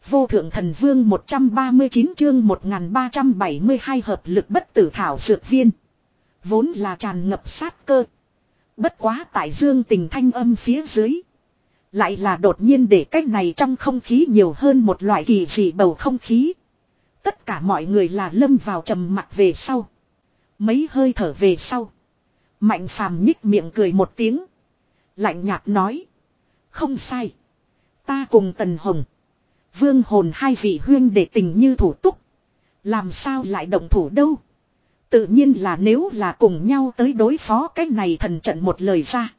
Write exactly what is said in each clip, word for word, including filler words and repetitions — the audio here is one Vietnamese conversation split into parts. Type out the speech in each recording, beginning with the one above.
Vô thượng thần vương một trăm ba mươi chín chương một nghìn ba trăm bảy mươi hai hợp lực bất tử thảo dược viên. Vốn là tràn ngập sát cơ. Bất quá tại Dương Tình thanh âm phía dưới. Lại là đột nhiên để cách này trong không khí nhiều hơn một loại kỳ dị bầu không khí. Tất cả mọi người là lâm vào trầm mặc về sau. Mấy hơi thở về sau. Mạnh Phàm nhích miệng cười một tiếng. Lạnh nhạt nói. Không sai. Ta cùng Tần Hồng. Vương Hồn hai vị huyên để tình như thủ túc. Làm sao lại động thủ đâu. Tự nhiên là nếu là cùng nhau tới đối phó cái này thần trận một lời ra.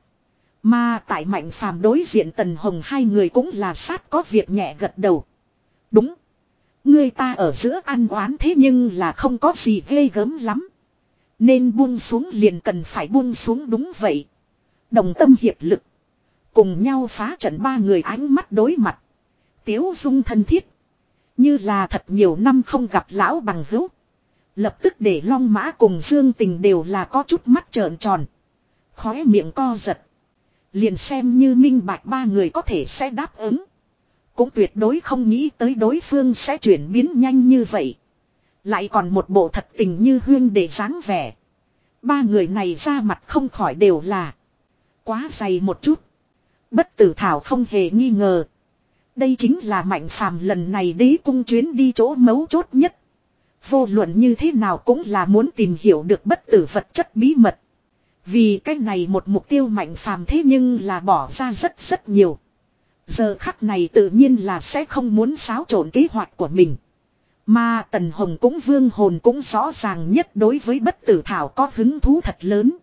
Mà tại Mạnh Phàm đối diện Tần Hồng hai người cũng là sát có việc nhẹ gật đầu. Đúng. Người ta ở giữa ăn oán thế nhưng là không có gì ghê gớm lắm. Nên buông xuống liền cần phải buông xuống đúng vậy. Đồng tâm hiệp lực. Cùng nhau phá trận ba người ánh mắt đối mặt. Tiếu dung thân thiết. Như là thật nhiều năm không gặp lão bằng hữu. Lập tức để Long Mã cùng Dương Tình đều là có chút mắt trợn tròn. Khóe miệng co giật. Liền xem như minh bạch ba người có thể sẽ đáp ứng. Cũng tuyệt đối không nghĩ tới đối phương sẽ chuyển biến nhanh như vậy. Lại còn một bộ thật tình như huyên để dáng vẻ. Ba người này ra mặt không khỏi đều là quá dày một chút. Bất tử thảo không hề nghi ngờ. Đây chính là Mạnh Phàm lần này đế cung chuyến đi chỗ mấu chốt nhất. Vô luận như thế nào cũng là muốn tìm hiểu được bất tử vật chất bí mật. Vì cái này một mục tiêu Mạnh Phàm thế nhưng là bỏ ra rất rất nhiều. Giờ khắc này tự nhiên là sẽ không muốn xáo trộn kế hoạch của mình. Mà Tần Hồng cũng Vương Hồn cũng rõ ràng nhất đối với bất tử thảo có hứng thú thật lớn.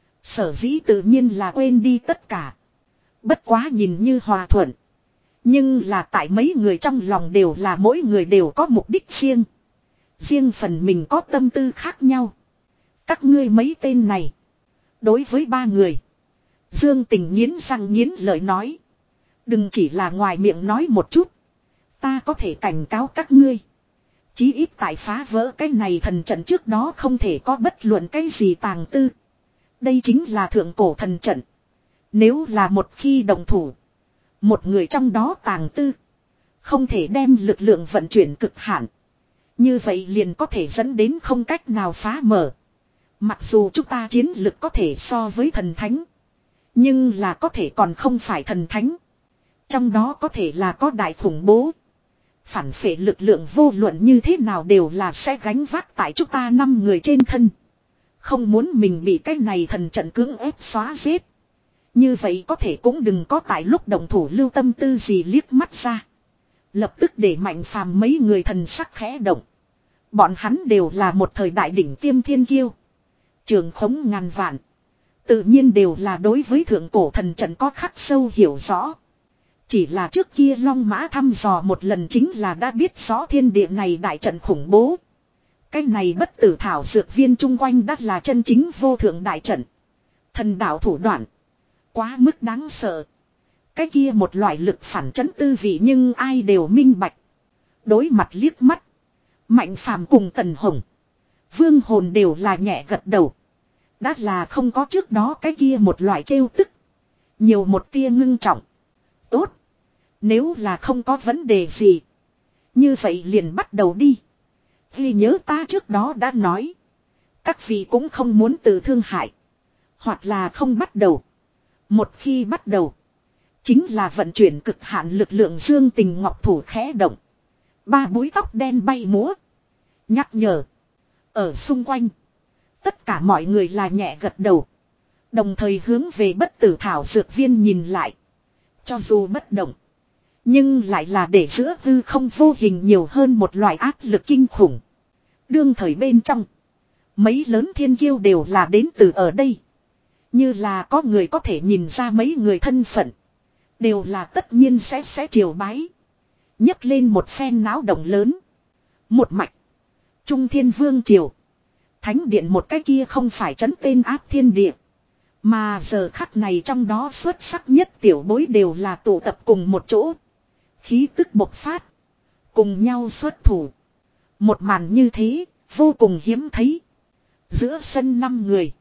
Sở dĩ tự nhiên là quên đi tất cả. Bất quá nhìn như hòa thuận. Nhưng là tại mấy người trong lòng đều là mỗi người đều có mục đích riêng. Riêng phần mình có tâm tư khác nhau. Các ngươi mấy tên này. Đối với ba người. Dương Tình nghiến răng nghiến lợi nói. Đừng chỉ là ngoài miệng nói một chút. Ta có thể cảnh cáo các ngươi. Chí ít tại phá vỡ cái này thần trận trước đó không thể có bất luận cái gì tàng tư. Đây chính là thượng cổ thần trận. Nếu là một khi đồng thủ. Một người trong đó tàng tư. Không thể đem lực lượng vận chuyển cực hạn. Như vậy liền có thể dẫn đến không cách nào phá mở. Mặc dù chúng ta chiến lực có thể so với thần thánh. Nhưng là có thể còn không phải thần thánh. Trong đó có thể là có đại khủng bố. Phản phệ lực lượng vô luận như thế nào đều là sẽ gánh vác tại chúng ta năm người trên thân. Không muốn mình bị cái này thần trận cưỡng ép xóa giết. Như vậy có thể cũng đừng có tại lúc động thủ lưu tâm tư gì liếc mắt ra. Lập tức để Mạnh Phàm mấy người thần sắc khẽ động. Bọn hắn đều là một thời đại đỉnh tiêm thiên kiêu. Trường khống ngàn vạn. Tự nhiên đều là đối với thượng cổ thần trận có khắc sâu hiểu rõ. Chỉ là trước kia Long Mã thăm dò một lần chính là đã biết rõ thiên địa này đại trận khủng bố. Cái này bất tử thảo dược viên chung quanh đắt là chân chính vô thượng đại trận. Thần đạo thủ đoạn. Quá mức đáng sợ. Cái kia một loại lực phản chấn tư vị nhưng ai đều minh bạch. Đối mặt liếc mắt. Mạnh Phàm cùng Tần Hồng. Vương Hồn đều là nhẹ gật đầu. Đã là không có trước đó cái kia một loại trêu tức. Nhiều một tia ngưng trọng. Tốt. Nếu là không có vấn đề gì. Như vậy liền bắt đầu đi. Ghi nhớ ta trước đó đã nói. Các vị cũng không muốn tự thương hại. Hoặc là không bắt đầu. Một khi bắt đầu. Chính là vận chuyển cực hạn lực lượng Dương Tình ngọc thủ khẽ động. Ba búi tóc đen bay múa. Nhắc nhở. Ở xung quanh. Tất cả mọi người là nhẹ gật đầu. Đồng thời hướng về bất tử thảo dược viên nhìn lại. Cho dù bất động. Nhưng lại là để giữa hư không vô hình nhiều hơn một loại áp lực kinh khủng. Đương thời bên trong. Mấy lớn thiên kiêu đều là đến từ ở đây. Như là có người có thể nhìn ra mấy người thân phận. Đều là tất nhiên sẽ sẽ triều bái. Nhấc lên một phen náo động lớn. Một mạch. Trung Thiên Vương Triều. Thánh điện một cái kia không phải trấn tên áp thiên địa. Mà giờ khắc này trong đó xuất sắc nhất tiểu bối đều là tụ tập cùng một chỗ. Khí tức bộc phát. Cùng nhau xuất thủ. Một màn như thế, vô cùng hiếm thấy. Giữa sân năm người.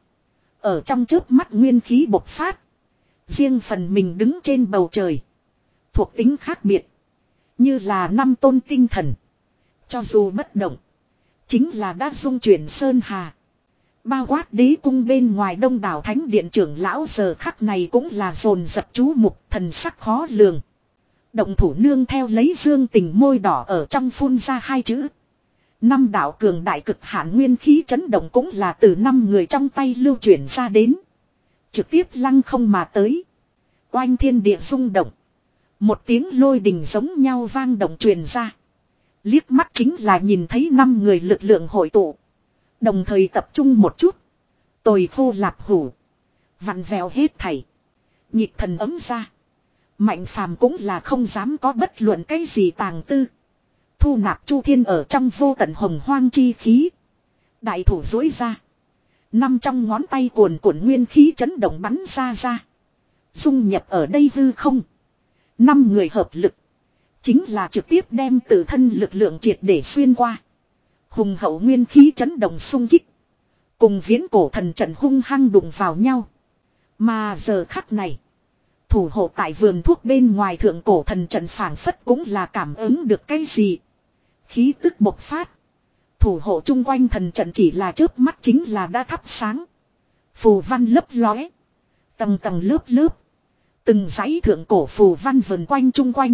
Ở trong chớp mắt nguyên khí bộc phát. Riêng phần mình đứng trên bầu trời. Thuộc tính khác biệt. Như là năm tôn tinh thần. Cho dù bất động. Chính là đã dung chuyển sơn hà. Bao quát đế cung bên ngoài đông đảo thánh điện trưởng lão giờ khắc này cũng là dồn dập chú mục, thần sắc khó lường. Động thủ nương theo lấy dương tình môi đỏ ở trong phun ra hai chữ. Năm đạo cường đại cực hạn nguyên khí chấn động cũng là từ năm người trong tay lưu chuyển ra đến. Trực tiếp lăng không mà tới. Oanh thiên địa rung động. Một tiếng lôi đình giống nhau vang động truyền ra. Liếc mắt chính là nhìn thấy năm người lực lượng hội tụ. Đồng thời tập trung một chút. Tồi khô lạp hủ. Vặn vẹo hết thảy. Nhịp thần ấm ra. Mạnh phàm cũng là không dám có bất luận cái gì tàng tư. Thu nạp chu thiên ở trong vô tận hồng hoang chi khí. Đại thủ dối ra. Năm trong ngón tay cuồn cuộn nguyên khí chấn động bắn ra ra. Dung nhập ở đây hư không. Năm người hợp lực. Chính là trực tiếp đem tự thân lực lượng triệt để xuyên qua. Hùng hậu nguyên khí chấn động xung kích. Cùng viễn cổ thần trận hung hăng đụng vào nhau. Mà giờ khắc này. Thủ hộ tại vườn thuốc bên ngoài thượng cổ thần trận phảng phất cũng là cảm ứng được cái gì. Khí tức bộc phát. Thủ hộ chung quanh thần trận chỉ là chớp mắt chính là đã thắp sáng. Phù văn lấp lóe. Tầng tầng lớp lớp. Từng dãy thượng cổ phù văn vần quanh chung quanh.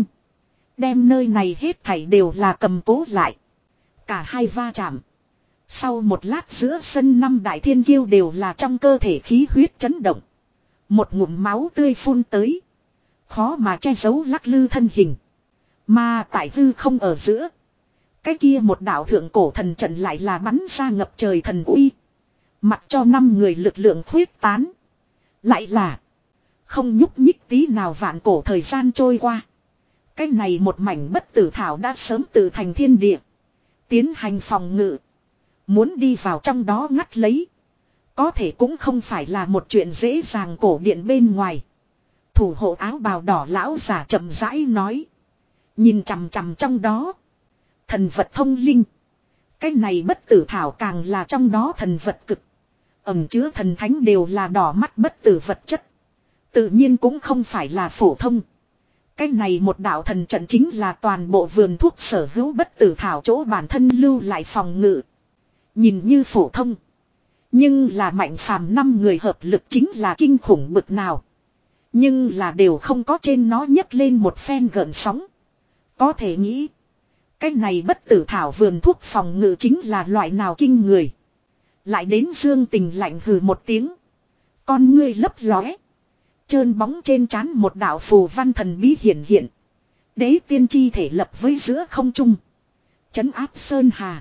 Đem nơi này hết thảy đều là cầm cố lại. Cả hai va chạm. Sau một lát giữa sân năm đại thiên kiêu đều là trong cơ thể khí huyết chấn động. Một ngụm máu tươi phun tới. Khó mà che giấu lắc lư thân hình. Mà tại hư không ở giữa. Cái kia một đạo thượng cổ thần trận lại là bắn ra ngập trời thần uy. Mặc cho năm người lực lượng khuyết tán. Lại là. Không nhúc nhích tí nào vạn cổ thời gian trôi qua. Cái này một mảnh bất tử thảo đã sớm tự thành thiên địa. Tiến hành phòng ngự. Muốn đi vào trong đó ngắt lấy. Có thể cũng không phải là một chuyện dễ dàng. Cổ điện bên ngoài. Thủ hộ áo bào đỏ lão giả chậm rãi nói. Nhìn chằm chằm trong đó. Thần vật thông linh. Cái này bất tử thảo càng là trong đó thần vật cực. Ẩm chứa thần thánh đều là đỏ mắt bất tử vật chất. Tự nhiên cũng không phải là phổ thông. Cái này một đạo thần trận chính là toàn bộ vườn thuốc sở hữu bất tử thảo chỗ bản thân lưu lại phòng ngự. Nhìn như phổ thông. Nhưng là mạnh phàm năm người hợp lực chính là kinh khủng bực nào. Nhưng là đều không có trên nó nhấc lên một phen gợn sóng. Có thể nghĩ. Cái này bất tử thảo vườn thuốc phòng ngự chính là loại nào kinh người. Lại đến Dương Tình lạnh hừ một tiếng. Con ngươi lấp lóe. Trơn bóng trên trán một đạo phù văn thần bí hiện hiện. Đế tiên chi thể lập với giữa không trung. Trấn áp sơn hà.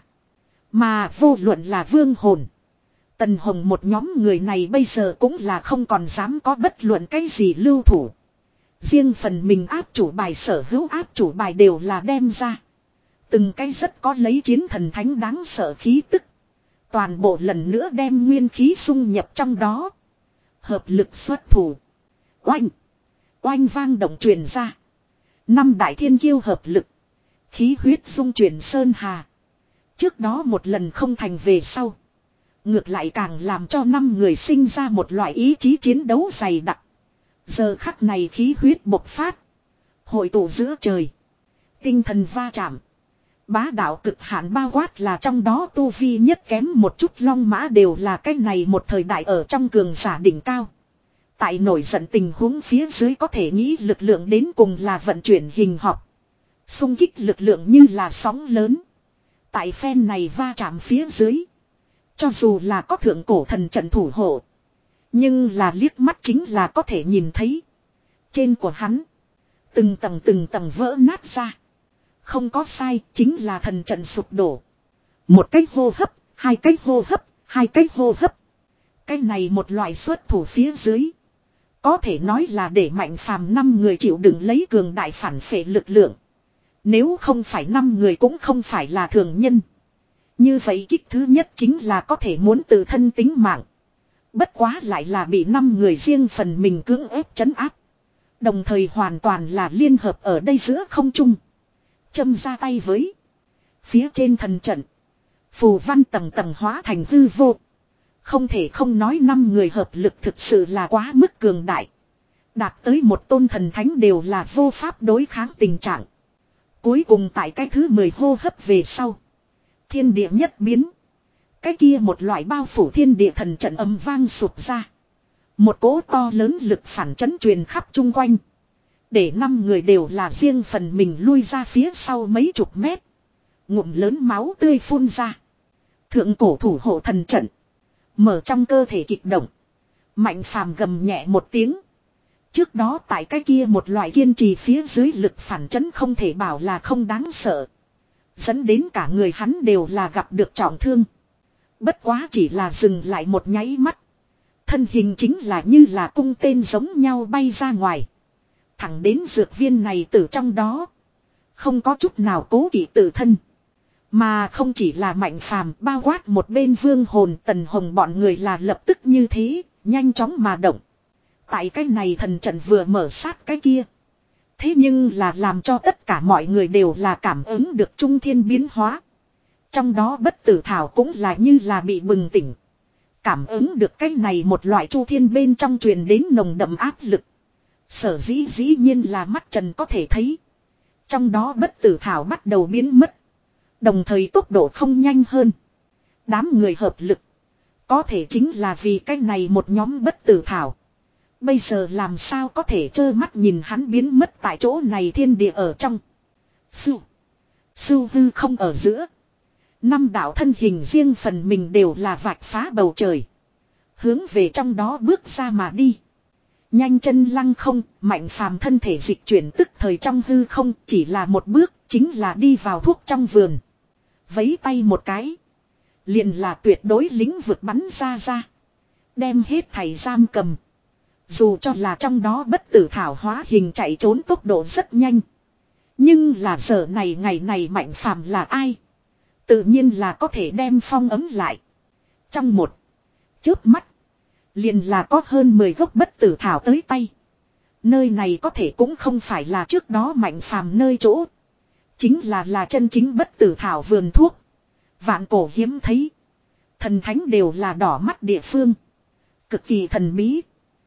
Mà vô luận là vương hồn. Tần Hồng một nhóm người này bây giờ cũng là không còn dám có bất luận cái gì lưu thủ. Riêng phần mình áp chủ bài sở hữu áp chủ bài đều là đem ra. Từng cái rất có lấy chiến thần thánh đáng sợ khí tức. Toàn bộ lần nữa đem nguyên khí xung nhập trong đó. Hợp lực xuất thủ. Oanh. Oanh vang động truyền ra. Năm đại thiên kiêu hợp lực. Khí huyết xung chuyển sơn hà. Trước đó một lần không thành về sau. Ngược lại càng làm cho năm người sinh ra một loại ý chí chiến đấu dày đặc. Giờ khắc này khí huyết bộc phát. Hội tụ giữa trời. Tinh thần va chạm. Bá đạo cực hạn bao quát là trong đó tu vi nhất kém một chút long mã đều là cái này một thời đại ở trong cường giả đỉnh cao. Tại nổi giận tình huống phía dưới có thể nghĩ lực lượng đến cùng là vận chuyển hình học. Xung kích lực lượng như là sóng lớn. Tại phen này va chạm phía dưới. Cho dù là có thượng cổ thần trận thủ hộ. Nhưng là liếc mắt chính là có thể nhìn thấy. Trên của hắn. Từng tầng từng tầng vỡ nát ra. Không có sai, chính là thần trận sụp đổ. Một cách hô hấp, hai cách hô hấp, hai cách hô hấp. Cái này một loại xuất thủ phía dưới. Có thể nói là để mạnh phàm năm người chịu đựng lấy cường đại phản phệ lực lượng. Nếu không phải năm người cũng không phải là thường nhân. Như vậy kích thứ nhất chính là có thể muốn tự thân tính mạng. Bất quá lại là bị năm người riêng phần mình cưỡng ép trấn áp. Đồng thời hoàn toàn là liên hợp ở đây giữa không trung. Châm ra tay với. Phía trên thần trận. Phù văn tầng tầng hóa thành hư vô. Không thể không nói năm người hợp lực thực sự là quá mức cường đại. Đạt tới một tôn thần thánh đều là vô pháp đối kháng tình trạng. Cuối cùng tại cái thứ mười hô hấp về sau. Thiên địa nhất biến. Cái kia một loại bao phủ thiên địa thần trận ầm vang sụp ra. Một cỗ to lớn lực phản chấn truyền khắp chung quanh. Để năm người đều là riêng phần mình lui ra phía sau mấy chục mét. Ngụm lớn máu tươi phun ra. Thượng cổ thủ hộ thần trận. Mở trong cơ thể kịch động. Mạnh phàm gầm nhẹ một tiếng. Trước đó tại cái kia một loại kiên trì phía dưới lực phản chấn không thể bảo là không đáng sợ. Dẫn đến cả người hắn đều là gặp được trọng thương. Bất quá chỉ là dừng lại một nháy mắt. Thân hình chính là như là cung tên giống nhau bay ra ngoài. Thẳng đến dược viên này từ trong đó. Không có chút nào cố kỵ tự thân. Mà không chỉ là Mạnh Phàm, bao quát một bên Vương Hồn, Tần Hồng bọn người là lập tức như thế, nhanh chóng mà động. Tại cái này thần trận vừa mở sát cái kia. Thế nhưng là làm cho tất cả mọi người đều là cảm ứng được trung thiên biến hóa. Trong đó bất tử thảo cũng là như là bị bừng tỉnh. Cảm ứng được cái này một loại chu thiên bên trong truyền đến nồng đậm áp lực. Sở dĩ dĩ nhiên là mắt trần có thể thấy. Trong đó bất tử thảo bắt đầu biến mất. Đồng thời tốc độ không nhanh hơn. Đám người hợp lực. Có thể chính là vì cái này một nhóm bất tử thảo. Bây giờ làm sao có thể trơ mắt nhìn hắn biến mất tại chỗ này thiên địa ở trong. Sưu. Sưu hư không ở giữa. Năm đạo thân hình riêng phần mình đều là vạch phá bầu trời. Hướng về trong đó bước ra mà đi. Nhanh chân lăng không, Mạnh Phàm thân thể dịch chuyển tức thời trong hư không chỉ là một bước, chính là đi vào thuốc trong vườn. Vấy tay một cái. Liền là tuyệt đối lĩnh vực bắn ra ra. Đem hết thầy giam cầm. Dù cho là trong đó bất tử thảo hóa hình chạy trốn tốc độ rất nhanh. Nhưng là giờ này ngày này Mạnh Phàm là ai? Tự nhiên là có thể đem phong ấm lại. Trong một chớp mắt. Liền là có hơn mười gốc bất tử thảo tới tay. Nơi này có thể cũng không phải là trước đó Mạnh Phàm nơi chỗ. Chính là là chân chính bất tử thảo vườn thuốc. Vạn cổ hiếm thấy. Thần thánh đều là đỏ mắt địa phương. Cực kỳ thần bí.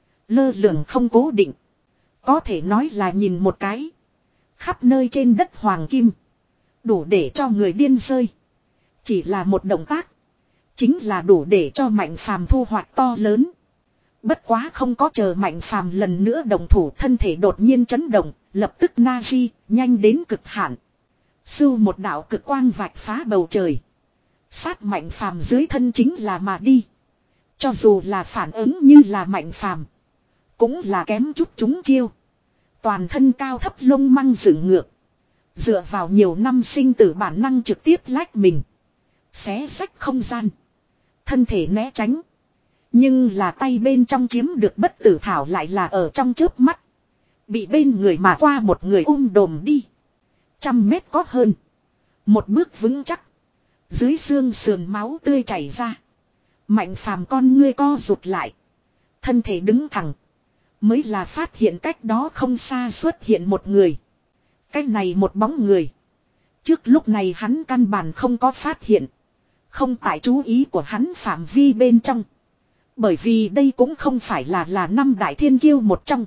Lơ lửng không cố định. Có thể nói là nhìn một cái. Khắp nơi trên đất hoàng kim. Đủ để cho người điên rơi. Chỉ là một động tác. Chính là đủ để cho Mạnh Phàm thu hoạch to lớn. Bất quá không có chờ Mạnh Phàm lần nữa đồng thủ, thân thể đột nhiên chấn động, lập tức Nazi, nhanh đến cực hạn. Sưu một đạo cực quang vạch phá bầu trời. Sát Mạnh Phàm dưới thân chính là mà đi. Cho dù là phản ứng như là Mạnh Phàm, cũng là kém chút trúng chiêu. Toàn thân cao thấp lông măng dựng ngược. Dựa vào nhiều năm sinh tử bản năng trực tiếp lách mình. Xé rách không gian. Thân thể né tránh. Nhưng là tay bên trong chiếm được bất tử thảo lại là ở trong chớp mắt. Bị bên người mà qua một người ôm đồm đi. Trăm mét có hơn. Một bước vững chắc. Dưới xương sườn máu tươi chảy ra. Mạnh Phàm con ngươi co rụt lại. Thân thể đứng thẳng. Mới là phát hiện cách đó không xa xuất hiện một người. Cách này một bóng người. Trước lúc này hắn căn bản không có phát hiện. Không tại chú ý của hắn phạm vi bên trong. Bởi vì đây cũng không phải là là năm đại thiên kiêu một trong.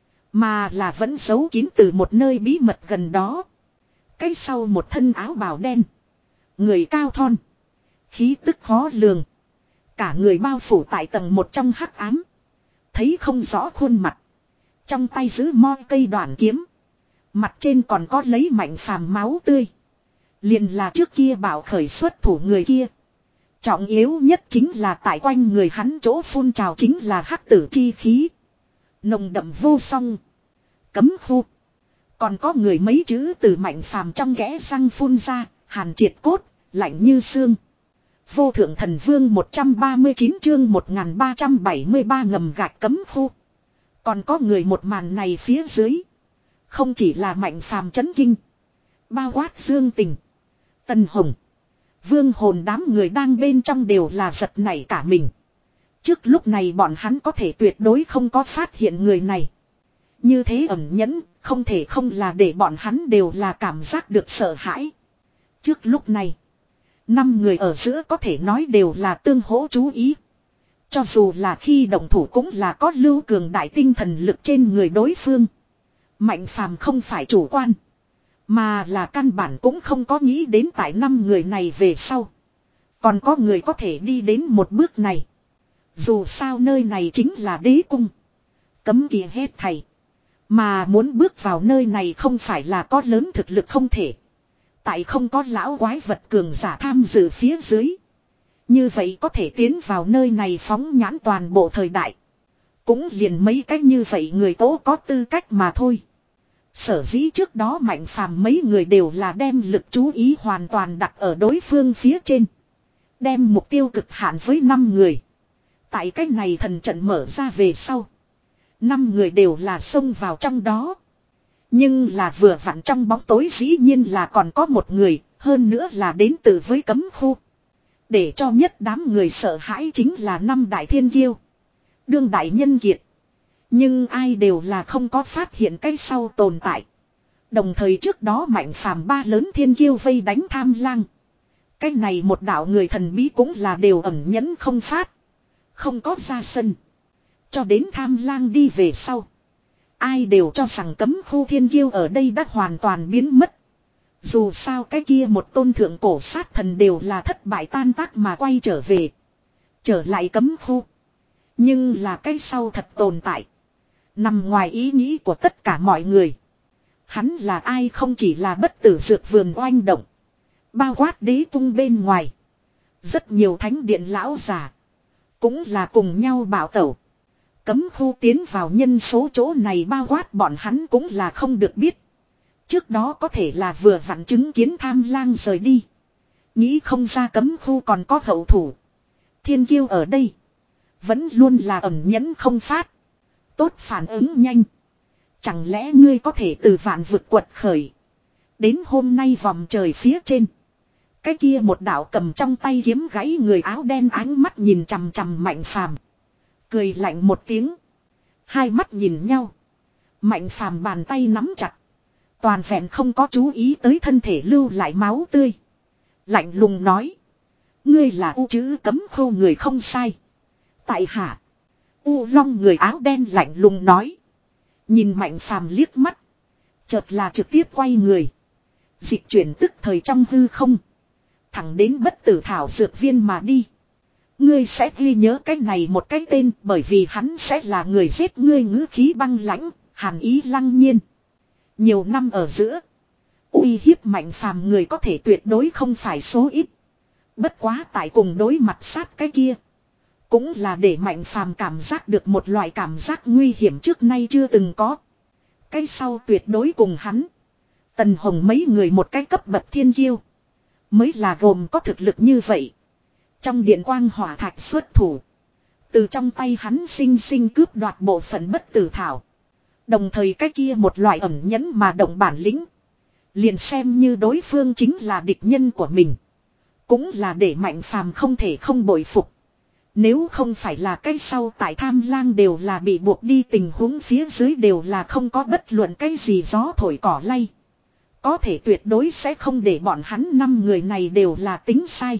Mà là vẫn giấu kín từ một nơi bí mật gần đó. Cái sau một thân áo bào đen. Người cao thon. Khí tức khó lường. Cả người bao phủ tại tầng một trong hắc ám. Thấy không rõ khuôn mặt. Trong tay giữ mo cây đoạn kiếm. Mặt trên còn có lấy Mạnh Phàm máu tươi. Liền là trước kia bảo khởi xuất thủ người kia. Trọng yếu nhất chính là tại quanh người hắn chỗ phun trào chính là hắc tử chi khí. Nồng đậm vô song. Cấm khu. Còn có người mấy chữ từ Mạnh Phàm trong kẽ răng phun ra, hàn triệt cốt, lạnh như xương. Vô thượng thần vương một trăm ba mươi chín chương một nghìn ba trăm bảy mươi ba ngầm gạch cấm khu. Còn có người một màn này phía dưới. Không chỉ là Mạnh Phàm chấn kinh. Bao quát Dương Tình. Tần Hồng. Vương Hồn đám người đang bên trong đều là giật nảy cả mình. Trước lúc này bọn hắn có thể tuyệt đối không có phát hiện người này. Như thế ẩn nhẫn, không thể không là để bọn hắn đều là cảm giác được sợ hãi. Trước lúc này, năm người ở giữa có thể nói đều là tương hỗ chú ý. Cho dù là khi động thủ cũng là có lưu cường đại tinh thần lực trên người đối phương. Mạnh Phàm không phải chủ quan. Mà là căn bản cũng không có nghĩ đến tại năm người này về sau. Còn có người có thể đi đến một bước này. Dù sao nơi này chính là đế cung. Cấm kỵ hết thảy. Mà muốn bước vào nơi này không phải là có lớn thực lực không thể. Tại không có lão quái vật cường giả tham dự phía dưới. Như vậy có thể tiến vào nơi này phóng nhãn toàn bộ thời đại. Cũng liền mấy cách như vậy người tố có tư cách mà thôi. Sở dĩ trước đó Mạnh Phàm mấy người đều là đem lực chú ý hoàn toàn đặt ở đối phương phía trên. Đem mục tiêu cực hạn với năm người. Tại cách này thần trận mở ra về sau. Năm người đều là xông vào trong đó. Nhưng là vừa vặn trong bóng tối dĩ nhiên là còn có một người, hơn nữa là đến từ với cấm khu. Để cho nhất đám người sợ hãi chính là năm đại thiên kiêu. Đương đại nhân kiệt. Nhưng ai đều là không có phát hiện cái sau tồn tại. Đồng thời trước đó Mạnh Phàm ba lớn thiên kiêu vây đánh Tham Lang. Cái này một đạo người thần bí cũng là đều ẩn nhẫn không phát. Không có ra sân. Cho đến Tham Lang đi về sau. Ai đều cho rằng cấm khu thiên kiêu ở đây đã hoàn toàn biến mất. Dù sao cái kia một tôn thượng cổ sát thần đều là thất bại tan tác mà quay trở về. Trở lại cấm khu. Nhưng là cái sau thật tồn tại. Nằm ngoài ý nghĩ của tất cả mọi người. Hắn là ai không chỉ là bất tử dược vườn oanh động. Bao quát đế cung bên ngoài. Rất nhiều thánh điện lão già. Cũng là cùng nhau bảo tẩu. Cấm khu tiến vào nhân số chỗ này bao quát bọn hắn cũng là không được biết. Trước đó có thể là vừa vặn chứng kiến Tham Lang rời đi. Nghĩ không ra cấm khu còn có hậu thủ. Thiên kiêu ở đây. Vẫn luôn là ẩn nhẫn không phát. Tốt phản ứng nhanh. Chẳng lẽ ngươi có thể từ vạn vực quật khởi. Đến hôm nay vòng trời phía trên. Cái kia một đạo cầm trong tay kiếm gãy người áo đen ánh mắt nhìn chằm chằm Mạnh Phàm. Cười lạnh một tiếng. Hai mắt nhìn nhau. Mạnh Phàm bàn tay nắm chặt. Toàn vẹn không có chú ý tới thân thể lưu lại máu tươi. Lạnh lùng nói. Ngươi là U chữ cấm khu người không sai. Tại hạ. U Long người áo đen lạnh lùng nói. Nhìn Mạnh Phàm liếc mắt. Chợt là trực tiếp quay người. Dịch chuyển tức thời trong hư không. Thẳng đến bất tử thảo dược viên mà đi. Ngươi sẽ ghi nhớ cái này một cái tên bởi vì hắn sẽ là người giết ngươi ngữ khí băng lãnh, hàn ý lăng nhiên. Nhiều năm ở giữa. Uy hiếp Mạnh Phàm người có thể tuyệt đối không phải số ít. Bất quá tại cùng đối mặt sát cái kia. Cũng là để Mạnh Phàm cảm giác được một loại cảm giác nguy hiểm trước nay chưa từng có. Cái sau tuyệt đối cùng hắn. Tần Hồng mấy người một cái cấp bậc thiên kiêu. Mới là gồm có thực lực như vậy. Trong điện quang hỏa thạch xuất thủ. Từ trong tay hắn sinh sinh cướp đoạt bộ phận bất tử thảo. Đồng thời cái kia một loại ẩn nhẫn mà động bản lĩnh. Liền xem như đối phương chính là địch nhân của mình. Cũng là để Mạnh Phàm không thể không bội phục. Nếu không phải là cái sau tại Tham Lang đều là bị buộc đi tình huống phía dưới đều là không có bất luận cái gì gió thổi cỏ lay. Có thể tuyệt đối sẽ không để bọn hắn năm người này đều là tính sai.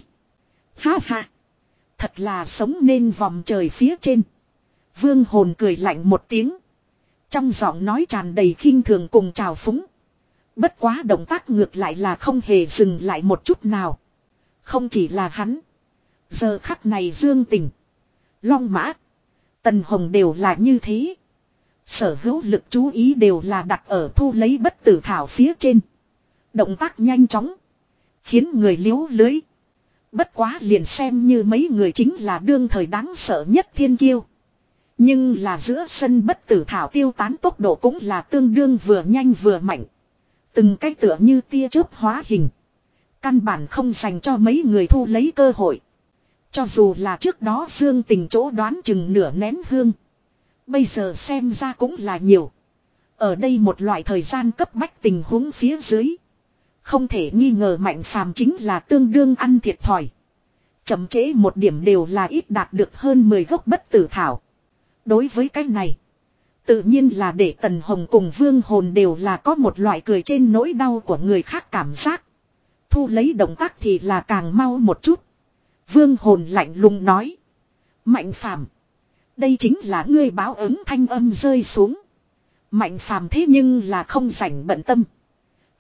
Ha ha. Thật là sống nên vòng trời phía trên. Vương Hồn cười lạnh một tiếng. Trong giọng nói tràn đầy khinh thường cùng trào phúng. Bất quá động tác ngược lại là không hề dừng lại một chút nào. Không chỉ là hắn. Giờ khắc này Dương Tình, Long Mã, Tần Hồng đều là như thế. Sở hữu lực chú ý đều là đặt ở thu lấy bất tử thảo phía trên. Động tác nhanh chóng. Khiến người liếu lưới. Bất quá liền xem như mấy người chính là đương thời đáng sợ nhất thiên kiêu. Nhưng là giữa sân bất tử thảo tiêu tán tốc độ cũng là tương đương vừa nhanh vừa mạnh. Từng cái tựa như tia chớp hóa hình. Căn bản không dành cho mấy người thu lấy cơ hội. Cho dù là trước đó Dương Tình chỗ đoán chừng nửa nén hương. Bây giờ xem ra cũng là nhiều. Ở đây một loại thời gian cấp bách tình huống phía dưới. Không thể nghi ngờ Mạnh Phàm chính là tương đương ăn thiệt thòi. Chậm trễ một điểm đều là ít đạt được hơn mười gốc bất tử thảo. Đối với cái này. Tự nhiên là để Tần Hồng cùng Vương Hồn đều là có một loại cười trên nỗi đau của người khác cảm giác. Thu lấy động tác thì là càng mau một chút. Vương Hồn lạnh lùng nói. Mạnh Phàm, đây chính là ngươi báo ứng thanh âm rơi xuống. Mạnh Phàm thế nhưng là không rảnh bận tâm.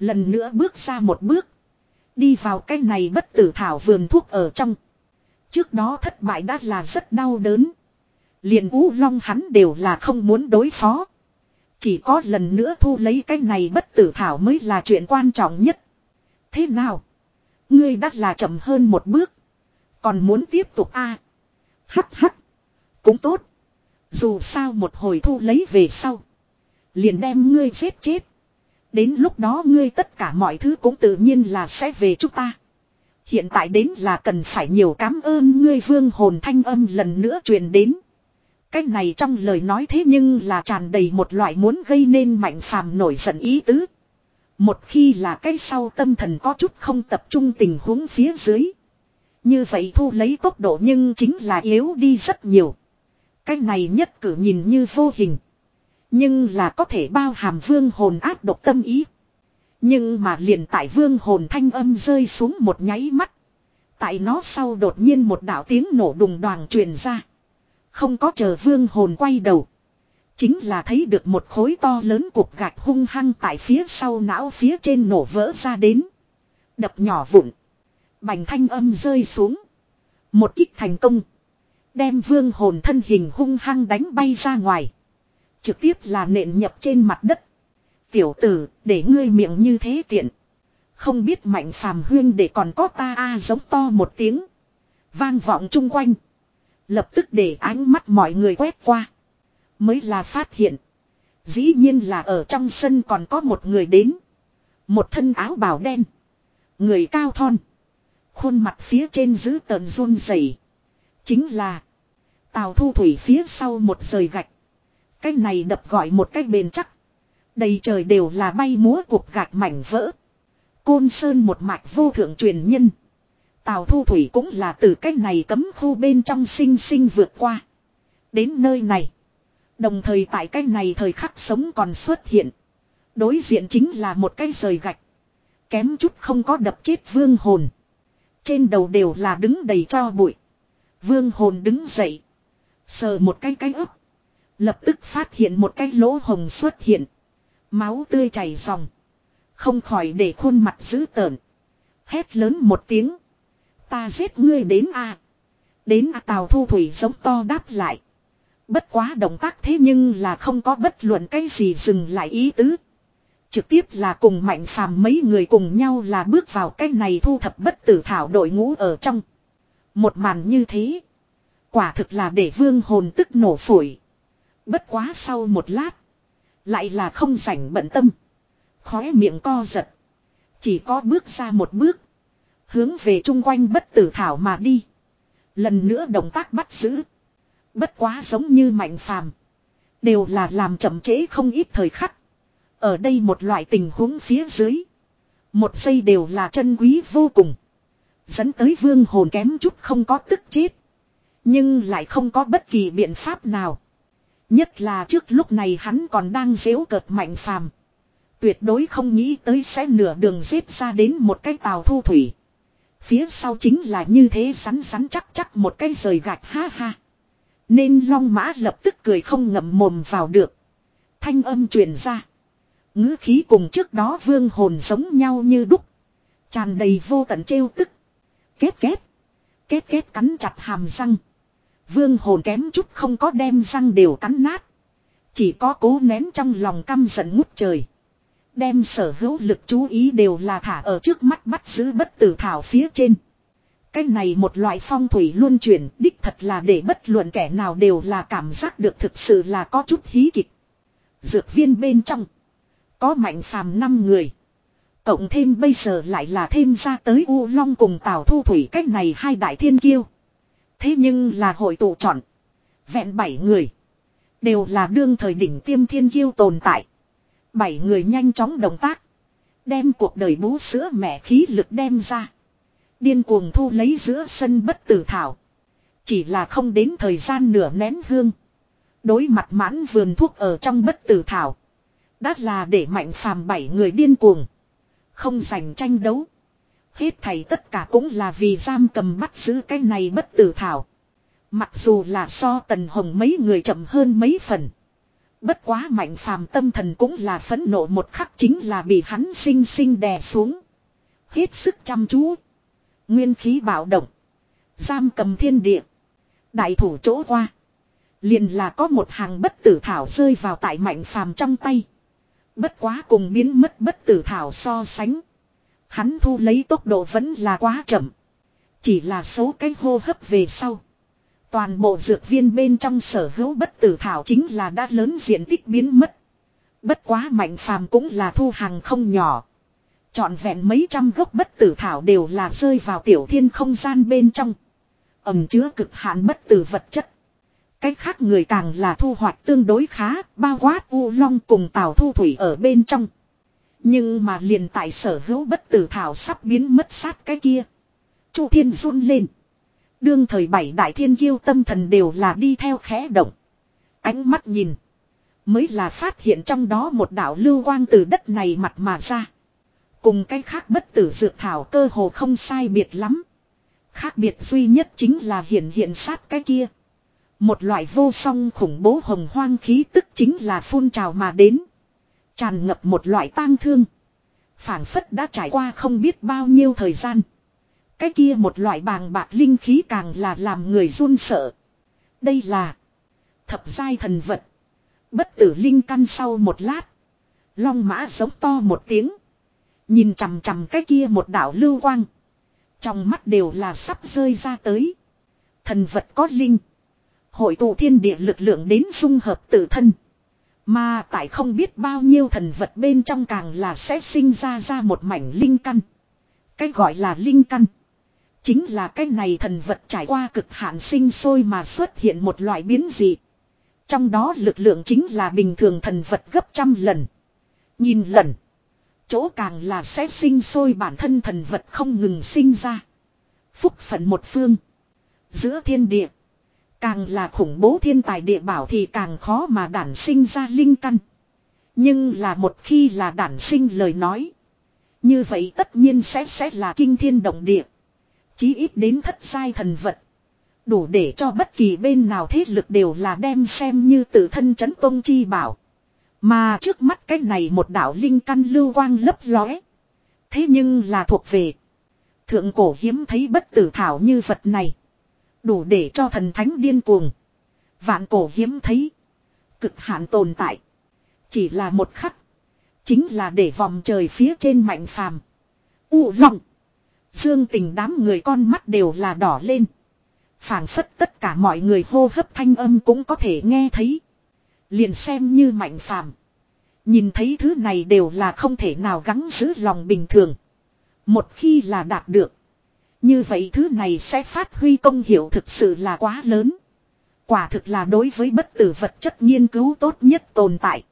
Lần nữa bước ra một bước. Đi vào cái này bất tử thảo vườn thuốc ở trong. Trước đó thất bại đã là rất đau đớn. Liền U Long hắn đều là không muốn đối phó. Chỉ có lần nữa thu lấy cái này bất tử thảo mới là chuyện quan trọng nhất. Thế nào? Ngươi đã là chậm hơn một bước. Còn muốn tiếp tục a? À? Hắc hắc. Cũng tốt. Dù sao một hồi thu lấy về sau. Liền đem ngươi giết chết. Đến lúc đó ngươi tất cả mọi thứ cũng tự nhiên là sẽ về chúng ta. Hiện tại đến là cần phải nhiều cảm ơn ngươi. Vương hồn thanh âm lần nữa truyền đến. Cái này trong lời nói thế nhưng là tràn đầy một loại muốn gây nên Mạnh Phàm nổi giận ý tứ. Một khi là cái sau tâm thần có chút không tập trung tình huống phía dưới. Như vậy thu lấy tốc độ nhưng chính là yếu đi rất nhiều. Cái này nhất cử nhìn như vô hình. Nhưng là có thể bao hàm vương hồn áp độc tâm ý. Nhưng mà liền tại vương hồn thanh âm rơi xuống một nháy mắt. Tại nó sau đột nhiên một đạo tiếng nổ đùng đoàng truyền ra. Không có chờ vương hồn quay đầu. Chính là thấy được một khối to lớn cục gạch hung hăng tại phía sau não phía trên nổ vỡ ra đến. Đập nhỏ vụn. Bành thanh âm rơi xuống. Một kích thành công. Đem vương hồn thân hình hung hăng đánh bay ra ngoài. Trực tiếp là nện nhập trên mặt đất. Tiểu tử, để ngươi miệng như thế tiện. Không biết Mạnh Phàm huyên để còn có ta a. Giống to một tiếng. Vang vọng chung quanh. Lập tức để ánh mắt mọi người quét qua. Mới là phát hiện. Dĩ nhiên là ở trong sân còn có một người đến. Một thân áo bào đen. Người cao thon. Khuôn mặt phía trên giữ tợn run rẩy. Chính là Tào Thu Thủy phía sau một rời gạch. Cái này đập gọi một cách bền chắc. Đầy trời đều là bay múa cục gạch mảnh vỡ. Côn Sơn một mạch vô thượng truyền nhân. Tào Thu Thủy cũng là từ cái này cấm khu bên trong sinh sinh vượt qua. Đến nơi này. Đồng thời tại cái này thời khắc sống còn xuất hiện. Đối diện chính là một cái rời gạch. Kém chút không có đập chết vương hồn. Trên đầu đều là đứng đầy tro bụi. Vương hồn đứng dậy. Sờ một cái cái ấp. Lập tức phát hiện một cái lỗ hồng xuất hiện. Máu tươi chảy ròng. Không khỏi để khuôn mặt dữ tợn. Hét lớn một tiếng. Ta giết ngươi đến a. À. Đến a. À. Tào Thu Thủy giống to đáp lại. Bất quá động tác thế nhưng là không có bất luận cái gì dừng lại ý tứ. Trực tiếp là cùng Mạnh Phàm mấy người cùng nhau là bước vào cái này thu thập bất tử thảo đội ngũ ở trong. Một màn như thế. Quả thực là để vương hồn tức nổ phổi. Bất quá sau một lát. Lại là không rảnh bận tâm. Khóe miệng co giật. Chỉ có bước ra một bước. Hướng về chung quanh bất tử thảo mà đi. Lần nữa động tác bắt giữ. Bất quá giống như Mạnh Phàm. Đều là làm chậm trễ không ít thời khắc. Ở đây một loại tình huống phía dưới. Một giây đều là chân quý vô cùng. Dẫn tới vương hồn kém chút không có tức chết. Nhưng lại không có bất kỳ biện pháp nào. Nhất là trước lúc này hắn còn đang giễu cợt Mạnh Phàm. Tuyệt đối không nghĩ tới sẽ nửa đường giết ra đến một cái Tào Thu Thủy. Phía sau chính là như thế rắn rắn chắc chắc một cái rời gạch ha ha. Nên Long Mã lập tức cười không ngậm mồm vào được. Thanh âm truyền ra. Ngữ khí cùng trước đó vương hồn giống nhau như đúc. Tràn đầy vô tận trêu tức. Kết kết. Kết kết cắn chặt hàm răng. Vương hồn kém chút không có đem răng đều cắn nát. Chỉ có cố nén trong lòng căm giận ngút trời. Đem sở hữu lực chú ý đều là thả ở trước mắt bắt giữ bất tử thảo phía trên. Cái này một loại phong thủy luân chuyển đích thật là để bất luận kẻ nào đều là cảm giác được thực sự là có chút hí kịch. Dược viên bên trong. Có Mạnh Phàm năm người. Cộng thêm bây giờ lại là thêm ra tới U Long cùng Tào Thu Thủy cách này hai đại thiên kiêu. Thế nhưng là hội tụ chọn. Vẹn bảy người. Đều là đương thời đỉnh tiêm thiên kiêu tồn tại. Bảy người nhanh chóng động tác. Đem cuộc đời bú sữa mẹ khí lực đem ra. Điên cuồng thu lấy giữa sân bất tử thảo. Chỉ là không đến thời gian nửa nén hương. Đối mặt mãn vườn thuốc ở trong bất tử thảo. Đã là để Mạnh Phàm bảy người điên cuồng. Không giành tranh đấu. Hết thảy tất cả cũng là vì giam cầm bắt giữ cái này bất tử thảo. Mặc dù là so Tần Hồng mấy người chậm hơn mấy phần. Bất quá Mạnh Phàm tâm thần cũng là phẫn nộ một khắc, chính là bị hắn sinh sinh đè xuống. Hết sức chăm chú. Nguyên khí bạo động. Giam cầm thiên địa. Đại thủ chỗ qua. Liền là có một hàng bất tử thảo rơi vào tại Mạnh Phàm trong tay. Bất quá cùng biến mất bất tử thảo so sánh. Hắn thu lấy tốc độ vẫn là quá chậm. Chỉ là số cái hô hấp về sau. Toàn bộ dược viên bên trong sở hữu bất tử thảo chính là đã lớn diện tích biến mất. Bất quá Mạnh Phàm cũng là thu hàng không nhỏ. Trọn vẹn mấy trăm gốc bất tử thảo đều là rơi vào tiểu thiên không gian bên trong. Ẩm chứa cực hạn bất tử vật chất. Cách khác người càng là thu hoạch tương đối khá, bao quát U Long cùng Tào Thu Thủy ở bên trong. Nhưng mà liền tại sở hữu bất tử thảo sắp biến mất sát cái kia. Chu Thiên run lên. Đương thời bảy đại thiên kiêu tâm thần đều là đi theo khẽ động. Ánh mắt nhìn. Mới là phát hiện trong đó một đạo lưu quang từ đất này mặt mà ra. Cùng cái khác bất tử dược thảo cơ hồ không sai biệt lắm. Khác biệt duy nhất chính là hiện hiện sát cái kia. Một loại vô song khủng bố hồng hoang khí tức chính là phun trào mà đến. Tràn ngập một loại tang thương. Phảng phất đã trải qua không biết bao nhiêu thời gian. Cái kia một loại bàng bạc linh khí càng là làm người run sợ. Đây là thập giai thần vật. Bất tử linh căn. Sau một lát. Long mã giống to một tiếng. Nhìn chằm chằm cái kia một đạo lưu quang. Trong mắt đều là sắp rơi ra tới. Thần vật có linh. Hội tụ thiên địa lực lượng đến dung hợp tự thân. Mà tại không biết bao nhiêu thần vật bên trong càng là sẽ sinh ra ra một mảnh linh căn. Cái gọi là linh căn. Chính là cái này thần vật trải qua cực hạn sinh sôi mà xuất hiện một loại biến dị. Trong đó lực lượng chính là bình thường thần vật gấp trăm lần. Nhìn lần. Chỗ càng là sẽ sinh sôi bản thân thần vật không ngừng sinh ra. Phúc phận một phương. Giữa thiên địa. Càng là khủng bố thiên tài địa bảo thì càng khó mà đản sinh ra linh căn. Nhưng là một khi là đản sinh lời nói. Như vậy tất nhiên sẽ sẽ là kinh thiên động địa. Chí ít đến thất giai thần vật. Đủ để cho bất kỳ bên nào thế lực đều là đem xem như tự thân chấn tôn chi bảo. Mà trước mắt cái này một đạo linh căn lưu quang lấp lóe. Thế nhưng là thuộc về. Thượng cổ hiếm thấy bất tử thảo như vật này. Đủ để cho thần thánh điên cuồng. Vạn cổ hiếm thấy. Cực hạn tồn tại. Chỉ là một khắc. Chính là để vòng trời phía trên Mạnh Phàm. U Long. Dương Tình đám người con mắt đều là đỏ lên. Phảng phất tất cả mọi người hô hấp thanh âm cũng có thể nghe thấy. Liền xem như Mạnh Phàm. Nhìn thấy thứ này đều là không thể nào gắng giữ lòng bình thường. Một khi là đạt được. Như vậy thứ này sẽ phát huy công hiệu thực sự là quá lớn. Quả thực là đối với bất tử vật chất nghiên cứu tốt nhất tồn tại.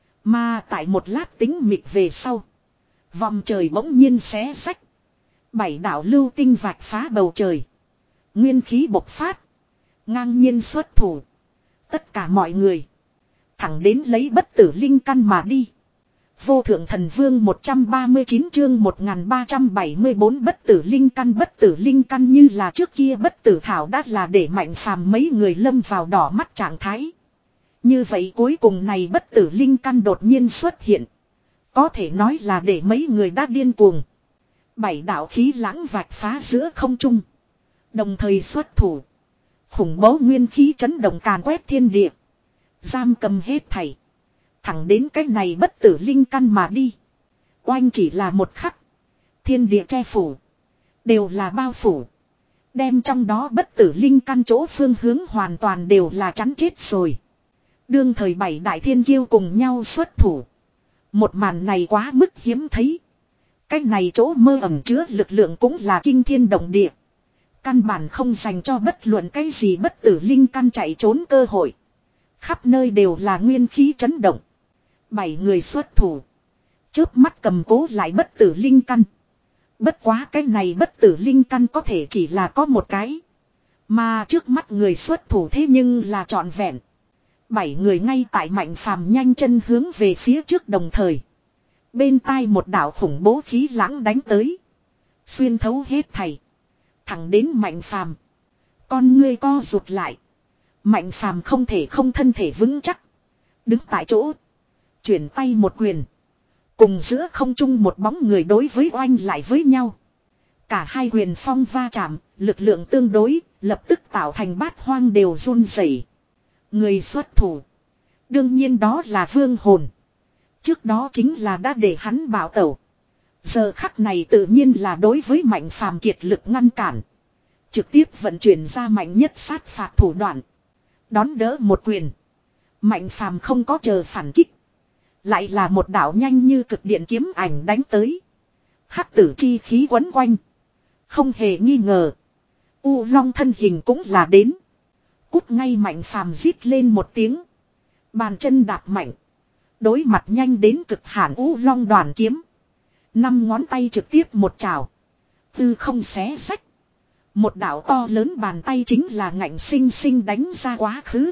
Mà tại một lát tính mịch về sau. Vòng trời bỗng nhiên xé sách. Bảy đạo lưu tinh vạch phá bầu trời. Nguyên khí bộc phát. Ngang nhiên xuất thủ. Tất cả mọi người. Thẳng đến lấy bất tử linh căn mà đi. Vô thượng thần vương một trăm ba mươi chín chương một nghìn ba trăm bảy mươi bốn bất tử linh căn. Bất tử linh căn như là trước kia bất tử thảo đã là để Mạnh Phàm mấy người lâm vào đỏ mắt trạng thái. Như vậy cuối cùng này bất tử linh căn đột nhiên xuất hiện. Có thể nói là để mấy người đã điên cuồng. Bảy đạo khí lãng vạch phá giữa không trung. Đồng thời xuất thủ. Khủng bố nguyên khí chấn động càn quét thiên địa. Giam cầm hết thảy. Thẳng đến cái này bất tử linh căn mà đi. Oanh chỉ là một khắc. Thiên địa che phủ. Đều là bao phủ. Đem trong đó bất tử linh căn chỗ phương hướng hoàn toàn đều là chắn chết rồi. Đương thời bảy đại thiên kiêu cùng nhau xuất thủ. Một màn này quá mức hiếm thấy. Cái này chỗ mơ ẩm chứa lực lượng cũng là kinh thiên động địa. Căn bản không dành cho bất luận cái gì bất tử linh căn chạy trốn cơ hội. Khắp nơi đều là nguyên khí chấn động. Bảy người xuất thủ. Chớp mắt cầm cố lại bất tử linh căn. Bất quá cái này bất tử linh căn có thể chỉ là có một cái. Mà trước mắt người xuất thủ thế nhưng là trọn vẹn. Bảy người ngay tại Mạnh Phàm nhanh chân hướng về phía trước đồng thời. Bên tai một đạo khủng bố khí lãng đánh tới. Xuyên thấu hết thảy. Thẳng đến Mạnh Phàm. Con ngươi co rụt lại. Mạnh Phàm không thể không thân thể vững chắc. Đứng tại chỗ. Chuyển tay một quyền. Cùng giữa không trung một bóng người đối với oanh lại với nhau. Cả hai quyền phong va chạm, lực lượng tương đối, lập tức tạo thành bát hoang đều run rẩy. Người xuất thủ. Đương nhiên đó là Vương Hồn. Trước đó chính là đã để hắn bảo tẩu. Giờ khắc này tự nhiên là đối với Mạnh Phàm kiệt lực ngăn cản. Trực tiếp vận chuyển ra mạnh nhất sát phạt thủ đoạn. Đón đỡ một quyền. Mạnh Phàm không có chờ phản kích. Lại là một đạo nhanh như cực điện kiếm ảnh đánh tới. Hắc tử chi khí quấn quanh. Không hề nghi ngờ. U Long thân hình cũng là đến. Cút ngay Mạnh Phàm rít lên một tiếng. Bàn chân đạp mạnh. Đối mặt nhanh đến cực hạn U Long đoàn kiếm. Năm ngón tay trực tiếp một chảo. Tư không xé sách. Một đạo to lớn bàn tay chính là ngạnh sinh sinh đánh ra quá khứ.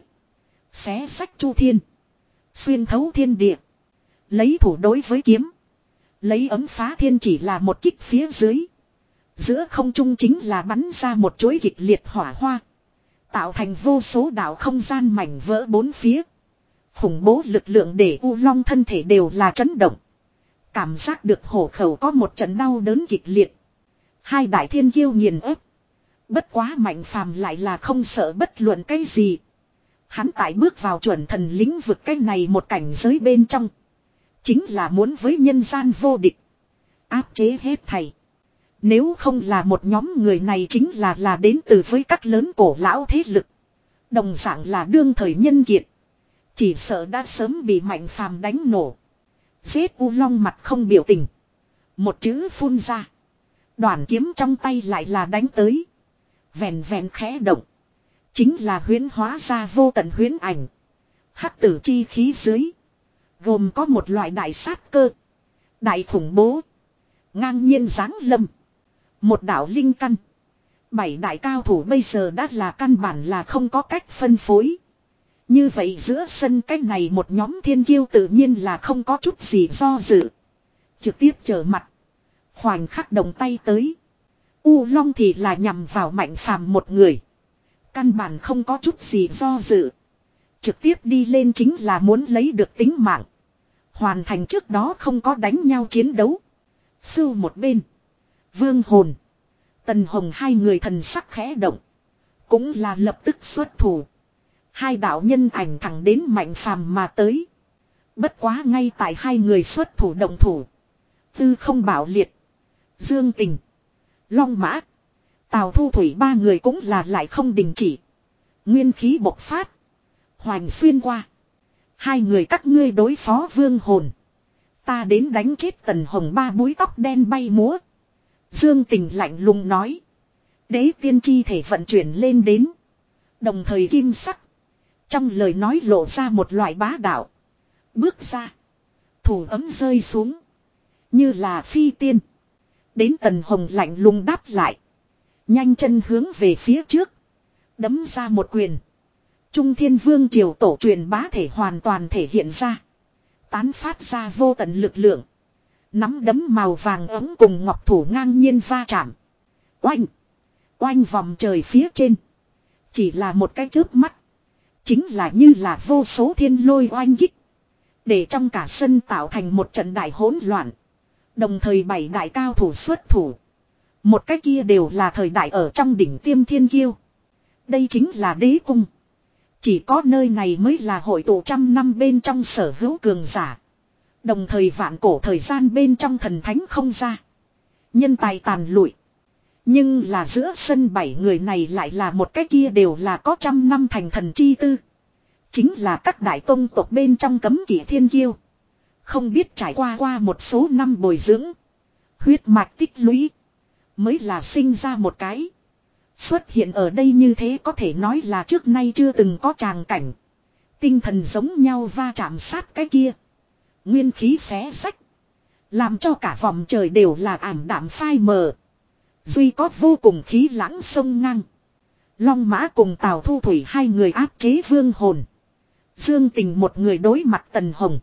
Xé sách chu thiên. Xuyên thấu thiên địa. Lấy thủ đối với kiếm. Lấy ấm phá thiên chỉ là một kích phía dưới. Giữa không trung chính là bắn ra một chuỗi kịch liệt hỏa hoa. Tạo thành vô số đạo không gian mảnh vỡ bốn phía. Khủng bố lực lượng để U Long thân thể đều là chấn động. Cảm giác được hổ khẩu có một trận đau đớn kịch liệt. Hai đại thiên kiêu nghiền ép. Bất quá Mạnh Phàm lại là không sợ bất luận cái gì. Hắn tại bước vào chuẩn thần lĩnh vực cái này một cảnh giới bên trong. Chính là muốn với nhân gian vô địch. Áp chế hết thảy. Nếu không là một nhóm người này chính là là đến từ với các lớn cổ lão thế lực. Đồng dạng là đương thời nhân kiệt. Chỉ sợ đã sớm bị Mạnh Phàm đánh nổ. Giết U Long mặt không biểu tình. Một chữ phun ra. Đoàn kiếm trong tay lại là đánh tới. Vèn vèn khẽ động. Chính là huyễn hóa ra vô tận huyễn ảnh. Hắc tử chi khí dưới. Gồm có một loại đại sát cơ. Đại khủng bố. Ngang nhiên giáng lâm. Một đạo linh căn. Bảy đại cao thủ bây giờ đã là căn bản là không có cách phân phối. Như vậy giữa sân cách này một nhóm thiên kiêu tự nhiên là không có chút gì do dự. Trực tiếp trở mặt. Khoảnh khắc động tay tới. U Long thì là nhằm vào Mạnh Phàm một người. Căn bản không có chút gì do dự. Trực tiếp đi lên chính là muốn lấy được tính mạng. Hoàn thành trước đó không có đánh nhau chiến đấu. Sưu một bên. Vương Hồn. Tần Hồng hai người thần sắc khẽ động. Cũng là lập tức xuất thủ. Hai đạo nhân ảnh thẳng đến Mạnh Phàm mà tới. Bất quá ngay tại hai người xuất thủ động thủ. Tư không bảo liệt. Dương Tình. Long Mã. Tào Thu Thủy ba người cũng là lại không đình chỉ. Nguyên khí bộc phát. Hoành xuyên qua. Hai người các ngươi đối phó Vương Hồn. Ta đến đánh chết Tần Hồng ba búi tóc đen bay múa. Dương Tình lạnh lùng nói. Đế tiên chi thể vận chuyển lên đến. Đồng thời kim sắc. Trong lời nói lộ ra một loại bá đạo. Bước ra. Thủ ấm rơi xuống. Như là phi tiên. Đến Tần Hồng lạnh lùng đáp lại. Nhanh chân hướng về phía trước. Đấm ra một quyền. Trung Thiên Vương triều tổ truyền bá thể hoàn toàn thể hiện ra. Tán phát ra vô tận lực lượng. Nắm đấm màu vàng ấm cùng ngọc thủ ngang nhiên va chạm. Oanh. Oanh vòng trời phía trên. Chỉ là một cái chớp mắt. Chính là như là vô số thiên lôi oanh kích. Để trong cả sân tạo thành một trận đại hỗn loạn. Đồng thời bảy đại cao thủ xuất thủ. Một cái kia đều là thời đại ở trong đỉnh tiêm thiên kiêu. Đây chính là đế cung. Chỉ có nơi này mới là hội tụ trăm năm bên trong sở hữu cường giả. Đồng thời vạn cổ thời gian bên trong thần thánh không ra. Nhân tài tàn lụi. Nhưng là giữa sân bảy người này lại là một cái kia đều là có trăm năm thành thần chi tư. Chính là các đại tông tộc bên trong cấm kỵ thiên kiêu. Không biết trải qua qua một số năm bồi dưỡng. Huyết mạch tích lũy. Mới là sinh ra một cái. Xuất hiện ở đây như thế có thể nói là trước nay chưa từng có tràng cảnh. Tinh thần giống nhau va chạm sát cái kia. Nguyên khí xé sách. Làm cho cả vòng trời đều là ảm đạm phai mờ. Duy có vô cùng khí lãng sông ngang. Long Mã cùng Tào Thu Thủy hai người áp chế Vương Hồn. Dương Tình một người đối mặt Tần Hồng.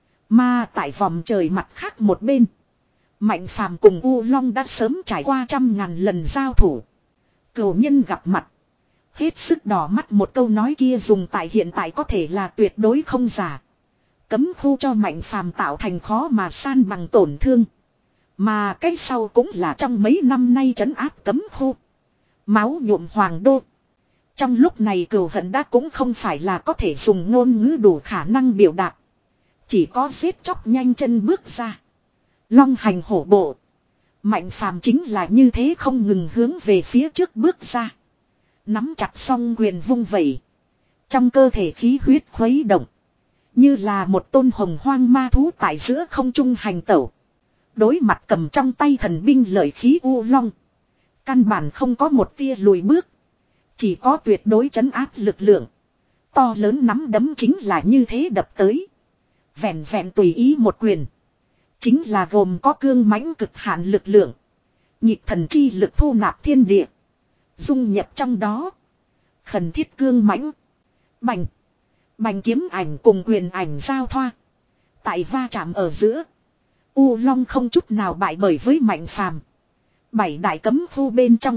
Mà tại vòng trời mặt khác một bên. Mạnh Phàm cùng U Long đã sớm trải qua trăm ngàn lần giao thủ. Cửu nhân gặp mặt. Hết sức đỏ mắt một câu nói kia dùng tại hiện tại có thể là tuyệt đối không giả. cấm khu cho Mạnh Phàm tạo thành khó mà san bằng tổn thương. Mà cái sau cũng là trong mấy năm nay trấn áp cấm khu. Máu nhuộm hoàng đô. Trong lúc này cừu hận đã cũng không phải là có thể dùng ngôn ngữ đủ khả năng biểu đạt. Chỉ có giết chóc nhanh chân bước ra. Long hành hổ bộ. Mạnh Phàm chính là như thế không ngừng hướng về phía trước bước ra. Nắm chặt song quyền vung vẩy. Trong cơ thể khí huyết khuấy động. Như là một tôn hồng hoang ma thú tại giữa không trung hành tẩu. Đối mặt cầm trong tay thần binh lợi khí U Long. Căn bản không có một tia lùi bước. Chỉ có tuyệt đối trấn áp lực lượng. To lớn nắm đấm chính là như thế đập tới. Vẹn vẹn tùy ý một quyền. Chính là gồm có cương mãnh cực hạn lực lượng. Nhịp thần chi lực thu nạp thiên địa. Dung nhập trong đó. Khẩn thiết cương mãnh. Bành. Bành kiếm ảnh cùng quyền ảnh giao thoa. Tại va chạm ở giữa. U Long không chút nào bại bởi với Mạnh Phàm. Bảy đại cấm khu bên trong.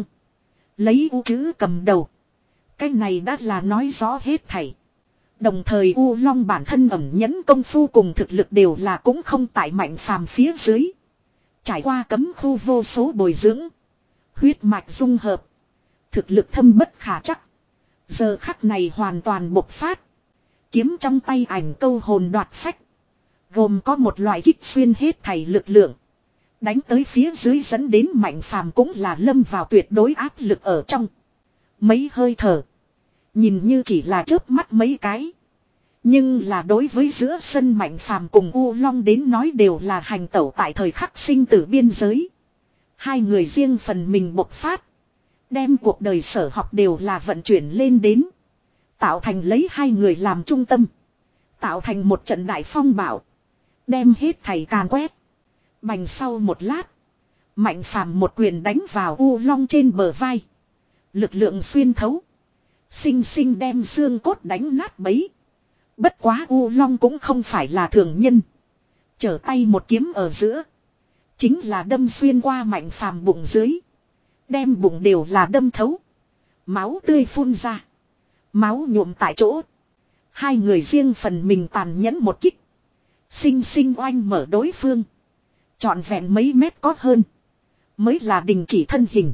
Lấy U chữ cầm đầu. Cái này đã là nói rõ hết thảy. Đồng thời U Long bản thân ẩn nhẫn công phu cùng thực lực đều là cũng không tại Mạnh Phàm phía dưới. Trải qua cấm khu vô số bồi dưỡng. Huyết mạch dung hợp. Thực lực thâm bất khả chắc. Giờ khắc này hoàn toàn bộc phát. Kiếm trong tay ảnh câu hồn đoạt phách. Gồm có một loại kích xuyên hết thảy lực lượng. Đánh tới phía dưới dẫn đến Mạnh Phàm cũng là lâm vào tuyệt đối áp lực ở trong. Mấy hơi thở. Nhìn như chỉ là chớp mắt mấy cái. Nhưng là đối với giữa sân Mạnh Phàm cùng U Long đến nói đều là hành tẩu tại thời khắc sinh tử biên giới. Hai người riêng phần mình bộc phát. Đem cuộc đời sở học đều là vận chuyển lên đến. Tạo thành lấy hai người làm trung tâm. Tạo thành một trận đại phong bạo. Đem hết thảy càn quét. Bành sau một lát. Mạnh Phàm một quyền đánh vào U Long trên bờ vai. Lực lượng xuyên thấu. Sinh sinh đem xương cốt đánh nát bấy. Bất quá U Long cũng không phải là thường nhân. Trở tay một kiếm ở giữa. Chính là đâm xuyên qua Mạnh Phàm bụng dưới. Đem bụng đều là đâm thấu. Máu tươi phun ra. Máu nhuộm tại chỗ. Hai người riêng phần mình tàn nhẫn một kích. Sinh sinh oanh mở đối phương. Trọn vẹn mấy mét có hơn. Mới là đình chỉ thân hình.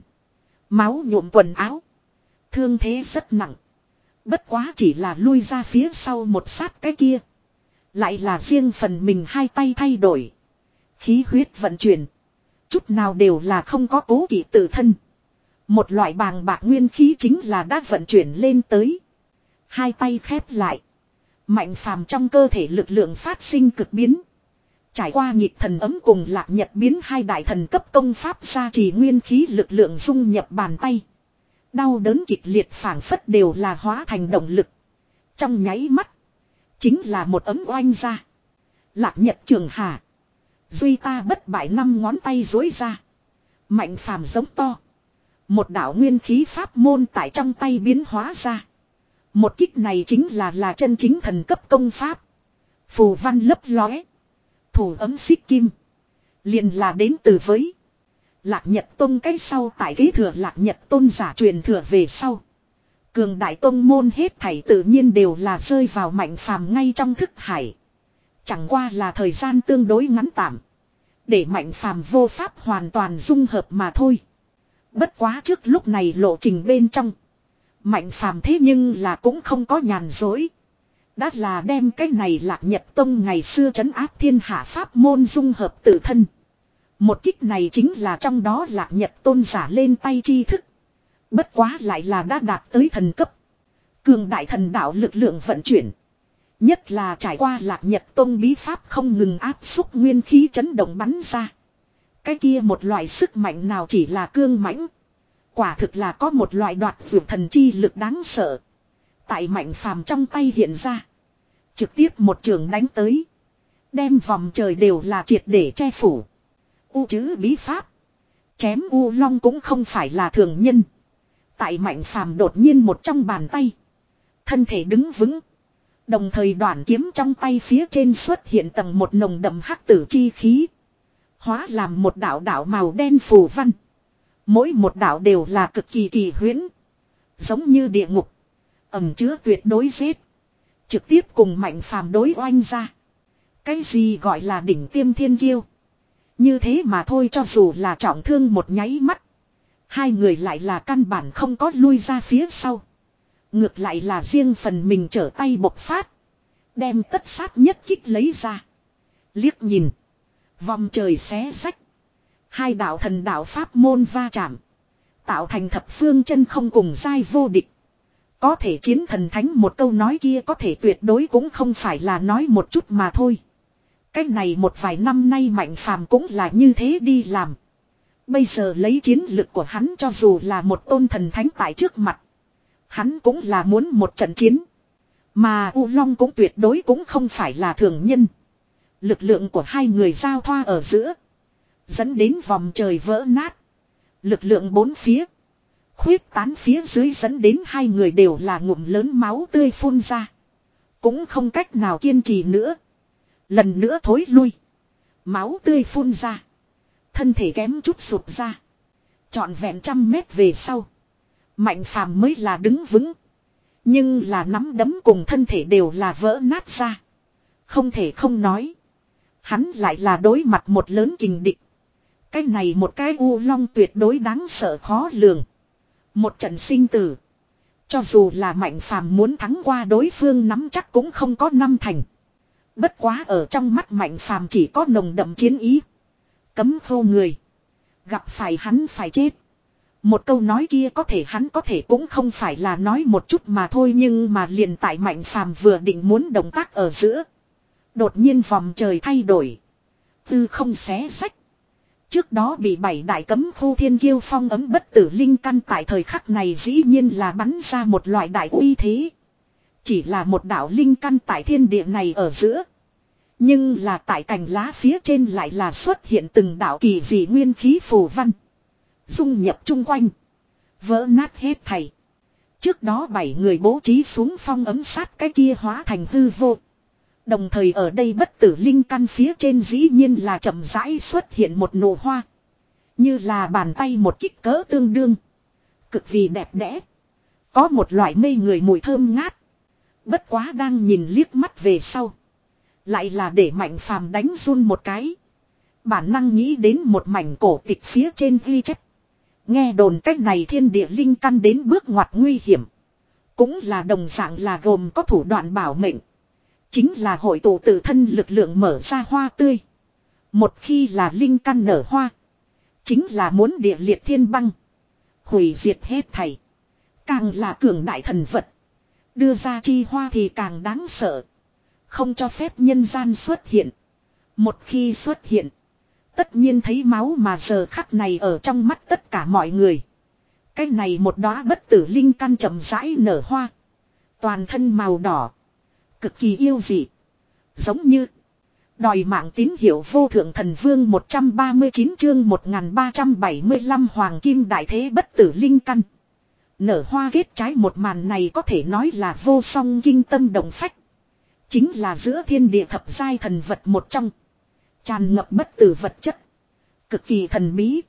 Máu nhuộm quần áo. Thương thế rất nặng. Bất quá chỉ là lui ra phía sau một sát cái kia. Lại là riêng phần mình hai tay thay đổi. Khí huyết vận chuyển. Chút nào đều là không có cố kỵ tự thân. Một loại bàng bạc nguyên khí chính là đã vận chuyển lên tới. Hai tay khép lại. Mạnh Phàm trong cơ thể lực lượng phát sinh cực biến. Trải qua nhịp thần ấm cùng lạc nhật biến hai đại thần cấp công pháp gia trì nguyên khí lực lượng dung nhập bàn tay. Đau đớn kịch liệt phảng phất đều là hóa thành động lực. Trong nháy mắt. Chính là một ấm oanh ra. Lạc nhật trường hà. Duy ta bất bại năm ngón tay dối ra. Mạnh Phàm giống to. Một đạo nguyên khí pháp môn tại trong tay biến hóa ra. Một kích này chính là là chân chính thần cấp công pháp. Phù văn lấp lóe. Thủ ấm xích kim. Liền là đến từ với. Lạc Nhật Tông cái sau tại kế thừa Lạc Nhật Tôn giả truyền thừa về sau. Cường đại tông môn hết thảy tự nhiên đều là rơi vào Mạnh Phàm ngay trong thức hải. Chẳng qua là thời gian tương đối ngắn tạm. Để Mạnh Phàm vô pháp hoàn toàn dung hợp mà thôi. Bất quá trước lúc này lộ trình bên trong. Mạnh Phàm thế nhưng là cũng không có nhàn dối. Đã là đem cái này Lạc Nhật Tông ngày xưa trấn áp thiên hạ pháp môn dung hợp tự thân. Một kích này chính là trong đó Lạc Nhật Tôn giả lên tay chi thức. Bất quá lại là đã đạt tới thần cấp. Cường đại thần đạo lực lượng vận chuyển. Nhất là trải qua Lạc Nhật Tông bí pháp không ngừng áp xúc nguyên khí chấn động bắn ra. Cái kia một loại sức mạnh nào chỉ là cương mãnh. Quả thực là có một loại đoạt vượt thần chi lực đáng sợ. Tại Mạnh Phàm trong tay hiện ra. Trực tiếp một trường đánh tới. Đem vòng trời đều là triệt để che phủ. U chữ bí pháp. Chém U Long cũng không phải là thường nhân. Tại Mạnh Phàm đột nhiên một trong bàn tay. Thân thể đứng vững. Đồng thời đoạn kiếm trong tay phía trên xuất hiện tầng một nồng đậm hắc tử chi khí. Hóa làm một đạo đạo màu đen phù văn. Mỗi một đạo đều là cực kỳ kỳ huyễn. Giống như địa ngục. Ẩm chứa tuyệt đối giết. Trực tiếp cùng Mạnh Phàm đối oanh ra. Cái gì gọi là đỉnh tiêm thiên kiêu. Như thế mà thôi, cho dù là trọng thương một nháy mắt. Hai người lại là căn bản không có lui ra phía sau. Ngược lại là riêng phần mình trở tay bộc phát. Đem tất sát nhất kích lấy ra. Liếc nhìn. Vòng trời xé rách. Hai đạo thần đạo pháp môn va chạm. Tạo thành thập phương chân không cùng giai vô địch. Có thể chiến thần thánh một câu nói kia có thể tuyệt đối cũng không phải là nói một chút mà thôi. Cái này một vài năm nay Mạnh Phàm cũng là như thế đi làm. Bây giờ lấy chiến lực của hắn cho dù là một tôn thần thánh tại trước mặt. Hắn cũng là muốn một trận chiến. Mà U Long cũng tuyệt đối cũng không phải là thường nhân. Lực lượng của hai người giao thoa ở giữa. Dẫn đến vòng trời vỡ nát. Lực lượng bốn phía. Khuyết tán phía dưới dẫn đến hai người đều là ngụm lớn máu tươi phun ra. Cũng không cách nào kiên trì nữa. Lần nữa thối lui. Máu tươi phun ra. Thân thể kém chút sụp ra. Trọn vẹn trăm mét về sau. Mạnh Phàm mới là đứng vững. Nhưng là nắm đấm cùng thân thể đều là vỡ nát ra. Không thể không nói. Hắn lại là đối mặt một lớn kình địch. Cái này một cái U Long tuyệt đối đáng sợ khó lường. Một trận sinh tử. Cho dù là Mạnh Phàm muốn thắng qua đối phương nắm chắc cũng không có năm thành. Bất quá ở trong mắt Mạnh Phàm chỉ có nồng đậm chiến ý. Cấm khô người. Gặp phải hắn phải chết. Một câu nói kia có thể hắn có thể cũng không phải là nói một chút mà thôi, nhưng mà liền tại Mạnh Phàm vừa định muốn động tác ở giữa. Đột nhiên vòng trời thay đổi. Tư không xé sách. Trước đó bị bảy đại cấm khu thiên kiêu phong ấm bất tử linh căn tại thời khắc này dĩ nhiên là bắn ra một loại đại uy thế. Chỉ là một đạo linh căn tại thiên địa này ở giữa. Nhưng là tại cành lá phía trên lại là xuất hiện từng đạo kỳ dị nguyên khí phù văn. Dung nhập chung quanh. Vỡ nát hết thảy. Trước đó bảy người bố trí xuống phong ấm sát cái kia hóa thành hư vô. Đồng thời ở đây bất tử linh căn phía trên dĩ nhiên là chậm rãi xuất hiện một nụ hoa. Như là bàn tay một kích cỡ tương đương. Cực vì đẹp đẽ. Có một loại mê người mùi thơm ngát. Bất quá đang nhìn liếc mắt về sau. Lại là để Mạnh Phàm đánh run một cái. Bản năng nghĩ đến một mảnh cổ tịch phía trên ghi chép. Nghe đồn cách này thiên địa linh căn đến bước ngoặt nguy hiểm. Cũng là đồng dạng là gồm có thủ đoạn bảo mệnh. Chính là hội tụ tự thân lực lượng mở ra hoa tươi. Một khi là linh căn nở hoa. Chính là muốn địa liệt thiên băng. Hủy diệt hết thảy. Càng là cường đại thần vật. Đưa ra chi hoa thì càng đáng sợ. Không cho phép nhân gian xuất hiện. Một khi xuất hiện. Tất nhiên thấy máu mà giờ khắc này ở trong mắt tất cả mọi người. Cái này một đóa bất tử linh căn chậm rãi nở hoa. Toàn thân màu đỏ. Cực kỳ yêu dị. Giống như. Đòi mạng tín hiệu vô thượng thần vương một trăm ba mươi chín chương một nghìn ba trăm bảy mươi lăm hoàng kim đại thế bất tử linh căn. Nở hoa kết trái một màn này có thể nói là vô song kinh tâm động phách. Chính là giữa thiên địa thập giai thần vật một trong. Tràn ngập bất tử vật chất. Cực kỳ thần bí.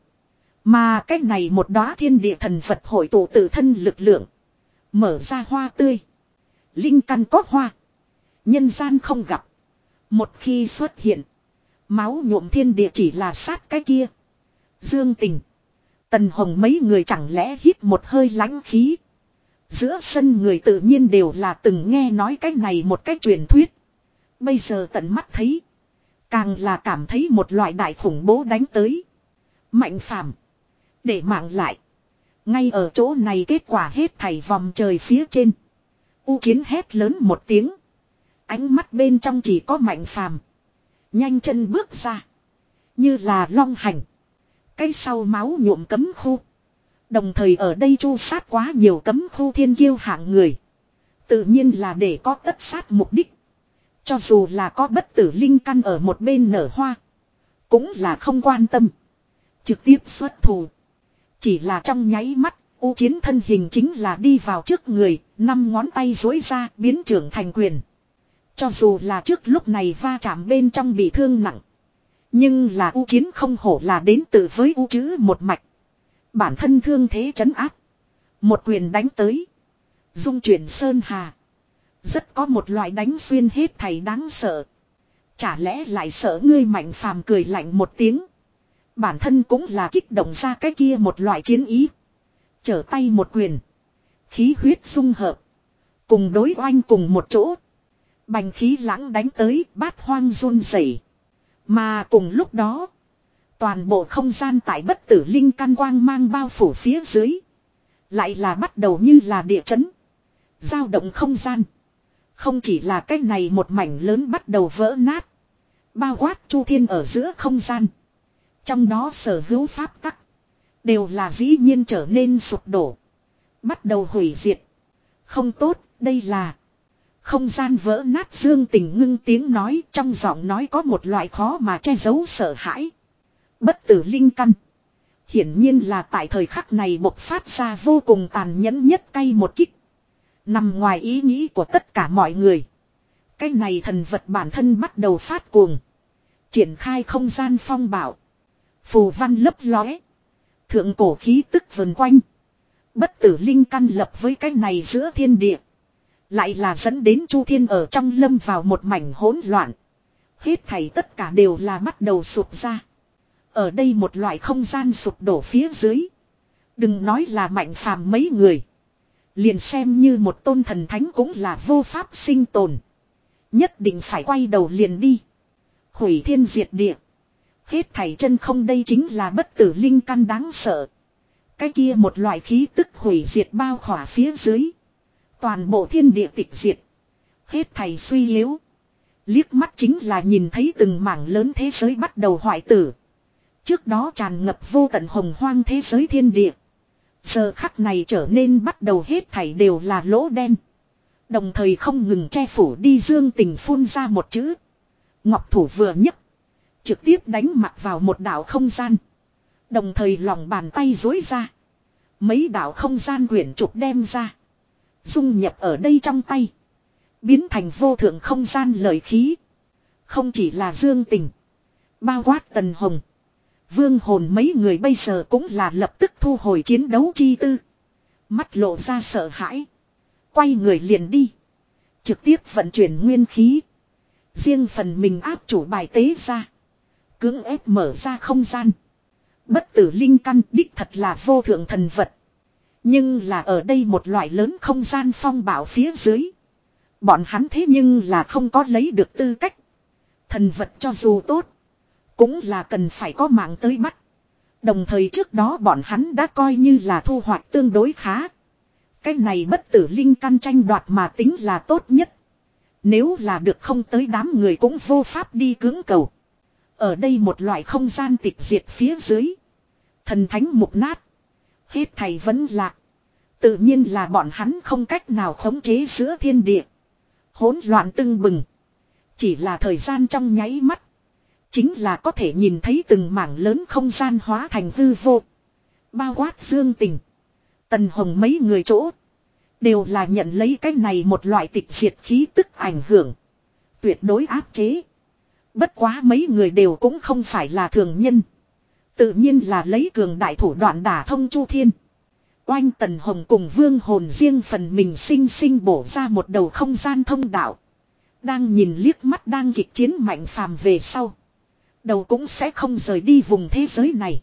Mà cách này một đóa thiên địa thần vật hội tụ tự thân lực lượng. Mở ra hoa tươi. Linh căn có hoa. Nhân gian không gặp. Một khi xuất hiện. Máu nhuộm thiên địa chỉ là sát cái kia. Dương Tình. Tần Hồng mấy người chẳng lẽ hít một hơi lãnh khí. Giữa sân người tự nhiên đều là từng nghe nói cái này một cái truyền thuyết. Bây giờ tận mắt thấy. Càng là cảm thấy một loại đại khủng bố đánh tới. Mạnh Phàm để mạng lại. Ngay ở chỗ này kết quả hết thảy vòng trời phía trên. U Chiến hét lớn một tiếng. Ánh mắt bên trong chỉ có Mạnh Phàm. Nhanh chân bước ra. Như là long hành. Cái sau máu nhuộm cấm khu. Đồng thời ở đây chu sát quá nhiều cấm khu thiên kiêu hạng người. Tự nhiên là để có tất sát mục đích. Cho dù là có bất tử linh căn ở một bên nở hoa. Cũng là không quan tâm. Trực tiếp xuất thủ. Chỉ là trong nháy mắt. U Chiến thân hình chính là đi vào trước người. Năm ngón tay dối ra biến trưởng thành quyền. Cho dù là trước lúc này va chạm bên trong bị thương nặng. Nhưng là U Chiến không hổ là đến từ với U chữ một mạch. Bản thân thương thế trấn áp. Một quyền đánh tới. Dung chuyển sơn hà. Rất có một loại đánh xuyên hết thảy đáng sợ. Chả lẽ lại sợ ngươi Mạnh Phàm cười lạnh một tiếng. Bản thân cũng là kích động ra cái kia một loại chiến ý. Trở tay một quyền. Khí huyết dung hợp. Cùng đối oanh cùng một chỗ. Bành khí lãng đánh tới bát hoang run rẩy. Mà cùng lúc đó. Toàn bộ không gian tại bất tử linh căn quang mang bao phủ phía dưới. Lại là bắt đầu như là địa chấn. Dao động không gian. Không chỉ là cái này một mảnh lớn bắt đầu vỡ nát. Bao quát chu thiên ở giữa không gian. Trong đó sở hữu pháp tắc. Đều là dĩ nhiên trở nên sụp đổ. Bắt đầu hủy diệt. Không tốt, đây là. Không gian vỡ nát Dương Tình ngưng tiếng nói. Trong giọng nói có một loại khó mà che giấu sợ hãi. Bất tử linh căn. Hiển nhiên là tại thời khắc này bộc phát ra vô cùng tàn nhẫn nhất cay một kích. Nằm ngoài ý nghĩ của tất cả mọi người. Cái này thần vật bản thân bắt đầu phát cuồng. Triển khai không gian phong bạo. Phù văn lấp lóe. Thượng cổ khí tức vần quanh. Bất tử linh căn lập với cái này giữa thiên địa. Lại là dẫn đến Chu Thiên ở trong lâm vào một mảnh hỗn loạn. Hết thảy tất cả đều là bắt đầu sụp ra. Ở đây một loại không gian sụp đổ phía dưới. Đừng nói là Mạnh Phàm mấy người. Liền xem như một tôn thần thánh cũng là vô pháp sinh tồn. Nhất định phải quay đầu liền đi. Hủy thiên diệt địa. Hết thảy chân không đây chính là bất tử linh căn đáng sợ. Cái kia một loại khí tức hủy diệt bao khỏa phía dưới. Toàn bộ thiên địa tịch diệt. Hết thảy suy yếu. Liếc mắt chính là nhìn thấy từng mảng lớn thế giới bắt đầu hoại tử. Trước đó tràn ngập vô tận hồng hoang thế giới thiên địa. Giờ khắc này trở nên bắt đầu hết thảy đều là lỗ đen. Đồng thời không ngừng che phủ đi Dương Tình phun ra một chữ. Ngọc thủ vừa nhấc. Trực tiếp đánh mặt vào một đảo không gian. Đồng thời lòng bàn tay dối ra. Mấy đảo không gian quyển trục đem ra. Dung nhập ở đây trong tay. Biến thành vô thượng không gian lợi khí. Không chỉ là Dương Tình. Bao quát Tần Hồng. Vương hồn mấy người bây giờ cũng là lập tức thu hồi chiến đấu chi tư. Mắt lộ ra sợ hãi. Quay người liền đi. Trực tiếp vận chuyển nguyên khí. Riêng phần mình áp chủ bài tế ra. Cưỡng ép mở ra không gian. Bất tử linh căn đích thật là vô thượng thần vật. Nhưng là ở đây một loại lớn không gian phong bạo phía dưới. Bọn hắn thế nhưng là không có lấy được tư cách. Thần vật cho dù tốt. Cũng là cần phải có mạng tới bắt. Đồng thời trước đó bọn hắn đã coi như là thu hoạch tương đối khá. Cái này bất tử linh căn tranh đoạt mà tính là tốt nhất. Nếu là được không tới đám người cũng vô pháp đi cưỡng cầu. Ở đây một loại không gian tịch diệt phía dưới. Thần thánh mục nát. Hết thầy vẫn lạc. Tự nhiên là bọn hắn không cách nào khống chế giữa thiên địa. Hỗn loạn tưng bừng. Chỉ là thời gian trong nháy mắt. Chính là có thể nhìn thấy từng mảng lớn không gian hóa thành hư vô. Bao quát Dương Tình. Tần Hồng mấy người chỗ. Đều là nhận lấy cái này một loại tịch diệt khí tức ảnh hưởng. Tuyệt đối áp chế. Bất quá mấy người đều cũng không phải là thường nhân. Tự nhiên là lấy cường đại thủ đoạn đả thông Chu Thiên. Oanh Tần Hồng cùng Vương hồn riêng phần mình sinh sinh bổ ra một đầu không gian thông đạo. Đang nhìn liếc mắt đang kịch chiến Mạnh Phàm về sau. Đầu cũng sẽ không rời đi vùng thế giới này.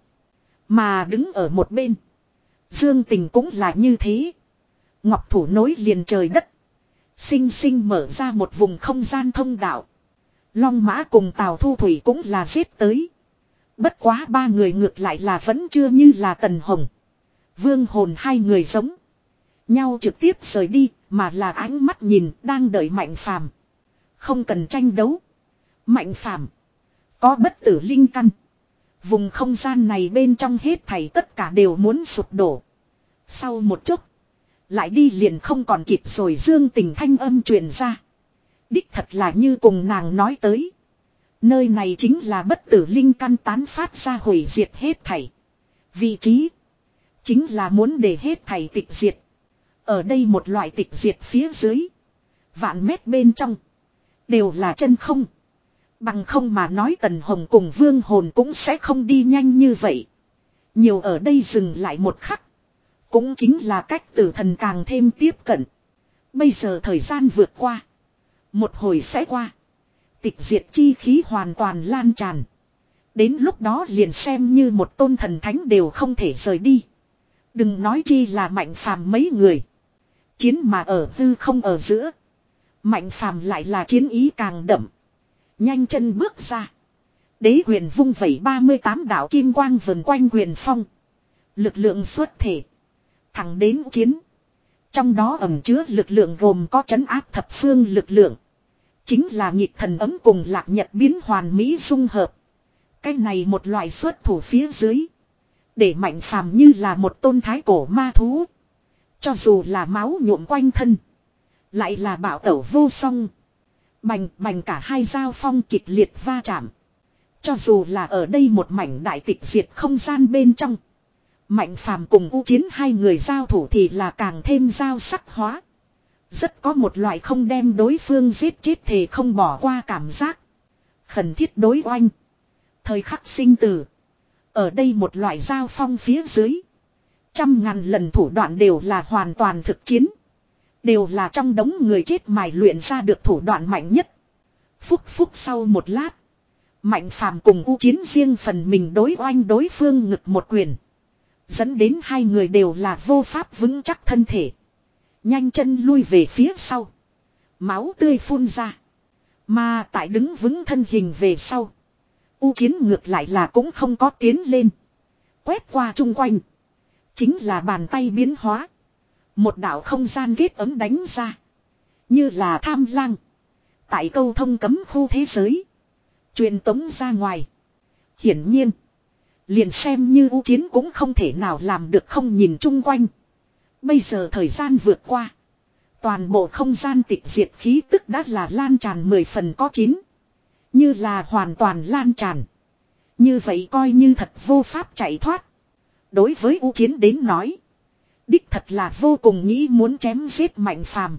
Mà đứng ở một bên. Dương Tình cũng là như thế. Ngọc thủ nối liền trời đất. Sinh sinh mở ra một vùng không gian thông đạo. Long Mã cùng Tào Thu Thủy cũng là giết tới. Bất quá ba người ngược lại là vẫn chưa như là Tần Hồng. Vương hồn hai người giống nhau trực tiếp rời đi, mà là ánh mắt nhìn đang đợi Mạnh Phàm. Không cần tranh đấu. Mạnh Phàm có bất tử linh căn. Vùng không gian này bên trong hết thảy tất cả đều muốn sụp đổ. Sau một chút. Lại đi liền không còn kịp rồi Dương Tình thanh âm truyền ra. Đích thật là như cùng nàng nói tới. Nơi này chính là bất tử linh căn tán phát ra hủy diệt hết thảy. Vị trí. Chính là muốn để hết thảy tịch diệt. Ở đây một loại tịch diệt phía dưới. Vạn mét bên trong. Đều là chân không. Bằng không mà nói Tần Hồng cùng Vương hồn cũng sẽ không đi nhanh như vậy. Nhiều ở đây dừng lại một khắc. Cũng chính là cách tử thần càng thêm tiếp cận. Bây giờ thời gian vượt qua. Một hồi sẽ qua. Tịch diệt chi khí hoàn toàn lan tràn. Đến lúc đó liền xem như một tôn thần thánh đều không thể rời đi. Đừng nói chi là Mạnh Phàm mấy người. Chiến mà ở hư không ở giữa. Mạnh Phàm lại là chiến ý càng đậm. Nhanh chân bước ra. Đế huyền vung vẩy ba mươi tám đạo kim quang vần quanh huyền phong. Lực lượng xuất thể. Thẳng đến chiến. Trong đó ẩn chứa lực lượng gồm có trấn áp thập phương lực lượng. Chính là nhịp thần ấm cùng lạc nhật biến hoàn mỹ dung hợp. Cái này một loại xuất thủ phía dưới. Để Mạnh Phàm như là một tôn thái cổ ma thú. Cho dù là máu nhuộm quanh thân. Lại là bạo tẩu vô song. Bành bành cả hai giao phong kịch liệt va chạm. Cho dù là ở đây một mảnh đại tịch diệt không gian bên trong. Mạnh Phàm cùng U Chiến hai người giao thủ thì là càng thêm giao sắc hóa. Rất có một loại không đem đối phương giết chết thì không bỏ qua cảm giác. Khẩn thiết đối oanh. Thời khắc sinh tử. Ở đây một loại giao phong phía dưới. Trăm ngàn lần thủ đoạn đều là hoàn toàn thực chiến. Đều là trong đống người chết mài luyện ra được thủ đoạn mạnh nhất. Phúc phúc sau một lát. Mạnh Phàm cùng U Chiến riêng phần mình đối oanh đối phương ngực một quyền. Dẫn đến hai người đều là vô pháp vững chắc thân thể. Nhanh chân lui về phía sau. Máu tươi phun ra. Mà tại đứng vững thân hình về sau. U Chiến ngược lại là cũng không có tiến lên. Quét qua chung quanh. Chính là bàn tay biến hóa. Một đạo không gian kết ấm đánh ra. Như là tham lang. Tại câu thông cấm khu thế giới. Truyền tống ra ngoài. Hiển nhiên. Liền xem như U Chiến cũng không thể nào làm được không nhìn chung quanh. Bây giờ thời gian vượt qua. Toàn bộ không gian tịch diệt khí tức đã là lan tràn mười phần có chín. Như là hoàn toàn lan tràn. Như vậy coi như thật vô pháp chạy thoát. Đối với U Chiến đến nói. Đích thật là vô cùng nghĩ muốn chém giết Mạnh Phàm.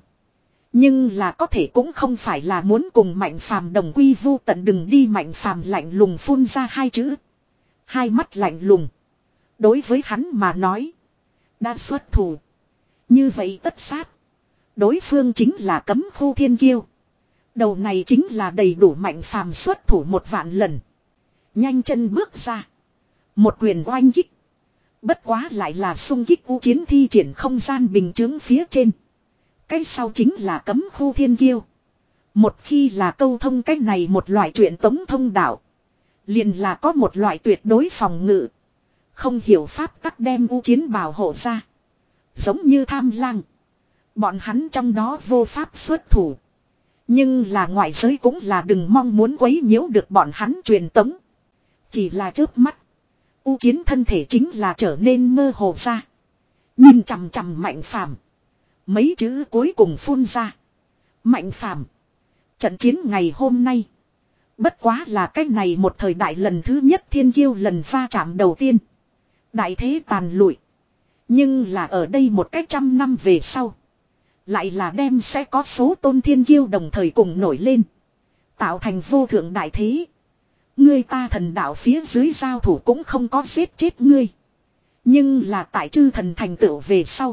Nhưng là có thể cũng không phải là muốn cùng Mạnh Phàm đồng quy vu tận, đừng đi. Mạnh Phàm lạnh lùng phun ra hai chữ. Hai mắt lạnh lùng. Đối với hắn mà nói. Đã xuất thủ. Như vậy tất sát. Đối phương chính là cấm khu thiên kiêu. Đầu này chính là đầy đủ Mạnh Phàm xuất thủ một vạn lần. Nhanh chân bước ra. Một quyền oanh kích. Bất quá lại là xung kích U Chiến thi triển không gian bình chứng phía trên. Cái sau chính là cấm khu thiên kiêu. Một khi là câu thông cái này một loại chuyện tống thông đạo. Liền là có một loại tuyệt đối phòng ngự. Không hiểu pháp tắc đem U Chiến bảo hộ ra. Giống như tham lang. Bọn hắn trong đó vô pháp xuất thủ. Nhưng là ngoại giới cũng là đừng mong muốn quấy nhiễu được bọn hắn truyền tống. Chỉ là chớp mắt. U Chiến thân thể chính là trở nên mơ hồ ra. Nhìn chằm chằm Mạnh Phàm. Mấy chữ cuối cùng phun ra. Mạnh Phàm. Trận chiến ngày hôm nay. Bất quá là cái này một thời đại lần thứ nhất thiên kiêu lần va chạm đầu tiên. Đại thế tàn lụi. Nhưng là ở đây một cách trăm năm về sau. Lại là đem sẽ có số tôn thiên kiêu đồng thời cùng nổi lên. Tạo thành vô thượng đại thế. Ngươi ta thần đạo phía dưới giao thủ cũng không có giết chết ngươi. Nhưng là tại chư thần thành tựu về sau.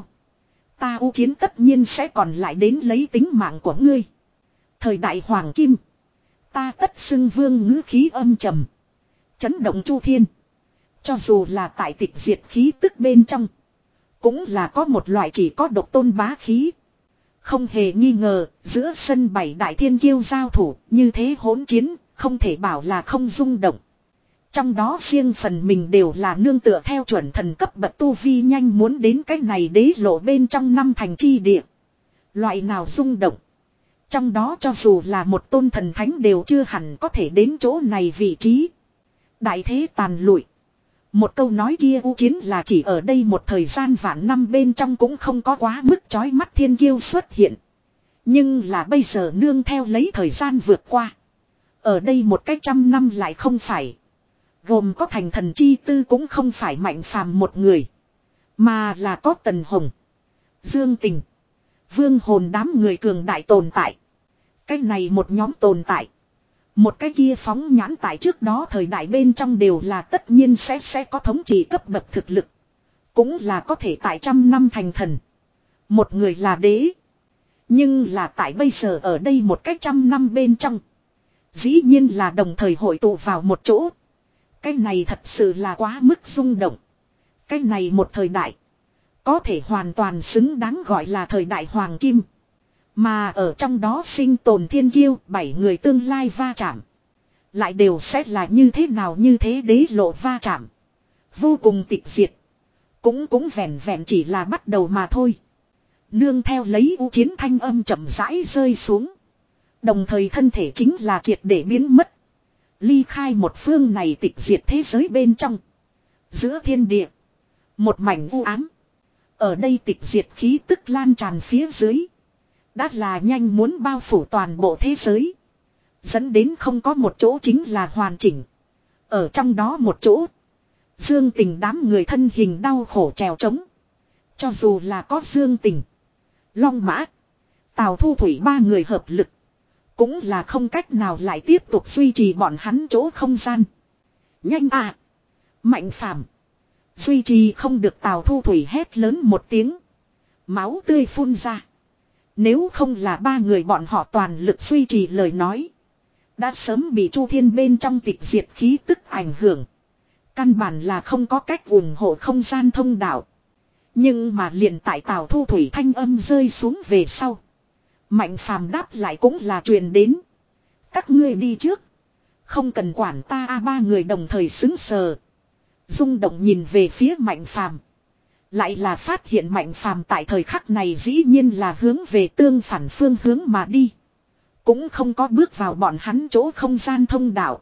Ta U Chiến tất nhiên sẽ còn lại đến lấy tính mạng của ngươi. Thời đại hoàng kim. Ta tất xưng vương ngữ khí âm trầm. Chấn động chu thiên. Cho dù là tại tịch diệt khí tức bên trong. Cũng là có một loại chỉ có độc tôn bá khí. Không hề nghi ngờ, giữa sân bảy đại thiên kiêu giao thủ, như thế hỗn chiến, không thể bảo là không rung động. Trong đó riêng phần mình đều là nương tựa theo chuẩn thần cấp bậc tu vi nhanh muốn đến cái này đế lộ bên trong năm thành chi địa. Loại nào rung động. Trong đó cho dù là một tôn thần thánh đều chưa hẳn có thể đến chỗ này vị trí. Đại thế tàn lụi. Một câu nói kia U Chiến là chỉ ở đây một thời gian vạn năm bên trong cũng không có quá mức chói mắt thiên kiêu xuất hiện. Nhưng là bây giờ nương theo lấy thời gian vượt qua. Ở đây một cách trăm năm lại không phải. Gồm có thành thần chi tư cũng không phải Mạnh Phàm một người. Mà là có Tần Hồng, Dương Tình, Vương Hồn đám người cường đại tồn tại. Cái này một nhóm tồn tại. Một cái kia phóng nhãn tại trước đó thời đại bên trong đều là tất nhiên sẽ sẽ có thống trị cấp bậc thực lực. Cũng là có thể tại trăm năm thành thần. Một người là đế. Nhưng là tại bây giờ ở đây một cách trăm năm bên trong. Dĩ nhiên là đồng thời hội tụ vào một chỗ. Cái này thật sự là quá mức rung động. Cái này một thời đại. Có thể hoàn toàn xứng đáng gọi là thời đại hoàng kim. Mà ở trong đó sinh tồn thiên kiêu, bảy người tương lai va chạm. Lại đều sẽ là như thế nào như thế đế lộ va chạm. Vô cùng tịch diệt. Cũng cũng vẹn vẹn chỉ là bắt đầu mà thôi. Nương theo lấy u chiến thanh âm chậm rãi rơi xuống. Đồng thời thân thể chính là triệt để biến mất. Ly khai một phương này tịch diệt thế giới bên trong. Giữa thiên địa. Một mảnh u ám. Ở đây tịch diệt khí tức lan tràn phía dưới. Đã là nhanh muốn bao phủ toàn bộ thế giới. Dẫn đến không có một chỗ chính là hoàn chỉnh. Ở trong đó một chỗ. Dương Tình đám người thân hình đau khổ trèo trống. Cho dù là có Dương Tình. Long Mã. Tào Thu Thủy ba người hợp lực. Cũng là không cách nào lại tiếp tục duy trì bọn hắn chỗ không gian. Nhanh à. Mạnh Phàm. Duy trì không được Tào Thu Thủy hét lớn một tiếng. Máu tươi phun ra. Nếu không là ba người bọn họ toàn lực duy trì lời nói. Đã sớm bị Chu Thiên bên trong tịch diệt khí tức ảnh hưởng. Căn bản là không có cách ủng hộ không gian thông đạo. Nhưng mà liền tại Tào Thu Thủy thanh âm rơi xuống về sau. Mạnh Phàm đáp lại cũng là truyền đến. Các ngươi đi trước. Không cần quản ta a ba người đồng thời xứng sờ. Rung động nhìn về phía Mạnh Phàm. Lại là phát hiện Mạnh Phàm tại thời khắc này dĩ nhiên là hướng về tương phản phương hướng mà đi. Cũng không có bước vào bọn hắn chỗ không gian thông đạo.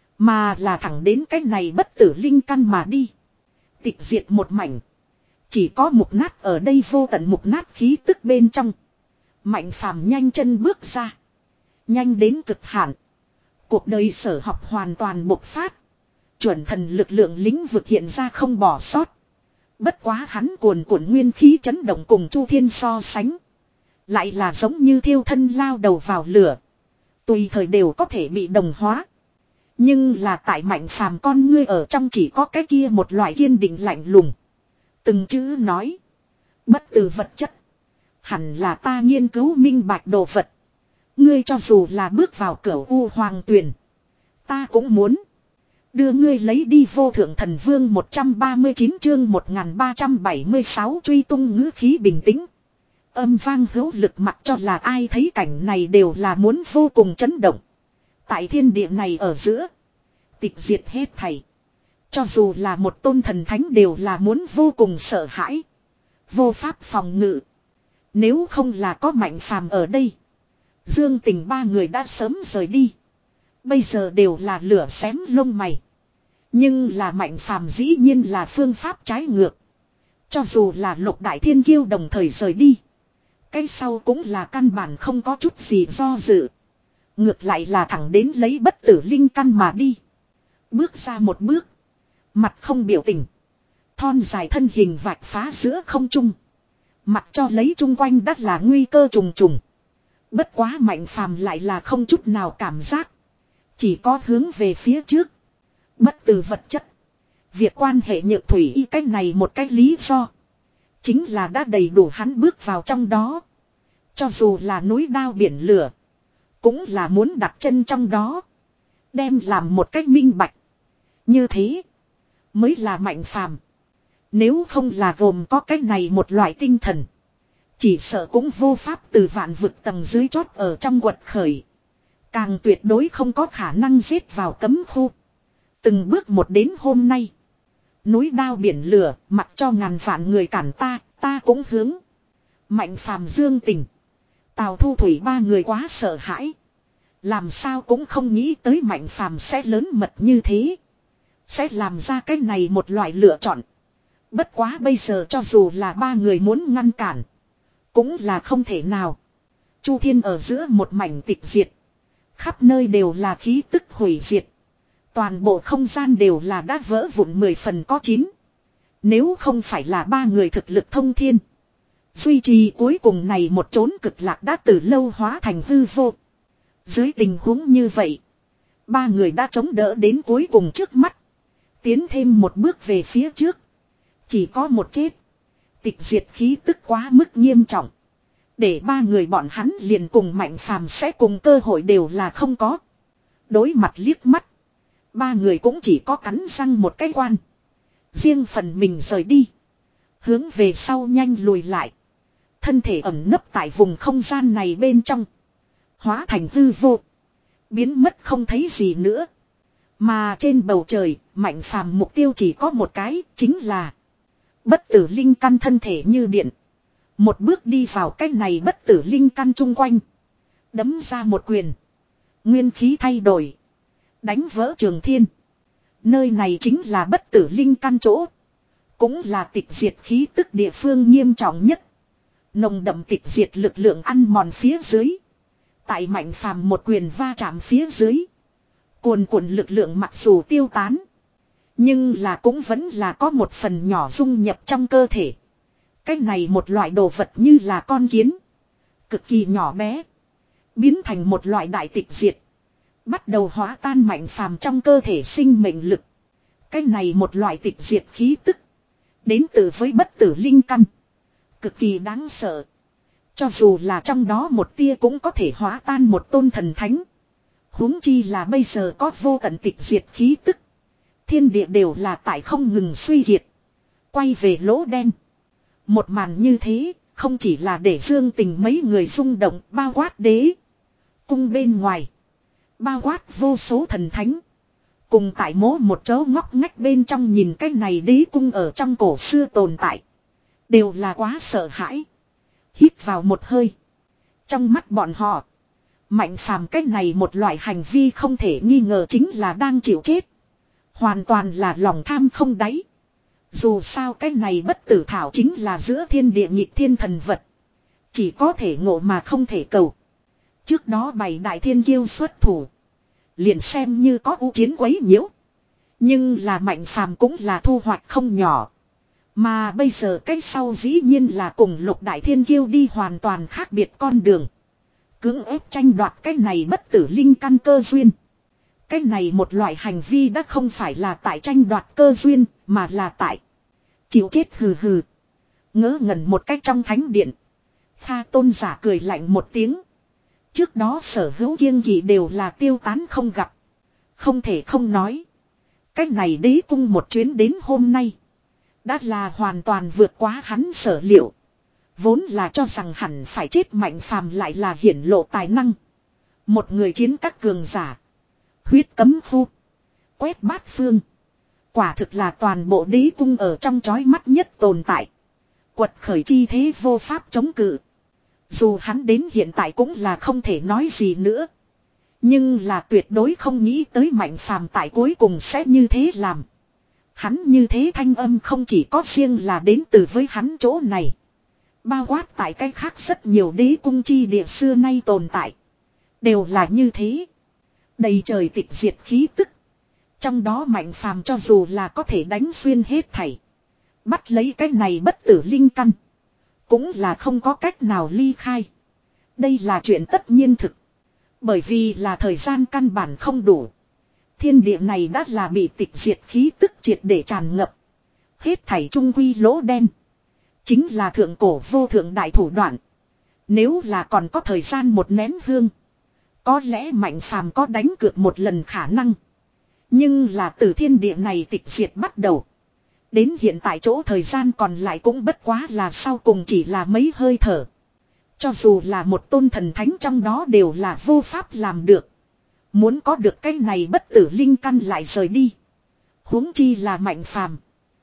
Mà là thẳng đến cái này bất tử linh căn mà đi. Tịch diệt một mảnh. Chỉ có mục nát ở đây vô tận mục nát khí tức bên trong. Mạnh Phàm nhanh chân bước ra. Nhanh đến cực hạn. Cuộc đời sở học hoàn toàn bộc phát. Chuẩn thần lực lượng lĩnh vực hiện ra không bỏ sót. Bất quá hắn cuồn cuộn nguyên khí chấn động cùng Chu Thiên so sánh. Lại là giống như thiêu thân lao đầu vào lửa. Tùy thời đều có thể bị đồng hóa. Nhưng là tại Mạnh Phàm con ngươi ở trong chỉ có cái kia một loại kiên định lạnh lùng. Từng chữ nói. Bất tử vật chất. Hẳn là ta nghiên cứu minh bạch đồ vật. Ngươi cho dù là bước vào cửa u hoàng tuyền. Ta cũng muốn. Đưa ngươi lấy đi vô thượng thần vương một trăm ba mươi chín chương một nghìn ba trăm bảy mươi sáu truy tung ngữ khí bình tĩnh. Âm vang hữu lực mặc cho là ai thấy cảnh này đều là muốn vô cùng chấn động. Tại thiên địa này ở giữa. Tịch diệt hết thảy. Cho dù là một tôn thần thánh đều là muốn vô cùng sợ hãi. Vô pháp phòng ngự. Nếu không là có Mạnh Phàm ở đây. Dương Tình ba người đã sớm rời đi. Bây giờ đều là lửa xém lông mày. Nhưng là Mạnh Phàm dĩ nhiên là phương pháp trái ngược. Cho dù là lục đại thiên kiêu đồng thời rời đi. Cái sau cũng là căn bản không có chút gì do dự. Ngược lại là thẳng đến lấy bất tử linh căn mà đi. Bước ra một bước. Mặt không biểu tình. Thon dài thân hình vạch phá giữa không trung. Mặt cho lấy chung quanh đất là nguy cơ trùng trùng. Bất quá Mạnh Phàm lại là không chút nào cảm giác. Chỉ có hướng về phía trước. Bất tử vật chất. Việc quan hệ nhược thủy y cách này một cách lý do. Chính là đã đầy đủ hắn bước vào trong đó. Cho dù là núi đao biển lửa. Cũng là muốn đặt chân trong đó. Đem làm một cách minh bạch. Như thế. Mới là Mạnh Phàm. Nếu không là gồm có cách này một loại tinh thần. Chỉ sợ cũng vô pháp từ vạn vực tầng dưới chót ở trong quật khởi. Càng tuyệt đối không có khả năng giết vào cấm khu. Từng bước một đến hôm nay. Núi đao biển lửa, mặc cho ngàn vạn người cản ta, ta cũng hướng. Mạnh Phàm Dương Tình. Tào Thu Thủy ba người quá sợ hãi. Làm sao cũng không nghĩ tới Mạnh Phàm sẽ lớn mật như thế. Sẽ làm ra cái này một loại lựa chọn. Bất quá bây giờ cho dù là ba người muốn ngăn cản. Cũng là không thể nào. Chu Thiên ở giữa một mảnh tịch diệt. Khắp nơi đều là khí tức hủy diệt. Toàn bộ không gian đều là đã vỡ vụn mười phần có chín. Nếu không phải là ba người thực lực thông thiên. Duy trì cuối cùng này một chốn cực lạc đã từ lâu hóa thành hư vô. Dưới tình huống như vậy. Ba người đã chống đỡ đến cuối cùng trước mắt. Tiến thêm một bước về phía trước. Chỉ có một chết. Tịch diệt khí tức quá mức nghiêm trọng. Để ba người bọn hắn liền cùng Mạnh Phàm sẽ cùng cơ hội đều là không có. Đối mặt liếc mắt. Ba người cũng chỉ có cắn răng một cái quan. Riêng phần mình rời đi. Hướng về sau nhanh lùi lại. Thân thể ẩn nấp tại vùng không gian này bên trong. Hóa thành hư vô. Biến mất không thấy gì nữa. Mà trên bầu trời, Mạnh Phàm mục tiêu chỉ có một cái, chính là bất tử linh căn thân thể như điện. Một bước đi vào cái này bất tử linh căn chung quanh. Đấm ra một quyền. Nguyên khí thay đổi. Đánh vỡ trường thiên. Nơi này chính là bất tử linh căn chỗ. Cũng là tịch diệt khí tức địa phương nghiêm trọng nhất. Nồng đậm tịch diệt lực lượng ăn mòn phía dưới. Tại Mạnh Phàm một quyền va chạm phía dưới. Cuồn cuộn lực lượng mặc dù tiêu tán. Nhưng là cũng vẫn là có một phần nhỏ dung nhập trong cơ thể. Cái này một loại đồ vật như là con kiến. Cực kỳ nhỏ bé. Biến thành một loại đại tịch diệt. Bắt đầu hóa tan Mạnh Phàm trong cơ thể sinh mệnh lực. Cái này một loại tịch diệt khí tức. Đến từ với bất tử linh căn. Cực kỳ đáng sợ. Cho dù là trong đó một tia cũng có thể hóa tan một tôn thần thánh. Huống chi là bây giờ có vô tận tịch diệt khí tức. Thiên địa đều là tại không ngừng suy kiệt. Quay về lỗ đen. Một màn như thế, không chỉ là để Dương Tình mấy người rung động, bao quát đế cung bên ngoài. Bao quát vô số thần thánh. Cùng tại mố một chỗ ngóc ngách bên trong nhìn cái này đế cung ở trong cổ xưa tồn tại. Đều là quá sợ hãi. Hít vào một hơi. Trong mắt bọn họ. Mạnh Phàm cái này một loại hành vi không thể nghi ngờ chính là đang chịu chết. Hoàn toàn là lòng tham không đáy. Dù sao cái này bất tử thảo chính là giữa thiên địa nhịp thiên thần vật. Chỉ có thể ngộ mà không thể cầu. Trước đó bảy đại thiên kiêu xuất thủ. Liền xem như có ưu chiến quấy nhiễu. Nhưng là Mạnh Phàm cũng là thu hoạch không nhỏ. Mà bây giờ cái sau dĩ nhiên là cùng lục đại thiên kiêu đi hoàn toàn khác biệt con đường. Cưỡng ép tranh đoạt cái này bất tử linh căn cơ duyên. Cái này một loại hành vi đã không phải là tại tranh đoạt cơ duyên, mà là tại chịu chết hừ hừ. Ngớ ngẩn một cách trong thánh điện. Kha tôn giả cười lạnh một tiếng. Trước đó sở hữu kiêng kỵ đều là tiêu tán không gặp. Không thể không nói. Cái này đế cung một chuyến đến hôm nay. Đã là hoàn toàn vượt quá hắn sở liệu. Vốn là cho rằng hẳn phải chết Mạnh Phàm lại là hiển lộ tài năng. Một người chiến các cường giả. Huyết cấm khu. Quét bát phương. Quả thực là toàn bộ đế cung ở trong chói mắt nhất tồn tại. Quật khởi chi thế vô pháp chống cự. Dù hắn đến hiện tại cũng là không thể nói gì nữa. Nhưng là tuyệt đối không nghĩ tới Mạnh Phàm tại cuối cùng sẽ như thế làm. Hắn như thế thanh âm không chỉ có riêng là đến từ với hắn chỗ này. Bao quát tại cái khác rất nhiều đế cung chi địa xưa nay tồn tại. Đều là như thế. Đầy trời tịch diệt khí tức. Trong đó Mạnh Phàm cho dù là có thể đánh xuyên hết thảy. Bắt lấy cái này bất tử linh căn. Cũng là không có cách nào ly khai. Đây là chuyện tất nhiên thực. Bởi vì là thời gian căn bản không đủ. Thiên địa này đã là bị tịch diệt khí tức triệt để tràn ngập. Hết thảy trung quy lỗ đen. Chính là thượng cổ vô thượng đại thủ đoạn. Nếu là còn có thời gian một nén hương. Có lẽ Mạnh Phàm có đánh cược một lần khả năng. Nhưng là từ thiên địa này tịch diệt bắt đầu. Đến hiện tại chỗ thời gian còn lại cũng bất quá là sau cùng chỉ là mấy hơi thở. Cho dù là một tôn thần thánh trong đó đều là vô pháp làm được. Muốn có được cái này bất tử linh căn lại rời đi. Huống chi là Mạnh Phàm.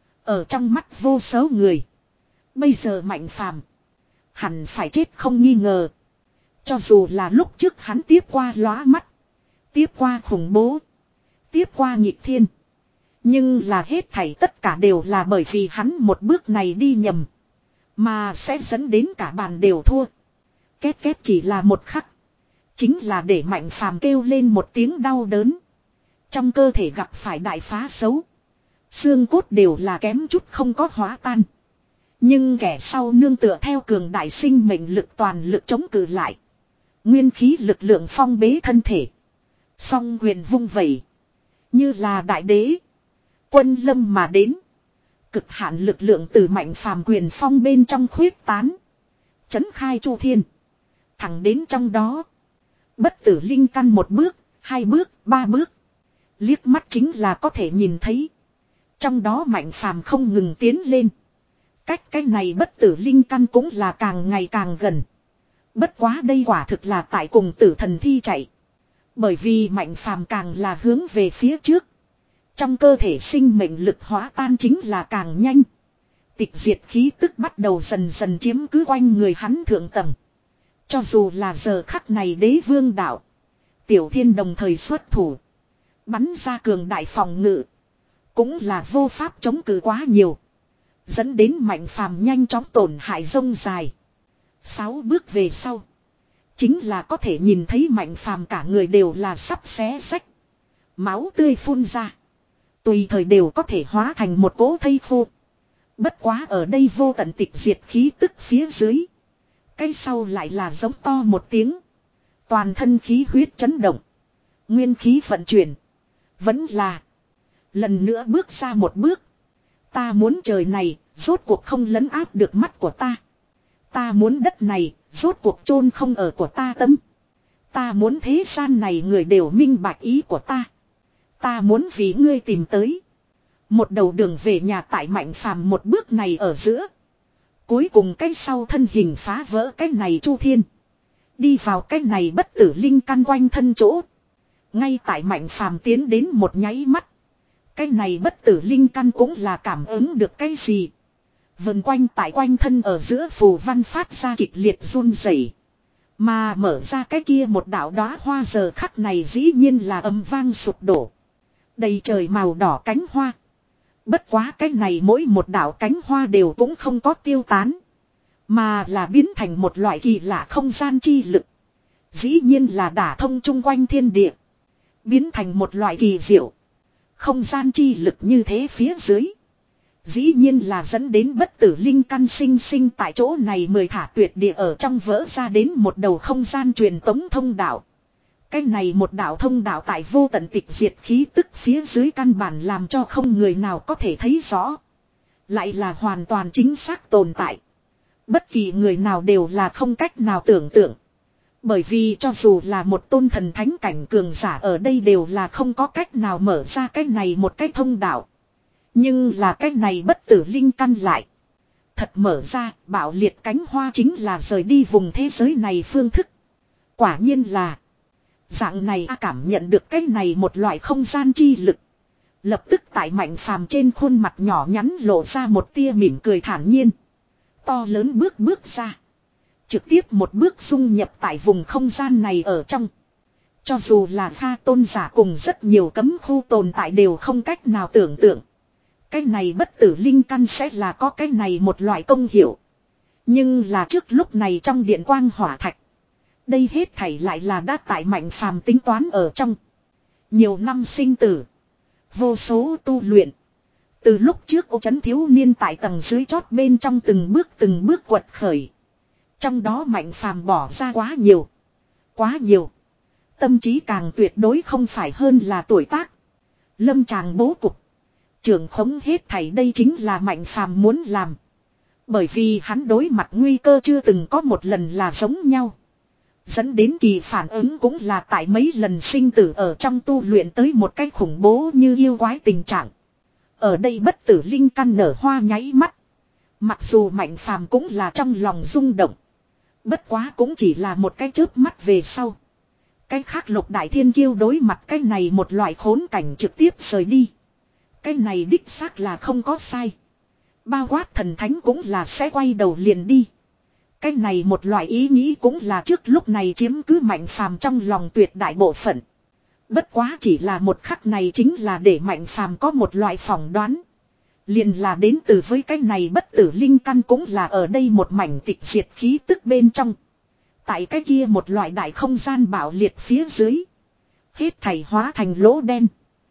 Ở trong mắt vô số người. Bây giờ Mạnh Phàm hẳn phải chết không nghi ngờ. Cho dù là lúc trước hắn tiếp qua lóa mắt. Tiếp qua khủng bố. Tiếp qua nghịch thiên. Nhưng là hết thảy tất cả đều là bởi vì hắn một bước này đi nhầm. Mà sẽ dẫn đến cả bàn đều thua. Két két chỉ là một khắc. Chính là để Mạnh Phàm kêu lên một tiếng đau đớn. Trong cơ thể gặp phải đại phá xấu. Xương cốt đều là kém chút không có hóa tan. Nhưng kẻ sau nương tựa theo cường đại sinh mệnh lực toàn lực chống cự lại. Nguyên khí lực lượng phong bế thân thể. Song quyền vung vẩy. Như là đại đế. Quân lâm mà đến. Cực hạn lực lượng từ Mạnh Phàm quyền phong bên trong khuyết tán. Chấn khai chu thiên. Thẳng đến trong đó. Bất tử linh căn một bước. Hai bước, ba bước. Liếc mắt chính là có thể nhìn thấy. Trong đó Mạnh Phàm không ngừng tiến lên. Cách cái này bất tử linh căn cũng là càng ngày càng gần. Bất quá đây quả thực là tại cùng tử thần thi chạy. Bởi vì Mạnh Phàm càng là hướng về phía trước. Trong cơ thể sinh mệnh lực hóa tan chính là càng nhanh. Tịch diệt khí tức bắt đầu dần dần chiếm cứ quanh người hắn thượng tầng. Cho dù là giờ khắc này đế vương đạo. Tiểu Thiên đồng thời xuất thủ. Bắn ra cường đại phòng ngự. Cũng là vô pháp chống cự quá nhiều. Dẫn đến Mạnh Phàm nhanh chóng tổn hại rông dài. Sáu bước về sau. Chính là có thể nhìn thấy Mạnh Phàm cả người đều là sắp xé rách. Máu tươi phun ra. Tùy thời đều có thể hóa thành một cỗ thây khô. Bất quá ở đây vô tận tịch diệt khí tức phía dưới. Cái sau lại là giống to một tiếng. Toàn thân khí huyết chấn động. Nguyên khí vận chuyển. Vẫn là. Lần nữa bước ra một bước. Ta muốn trời này, rốt cuộc không lấn áp được mắt của ta. Ta muốn đất này, rốt cuộc chôn không ở của ta tâm. Ta muốn thế gian này người đều minh bạch ý của ta. Ta muốn vì ngươi tìm tới. Một đầu đường về nhà tại Mạnh Phàm một bước này ở giữa. Cuối cùng cái sau thân hình phá vỡ cái này chu thiên. Đi vào cái này bất tử linh căn quanh thân chỗ. Ngay tại Mạnh Phàm tiến đến một nháy mắt. Cái này bất tử linh căn cũng là cảm ứng được cái gì. Vần quanh tại quanh thân ở giữa phù văn phát ra kịch liệt run rẩy. Mà mở ra cái kia một đạo đóa hoa giờ khắc này dĩ nhiên là âm vang sụp đổ. Đầy trời màu đỏ cánh hoa. Bất quá cái này mỗi một đạo cánh hoa đều cũng không có tiêu tán. Mà là biến thành một loại kỳ lạ không gian chi lực. Dĩ nhiên là đả thông chung quanh thiên địa. Biến thành một loại kỳ diệu. Không gian chi lực như thế phía dưới. Dĩ nhiên là dẫn đến bất tử linh căn sinh sinh tại chỗ này mười thả tuyệt địa ở trong vỡ ra đến một đầu không gian truyền tống thông đạo. Cái này một đạo thông đạo tại vô tận tịch diệt khí tức phía dưới căn bản làm cho không người nào có thể thấy rõ. Lại là hoàn toàn chính xác tồn tại. Bất kỳ người nào đều là không cách nào tưởng tượng. Bởi vì cho dù là một tôn thần thánh cảnh cường giả ở đây đều là không có cách nào mở ra cái này một cái thông đạo. Nhưng là cái này bất tử linh căn lại. Thật mở ra, bạo liệt cánh hoa chính là rời đi vùng thế giới này phương thức. Quả nhiên là. Dạng này a cảm nhận được cái này một loại không gian chi lực. Lập tức tại Mạnh Phàm trên khuôn mặt nhỏ nhắn lộ ra một tia mỉm cười thản nhiên. To lớn bước bước ra. Trực tiếp một bước dung nhập tại vùng không gian này ở trong. Cho dù là Kha tôn giả cùng rất nhiều cấm khu tồn tại đều không cách nào tưởng tượng. Cái này bất tử linh căn sẽ là có cái này một loại công hiệu. Nhưng là trước lúc này trong điện quang hỏa thạch. Đây hết thảy lại là đã tại Mạnh Phàm tính toán ở trong. Nhiều năm sinh tử. Vô số tu luyện. Từ lúc trước ô trấn thiếu niên tại tầng dưới chót bên trong từng bước từng bước quật khởi. Trong đó Mạnh Phàm bỏ ra quá nhiều. Quá nhiều. Tâm trí càng tuyệt đối không phải hơn là tuổi tác. Lâm tràng bố cục. Trưởng khống hết thảy đây chính là Mạnh Phàm muốn làm. Bởi vì hắn đối mặt nguy cơ chưa từng có một lần là giống nhau. Dẫn đến kỳ phản ứng cũng là tại mấy lần sinh tử ở trong tu luyện tới một cách khủng bố như yêu quái tình trạng. Ở đây bất tử linh căn nở hoa nháy mắt. Mặc dù Mạnh Phàm cũng là trong lòng rung động. Bất quá cũng chỉ là một cái chớp mắt về sau. Cái khác Lục Đại Thiên Kiêu đối mặt cái này một loại khốn cảnh trực tiếp rời đi. Cái này đích xác là không có sai. Bao quát thần thánh cũng là sẽ quay đầu liền đi. Cái này một loại ý nghĩ cũng là trước lúc này chiếm cứ Mạnh Phàm trong lòng tuyệt đại bộ phận. Bất quá chỉ là một khắc này chính là để Mạnh Phàm có một loại phỏng đoán. Liền là đến từ với cái này bất tử linh căn cũng là ở đây một mảnh tịch diệt khí tức bên trong. Tại cái kia một loại đại không gian bạo liệt phía dưới. Hết thảy hóa thành lỗ đen.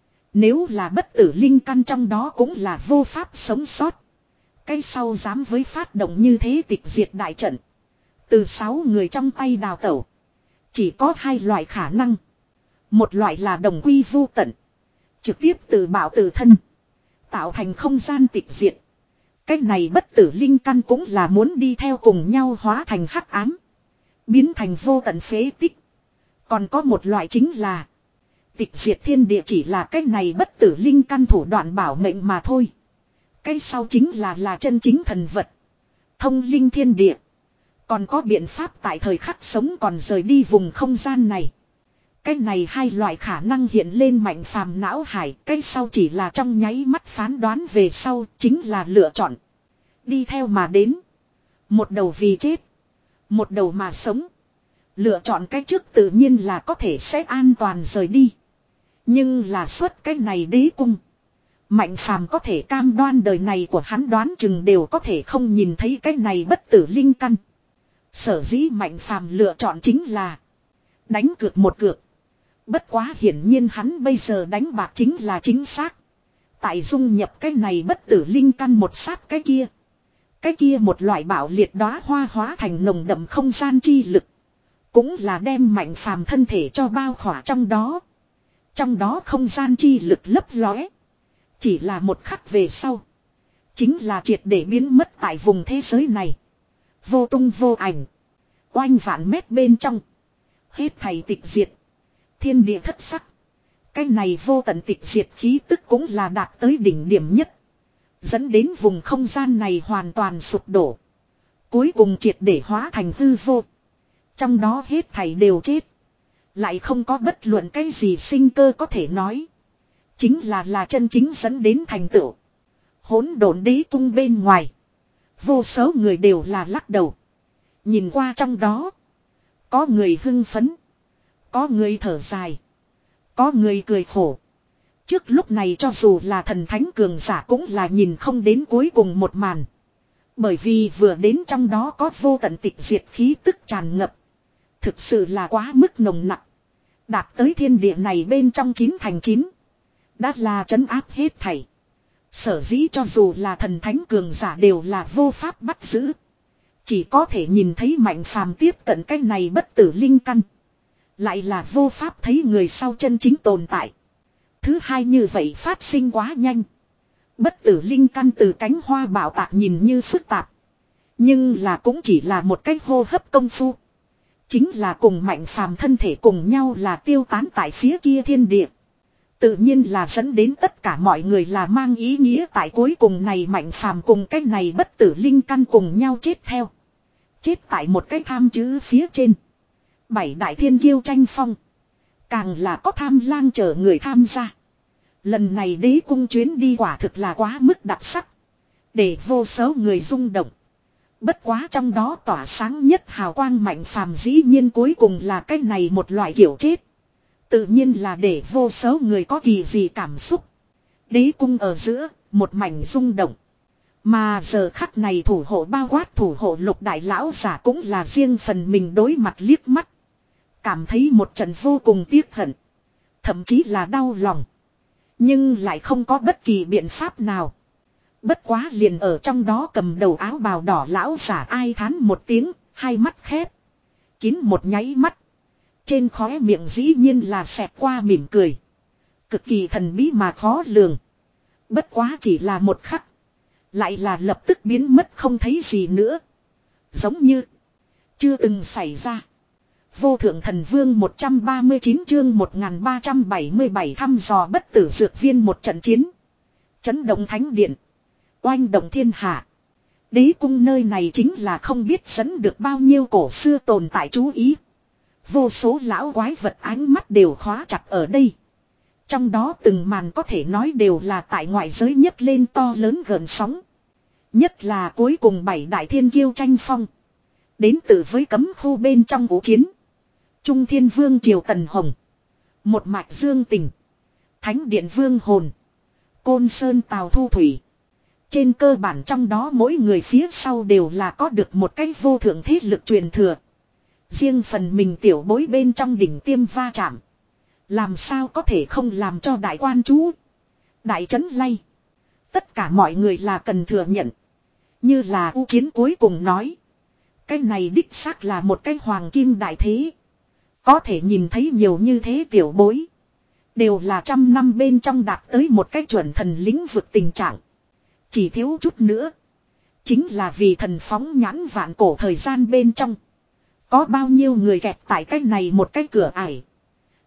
Nếu là bất tử linh căn trong đó cũng là vô pháp sống sót. Cái sau dám với phát động như thế tịch diệt đại trận. Từ sáu người trong tay đào tẩu. Chỉ có hai loại khả năng. Một loại là đồng quy vu tận. Trực tiếp tự bảo tự thân. Tạo thành không gian tịch diệt. Cách này bất tử linh căn cũng là muốn đi theo cùng nhau hóa thành hắc ám. Biến thành vô tận phế tích. Còn có một loại chính là. Tịch diệt thiên địa chỉ là cái này bất tử linh căn thủ đoạn bảo mệnh mà thôi. Cái sau chính là là chân chính thần vật. Thông linh thiên địa. Còn có biện pháp tại thời khắc sống còn rời đi vùng không gian này. Cái này hai loại khả năng hiện lên mạnh phàm não hải. Cái sau chỉ là trong nháy mắt phán đoán về sau chính là lựa chọn. Đi theo mà đến. Một đầu vì chết. Một đầu mà sống. Lựa chọn cái trước tự nhiên là có thể sẽ an toàn rời đi. Nhưng là suốt cái này đế cung. Mạnh phàm có thể cam đoan đời này của hắn đoán chừng đều có thể không nhìn thấy cái này bất tử linh căn. Sở dĩ mạnh phàm lựa chọn chính là đánh cược một cược. Bất quá hiển nhiên hắn bây giờ đánh bạc chính là chính xác. Tại dung nhập cái này bất tử linh căn một sát cái kia. Cái kia một loại bạo liệt đóa hoa hóa thành nồng đậm không gian chi lực. Cũng là đem mạnh phàm thân thể cho bao khỏa trong đó. Trong đó không gian chi lực lấp lóe. Chỉ là một khắc về sau. Chính là triệt để biến mất tại vùng thế giới này. Vô tung vô ảnh. Oanh vạn mét bên trong. Hết thầy tịch diệt. Thiên địa thất sắc. Cái này vô tận tịch diệt khí tức cũng là đạt tới đỉnh điểm nhất. Dẫn đến vùng không gian này hoàn toàn sụp đổ. Cuối cùng triệt để hóa thành hư vô. Trong đó hết thảy đều chết. Lại không có bất luận cái gì sinh cơ có thể nói. Chính là là chân chính dẫn đến thành tựu. Hỗn độn đế cung bên ngoài. Vô số người đều là lắc đầu. Nhìn qua trong đó. Có người hưng phấn. Có người thở dài. Có người cười khổ. Trước lúc này cho dù là thần thánh cường giả cũng là nhìn không đến cuối cùng một màn. Bởi vì vừa đến trong đó có vô tận tịch diệt khí tức tràn ngập. Thực sự là quá mức nồng nặng. Đạt tới thiên địa này bên trong chín thành chín. Đã là trấn áp hết thảy. Sở dĩ cho dù là thần thánh cường giả đều là vô pháp bắt giữ. Chỉ có thể nhìn thấy mạnh phàm tiếp cận cái này bất tử linh căn. Lại là vô pháp thấy người sau chân chính tồn tại. Thứ hai như vậy phát sinh quá nhanh. Bất tử linh căn từ cánh hoa bảo tạc nhìn như phức tạp. Nhưng là cũng chỉ là một cách hô hấp công phu. Chính là cùng mạnh phàm thân thể cùng nhau là tiêu tán tại phía kia thiên địa. Tự nhiên là dẫn đến tất cả mọi người là mang ý nghĩa tại cuối cùng này mạnh phàm cùng cái này bất tử linh căn cùng nhau chết theo. Chết tại một cái tham chữ phía trên. Bảy đại thiên kiêu tranh phong. Càng là có tham lang chờ người tham gia. Lần này đế cung chuyến đi quả thực là quá mức đặc sắc. Để vô số người rung động. Bất quá trong đó tỏa sáng nhất hào quang mạnh phàm dĩ nhiên cuối cùng là cái này một loại kiểu chết. Tự nhiên là để vô số người có kỳ gì cảm xúc. Đế cung ở giữa, một mảnh rung động. Mà giờ khắc này thủ hộ bao quát thủ hộ lục đại lão giả cũng là riêng phần mình đối mặt liếc mắt. Cảm thấy một trận vô cùng tiếc hận. Thậm chí là đau lòng. Nhưng lại không có bất kỳ biện pháp nào. Bất quá liền ở trong đó cầm đầu áo bào đỏ lão giả ai thán một tiếng, hai mắt khép. Kín một nháy mắt. Trên khóe miệng dĩ nhiên là xẹt qua mỉm cười. Cực kỳ thần bí mà khó lường. Bất quá chỉ là một khắc. Lại là lập tức biến mất không thấy gì nữa. Giống như chưa từng xảy ra. Vô thượng thần vương một trăm ba mươi chín chương một nghìn ba trăm bảy mươi bảy thăm dò bất tử dược viên một trận chiến. Chấn động thánh điện. Oanh động thiên hạ. Đế cung nơi này chính là không biết dẫn được bao nhiêu cổ xưa tồn tại chú ý. Vô số lão quái vật ánh mắt đều khóa chặt ở đây. Trong đó từng màn có thể nói đều là tại ngoại giới nhấc lên to lớn gần sóng. Nhất là cuối cùng bảy đại thiên kiêu tranh phong. Đến từ với cấm khu bên trong vũ chiến. Trung Thiên Vương Triều Tần Hồng. Một mạch Dương Tình. Thánh Điện Vương Hồn. Côn Sơn Tào Thu Thủy. Trên cơ bản trong đó mỗi người phía sau đều là có được một cái vô thượng thế lực truyền thừa. Riêng phần mình tiểu bối bên trong đỉnh tiêm va chạm. Làm sao có thể không làm cho đại quan chú. Đại trấn lay. Tất cả mọi người là cần thừa nhận. Như là u chiến cuối cùng nói. Cái này đích xác là một cái hoàng kim đại thế. Có thể nhìn thấy nhiều như thế tiểu bối. Đều là trăm năm bên trong đạt tới một cái chuẩn thần lĩnh vực tình trạng. Chỉ thiếu chút nữa. Chính là vì thần phóng nhãn vạn cổ thời gian bên trong. Có bao nhiêu người kẹt tại cái này một cái cửa ải.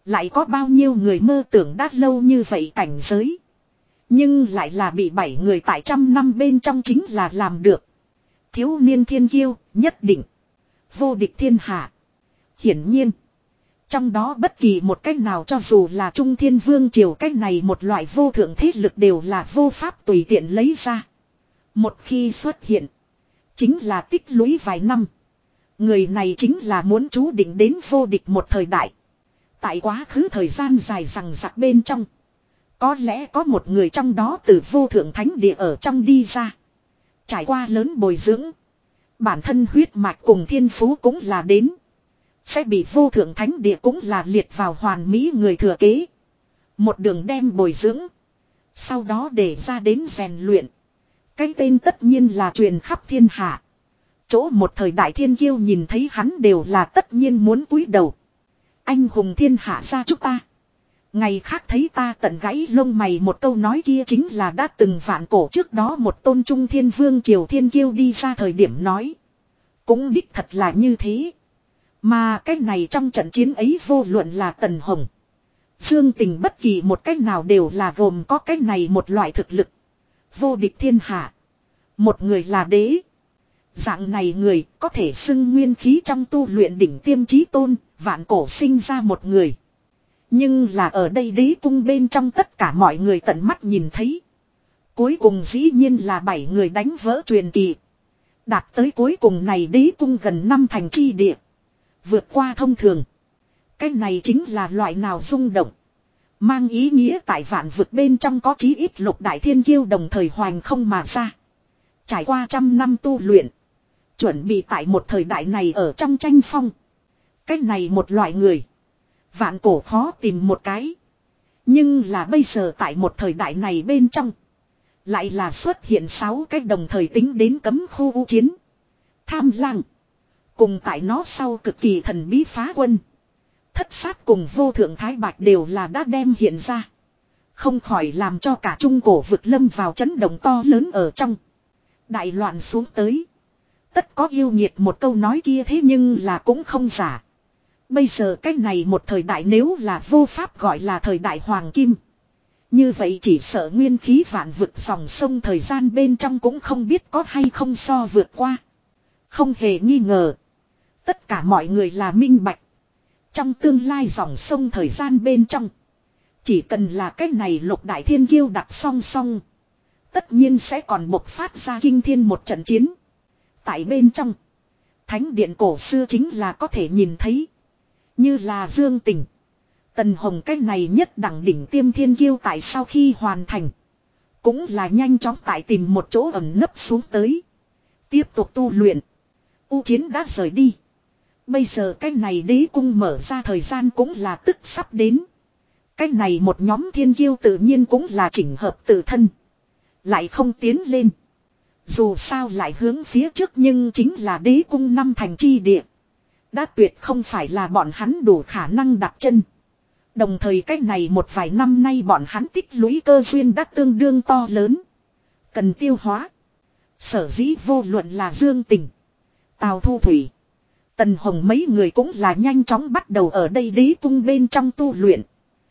Lại có bao nhiêu người mơ tưởng đã lâu như vậy cảnh giới. Nhưng lại là bị bảy người tại trăm năm bên trong chính là làm được. Thiếu niên thiên kiêu, nhất định. Vô địch thiên hạ. Hiển nhiên. Trong đó bất kỳ một cách nào cho dù là Trung Thiên Vương Triều cách này một loại vô thượng thế lực đều là vô pháp tùy tiện lấy ra. Một khi xuất hiện. Chính là tích lũy vài năm. Người này chính là muốn chú định đến vô địch một thời đại. Tại quá khứ thời gian dài rằng rạc bên trong. Có lẽ có một người trong đó từ vô thượng thánh địa ở trong đi ra. Trải qua lớn bồi dưỡng. Bản thân huyết mạch cùng thiên phú cũng là đến. Sẽ bị vô thượng thánh địa cũng là liệt vào hoàn mỹ người thừa kế. Một đường đem bồi dưỡng. Sau đó để ra đến rèn luyện. Cái tên tất nhiên là truyền khắp thiên hạ. Chỗ một thời đại thiên kiêu nhìn thấy hắn đều là tất nhiên muốn cúi đầu. Anh hùng thiên hạ ra chúng ta. Ngày khác thấy ta tận gãy lông mày một câu nói kia chính là đã từng vạn cổ trước đó một tôn trung thiên vương triều thiên kiêu đi ra thời điểm nói. Cũng đích thật là như thế. Mà cái này trong trận chiến ấy vô luận là Tần Hồng. Dương Tình bất kỳ một cách nào đều là gồm có cái này một loại thực lực. Vô địch thiên hạ. Một người là đế. Dạng này người có thể xưng nguyên khí trong tu luyện đỉnh tiêm chí tôn, vạn cổ sinh ra một người. Nhưng là ở đây đế cung bên trong tất cả mọi người tận mắt nhìn thấy. Cuối cùng dĩ nhiên là bảy người đánh vỡ truyền kỳ. Đạt tới cuối cùng này đế cung gần năm thành chi địa. Vượt qua thông thường. Cái này chính là loại nào rung động. Mang ý nghĩa tại vạn vực bên trong có chí ít lục đại thiên kiêu đồng thời hoành không mà ra. Trải qua trăm năm tu luyện. Chuẩn bị tại một thời đại này ở trong tranh phong. Cái này một loại người. Vạn cổ khó tìm một cái. Nhưng là bây giờ tại một thời đại này bên trong. Lại là xuất hiện sáu cái đồng thời tính đến cấm khu u chiến. Tham lang. Cùng tại nó sau cực kỳ thần bí phá quân. Thất sát cùng vô thượng thái bạch đều là đã đem hiện ra. Không khỏi làm cho cả trung cổ vực lâm vào chấn động to lớn ở trong. Đại loạn xuống tới. Tất có yêu nghiệt một câu nói kia thế nhưng là cũng không giả. Bây giờ cái này một thời đại nếu là vô pháp gọi là thời đại hoàng kim. Như vậy chỉ sợ nguyên khí vạn vực dòng sông thời gian bên trong cũng không biết có hay không so vượt qua. Không hề nghi ngờ. Tất cả mọi người là minh bạch. Trong tương lai dòng sông thời gian bên trong. Chỉ cần là cái này lục đại thiên kiêu đặt song song. Tất nhiên sẽ còn bộc phát ra kinh thiên một trận chiến. Tại bên trong. Thánh điện cổ xưa chính là có thể nhìn thấy. Như là Dương Tình. Tần Hồng cái này nhất đẳng đỉnh tiêm thiên kiêu tại sau khi hoàn thành. Cũng là nhanh chóng tại tìm một chỗ ẩn nấp xuống tới. Tiếp tục tu luyện. U chiến đã rời đi. Bây giờ cái này đế cung mở ra thời gian cũng là tức sắp đến. Cái này một nhóm thiên kiêu tự nhiên cũng là chỉnh hợp tự thân. Lại không tiến lên. Dù sao lại hướng phía trước nhưng chính là đế cung năm thành chi địa. Đã tuyệt không phải là bọn hắn đủ khả năng đặt chân. Đồng thời cái này một vài năm nay bọn hắn tích lũy cơ duyên đã tương đương to lớn. Cần tiêu hóa. Sở dĩ vô luận là Dương Tình. Tào Thu Thủy. Tần Hồng mấy người cũng là nhanh chóng bắt đầu ở đây đế cung bên trong tu luyện.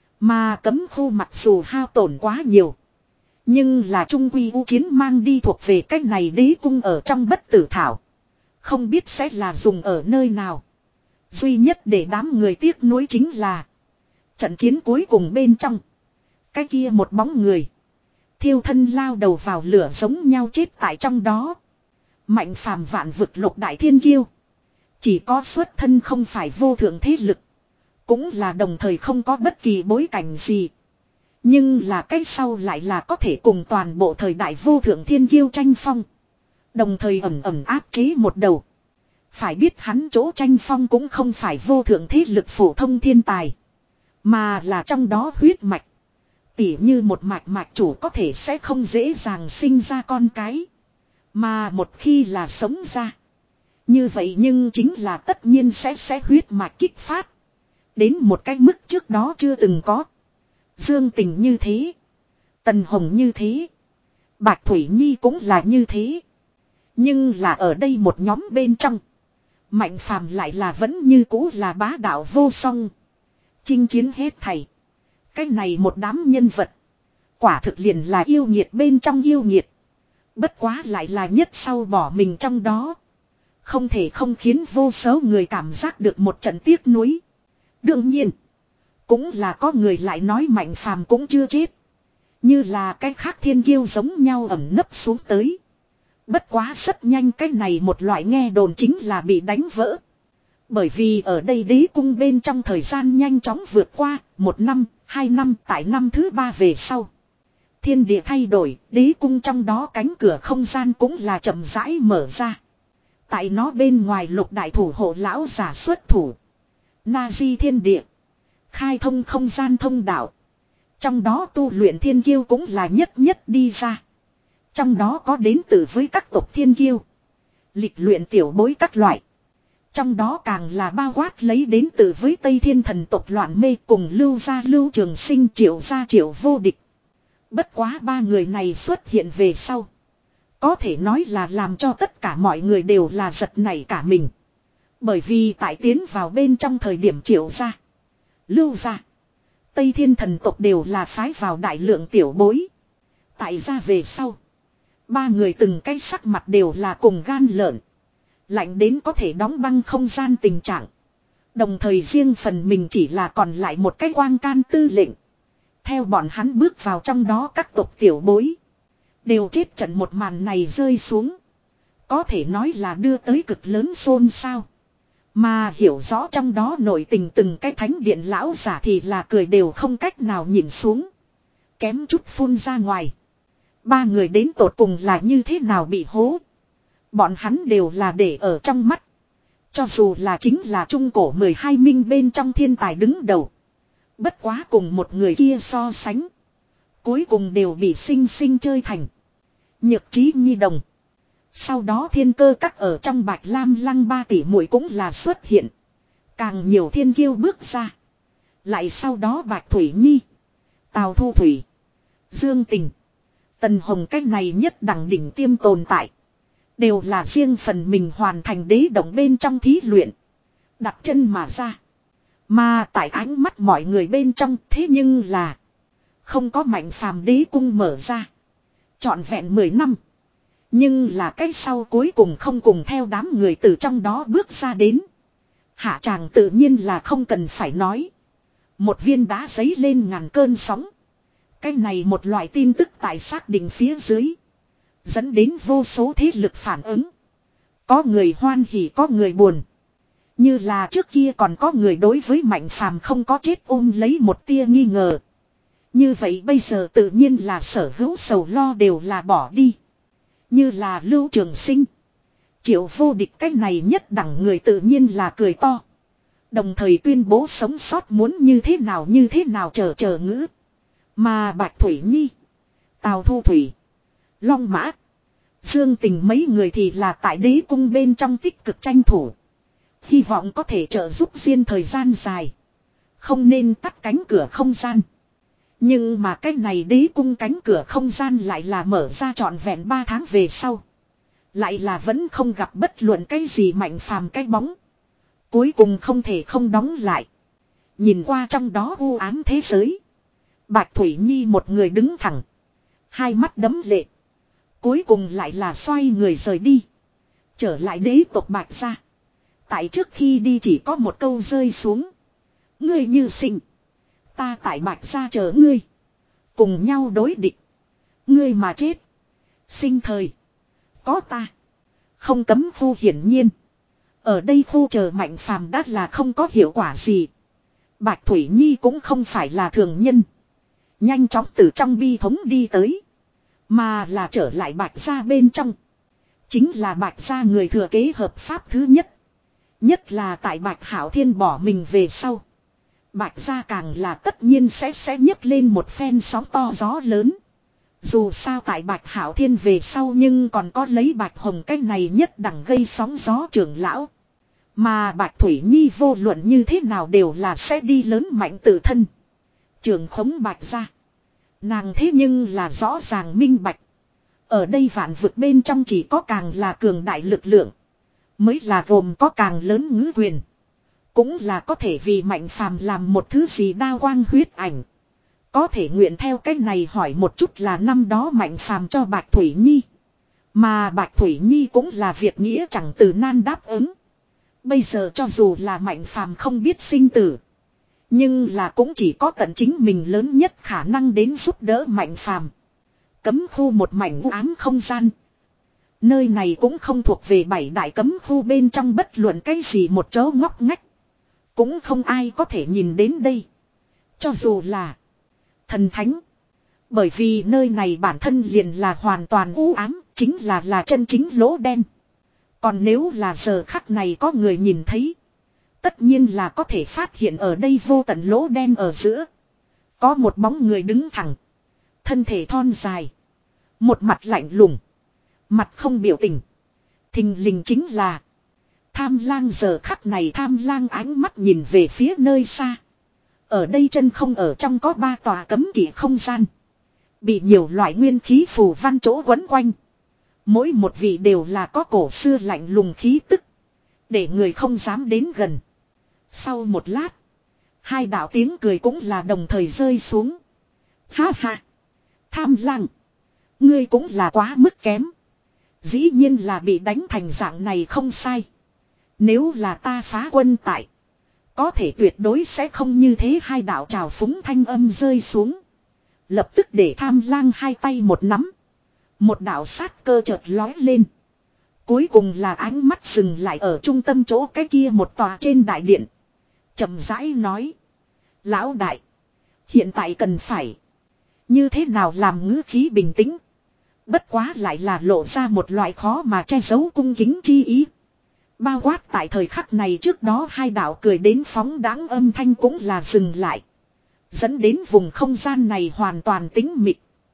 Mà cấm khu mặc dù hao tổn quá nhiều. Nhưng là trung quy u chiến mang đi thuộc về cách này đế cung ở trong bất tử thảo. Không biết sẽ là dùng ở nơi nào. Duy nhất để đám người tiếc nuối chính là. Trận chiến cuối cùng bên trong. Cái kia một bóng người. Thiêu thân lao đầu vào lửa giống nhau chết tại trong đó. Mạnh phàm vạn vực lục đại thiên kiêu. Chỉ có xuất thân không phải vô thượng thế lực. Cũng là đồng thời không có bất kỳ bối cảnh gì. Nhưng là cách sau lại là có thể cùng toàn bộ thời đại vô thượng thiên kiêu tranh phong. Đồng thời ẩm ẩm áp chế một đầu. Phải biết hắn chỗ tranh phong cũng không phải vô thượng thế lực phổ thông thiên tài. Mà là trong đó huyết mạch. Tỉ như một mạch mạch chủ có thể sẽ không dễ dàng sinh ra con cái. Mà một khi là sống ra. Như vậy nhưng chính là tất nhiên sẽ sẽ huyết mạch kích phát. Đến một cái mức trước đó chưa từng có. Dương Tình như thế. Tần Hồng như thế. Bạch Thủy Nhi cũng là như thế. Nhưng là ở đây một nhóm bên trong. Mạnh phàm lại là vẫn như cũ là bá đạo vô song. Chinh chiến hết thảy. Cái này một đám nhân vật. Quả thực liền là yêu nghiệt bên trong yêu nghiệt. Bất quá lại là nhất sau bỏ mình trong đó. Không thể không khiến vô số người cảm giác được một trận tiếc nuối. Đương nhiên. Cũng là có người lại nói Mạnh Phàm cũng chưa chết. Như là cái khác thiên kiêu giống nhau ẩn nấp xuống tới. Bất quá rất nhanh cái này một loại nghe đồn chính là bị đánh vỡ. Bởi vì ở đây đế cung bên trong thời gian nhanh chóng vượt qua, một năm, hai năm tại năm thứ ba về sau. Thiên địa thay đổi, đế cung trong đó cánh cửa không gian cũng là chậm rãi mở ra. Tại nó bên ngoài lục đại thủ hộ lão giả xuất thủ. Na di thiên địa. Khai thông không gian thông đạo. Trong đó tu luyện thiên kiêu cũng là nhất nhất đi ra. Trong đó có đến từ với các tộc thiên kiêu. Lịch luyện tiểu bối các loại. Trong đó càng là bao quát lấy đến từ với Tây Thiên thần tộc loạn mê cùng Lưu gia Lưu Trường Sinh Triệu gia Triệu vô địch. Bất quá ba người này xuất hiện về sau. Có thể nói là làm cho tất cả mọi người đều là giật nảy cả mình. Bởi vì tại tiến vào bên trong thời điểm Triệu gia, Lưu gia, Tây Thiên thần tộc đều là phái vào đại lượng tiểu bối. Tại gia về sau, ba người từng cái sắc mặt đều là cùng gan lợn. Lạnh đến có thể đóng băng không gian tình trạng. Đồng thời riêng phần mình chỉ là còn lại một cái quang can tư lệnh. Theo bọn hắn bước vào trong đó các tộc tiểu bối. Đều chết trận một màn này rơi xuống. Có thể nói là đưa tới cực lớn xôn xao. Mà hiểu rõ trong đó nội tình từng cái thánh điện lão giả thì là cười đều không cách nào nhìn xuống. Kém chút phun ra ngoài. Ba người đến tột cùng là như thế nào bị hố. Bọn hắn đều là để ở trong mắt. Cho dù là chính là trung cổ mười hai minh bên trong thiên tài đứng đầu. Bất quá cùng một người kia so sánh. Cuối cùng đều bị sinh sinh chơi thành nhược trí nhi đồng. Sau đó thiên cơ các ở trong Bạch Lam Lăng ba tỷ muội cũng là xuất hiện. Càng nhiều thiên kiêu bước ra. Lại sau đó Bạch Thủy Nhi, Tào Thu Thủy, Dương Tình, Tần Hồng cách này nhất đẳng đỉnh tiêm tồn tại. Đều là riêng phần mình hoàn thành đế động bên trong thí luyện. Đặt chân mà ra. Mà tại ánh mắt mọi người bên trong thế nhưng là không có Mạnh Phàm đế cung mở ra. Trọn vẹn mười năm. Nhưng là cái sau cuối cùng không cùng theo đám người từ trong đó bước ra đến. Hạ tràng tự nhiên là không cần phải nói. Một viên đá giấy lên ngàn cơn sóng. Cái này một loại tin tức tại xác định phía dưới. Dẫn đến vô số thế lực phản ứng. Có người hoan hỉ có người buồn. Như là trước kia còn có người đối với Mạnh Phàm không có chết ôm lấy một tia nghi ngờ. Như vậy bây giờ tự nhiên là sở hữu sầu lo đều là bỏ đi. Như là Lưu Trường Sinh, Triệu vô địch cách này nhất đẳng người tự nhiên là cười to. Đồng thời tuyên bố sống sót muốn như thế nào như thế nào chờ chờ ngữ. Mà Bạch Thủy Nhi, Tào Thu Thủy, Long Mã, Dương Tình mấy người thì là tại đế cung bên trong tích cực tranh thủ. Hy vọng có thể trợ giúp riêng thời gian dài. Không nên tắt cánh cửa không gian. Nhưng mà cái này đế cung cánh cửa không gian lại là mở ra trọn vẹn ba tháng về sau. Lại là vẫn không gặp bất luận cái gì Mạnh Phàm cái bóng. Cuối cùng không thể không đóng lại. Nhìn qua trong đó u ám thế giới. Bạch Thủy Nhi một người đứng thẳng. Hai mắt đấm lệ. Cuối cùng lại là xoay người rời đi. Trở lại đế tộc Bạch gia. Tại trước khi đi chỉ có một câu rơi xuống. Ngươi như sinh. Ta tại Bạch gia chờ ngươi. Cùng nhau đối địch. Ngươi mà chết. Sinh thời. Có ta. Không cấm khu hiển nhiên. Ở đây khu chờ Mạnh Phàm đã là không có hiệu quả gì. Bạch Thủy Nhi cũng không phải là thường nhân. Nhanh chóng từ trong bi thống đi tới. Mà là trở lại Bạch gia bên trong. Chính là Bạch gia người thừa kế hợp pháp thứ nhất. Nhất là tại Bạch Hạo Thiên bỏ mình về sau. Bạch gia càng là tất nhiên sẽ sẽ nhấc lên một phen sóng to gió lớn. Dù sao tại Bạch Hạo Thiên về sau nhưng còn có lấy Bạch Hồng cái này nhất đẳng gây sóng gió trưởng lão. Mà Bạch Thủy Nhi vô luận như thế nào đều là sẽ đi lớn mạnh tự thân. Trường khống Bạch gia. Nàng thế nhưng là rõ ràng minh bạch. Ở đây vạn vực bên trong chỉ có càng là cường đại lực lượng. Mới là gồm có càng lớn ngữ quyền. Cũng là có thể vì Mạnh Phàm làm một thứ gì đao quang huyết ảnh. Có thể nguyện theo cách này hỏi một chút là năm đó Mạnh Phàm cho Bạch Thủy Nhi. Mà Bạch Thủy Nhi cũng là việc nghĩa chẳng từ nan đáp ứng. Bây giờ cho dù là Mạnh Phàm không biết sinh tử. Nhưng là cũng chỉ có tận chính mình lớn nhất khả năng đến giúp đỡ Mạnh Phàm. Cấm khu một mảnh u ám không gian. Nơi này cũng không thuộc về bảy đại cấm khu bên trong bất luận cái gì một chỗ ngóc ngách. Cũng không ai có thể nhìn đến đây. Cho dù là thần thánh. Bởi vì nơi này bản thân liền là hoàn toàn u ám, chính là là chân chính lỗ đen. Còn nếu là giờ khắc này có người nhìn thấy. Tất nhiên là có thể phát hiện ở đây vô tận lỗ đen ở giữa. Có một bóng người đứng thẳng. Thân thể thon dài. Một mặt lạnh lùng. Mặt không biểu tình. Thình lình chính là Tham Lang. Giờ khắc này Tham Lang ánh mắt nhìn về phía nơi xa. Ở đây chân không ở trong có ba tòa cấm kỵ không gian. Bị nhiều loại nguyên khí phù văn chỗ quấn quanh. Mỗi một vị đều là có cổ xưa lạnh lùng khí tức. Để người không dám đến gần. Sau một lát. Hai đạo tiếng cười cũng là đồng thời rơi xuống. Ha ha. Tham Lang. Ngươi cũng là quá mức kém. Dĩ nhiên là bị đánh thành dạng này không sai. Nếu là ta phá quân tại. Có thể tuyệt đối sẽ không như thế. Hai đạo trào phúng thanh âm rơi xuống. Lập tức để Tham Lang hai tay một nắm. Một đạo sát cơ chợt lói lên. Cuối cùng là ánh mắt dừng lại ở trung tâm chỗ cái kia một tòa trên đại điện. Chậm rãi nói. Lão đại. Hiện tại cần phải. Như thế nào làm ngữ khí bình tĩnh. Bất quá lại là lộ ra một loại khó mà che giấu cung kính chi ý. Bao quát tại thời khắc này trước đó hai đạo cười đến phóng đáng âm thanh cũng là dừng lại. Dẫn đến vùng không gian này hoàn toàn tĩnh mịch.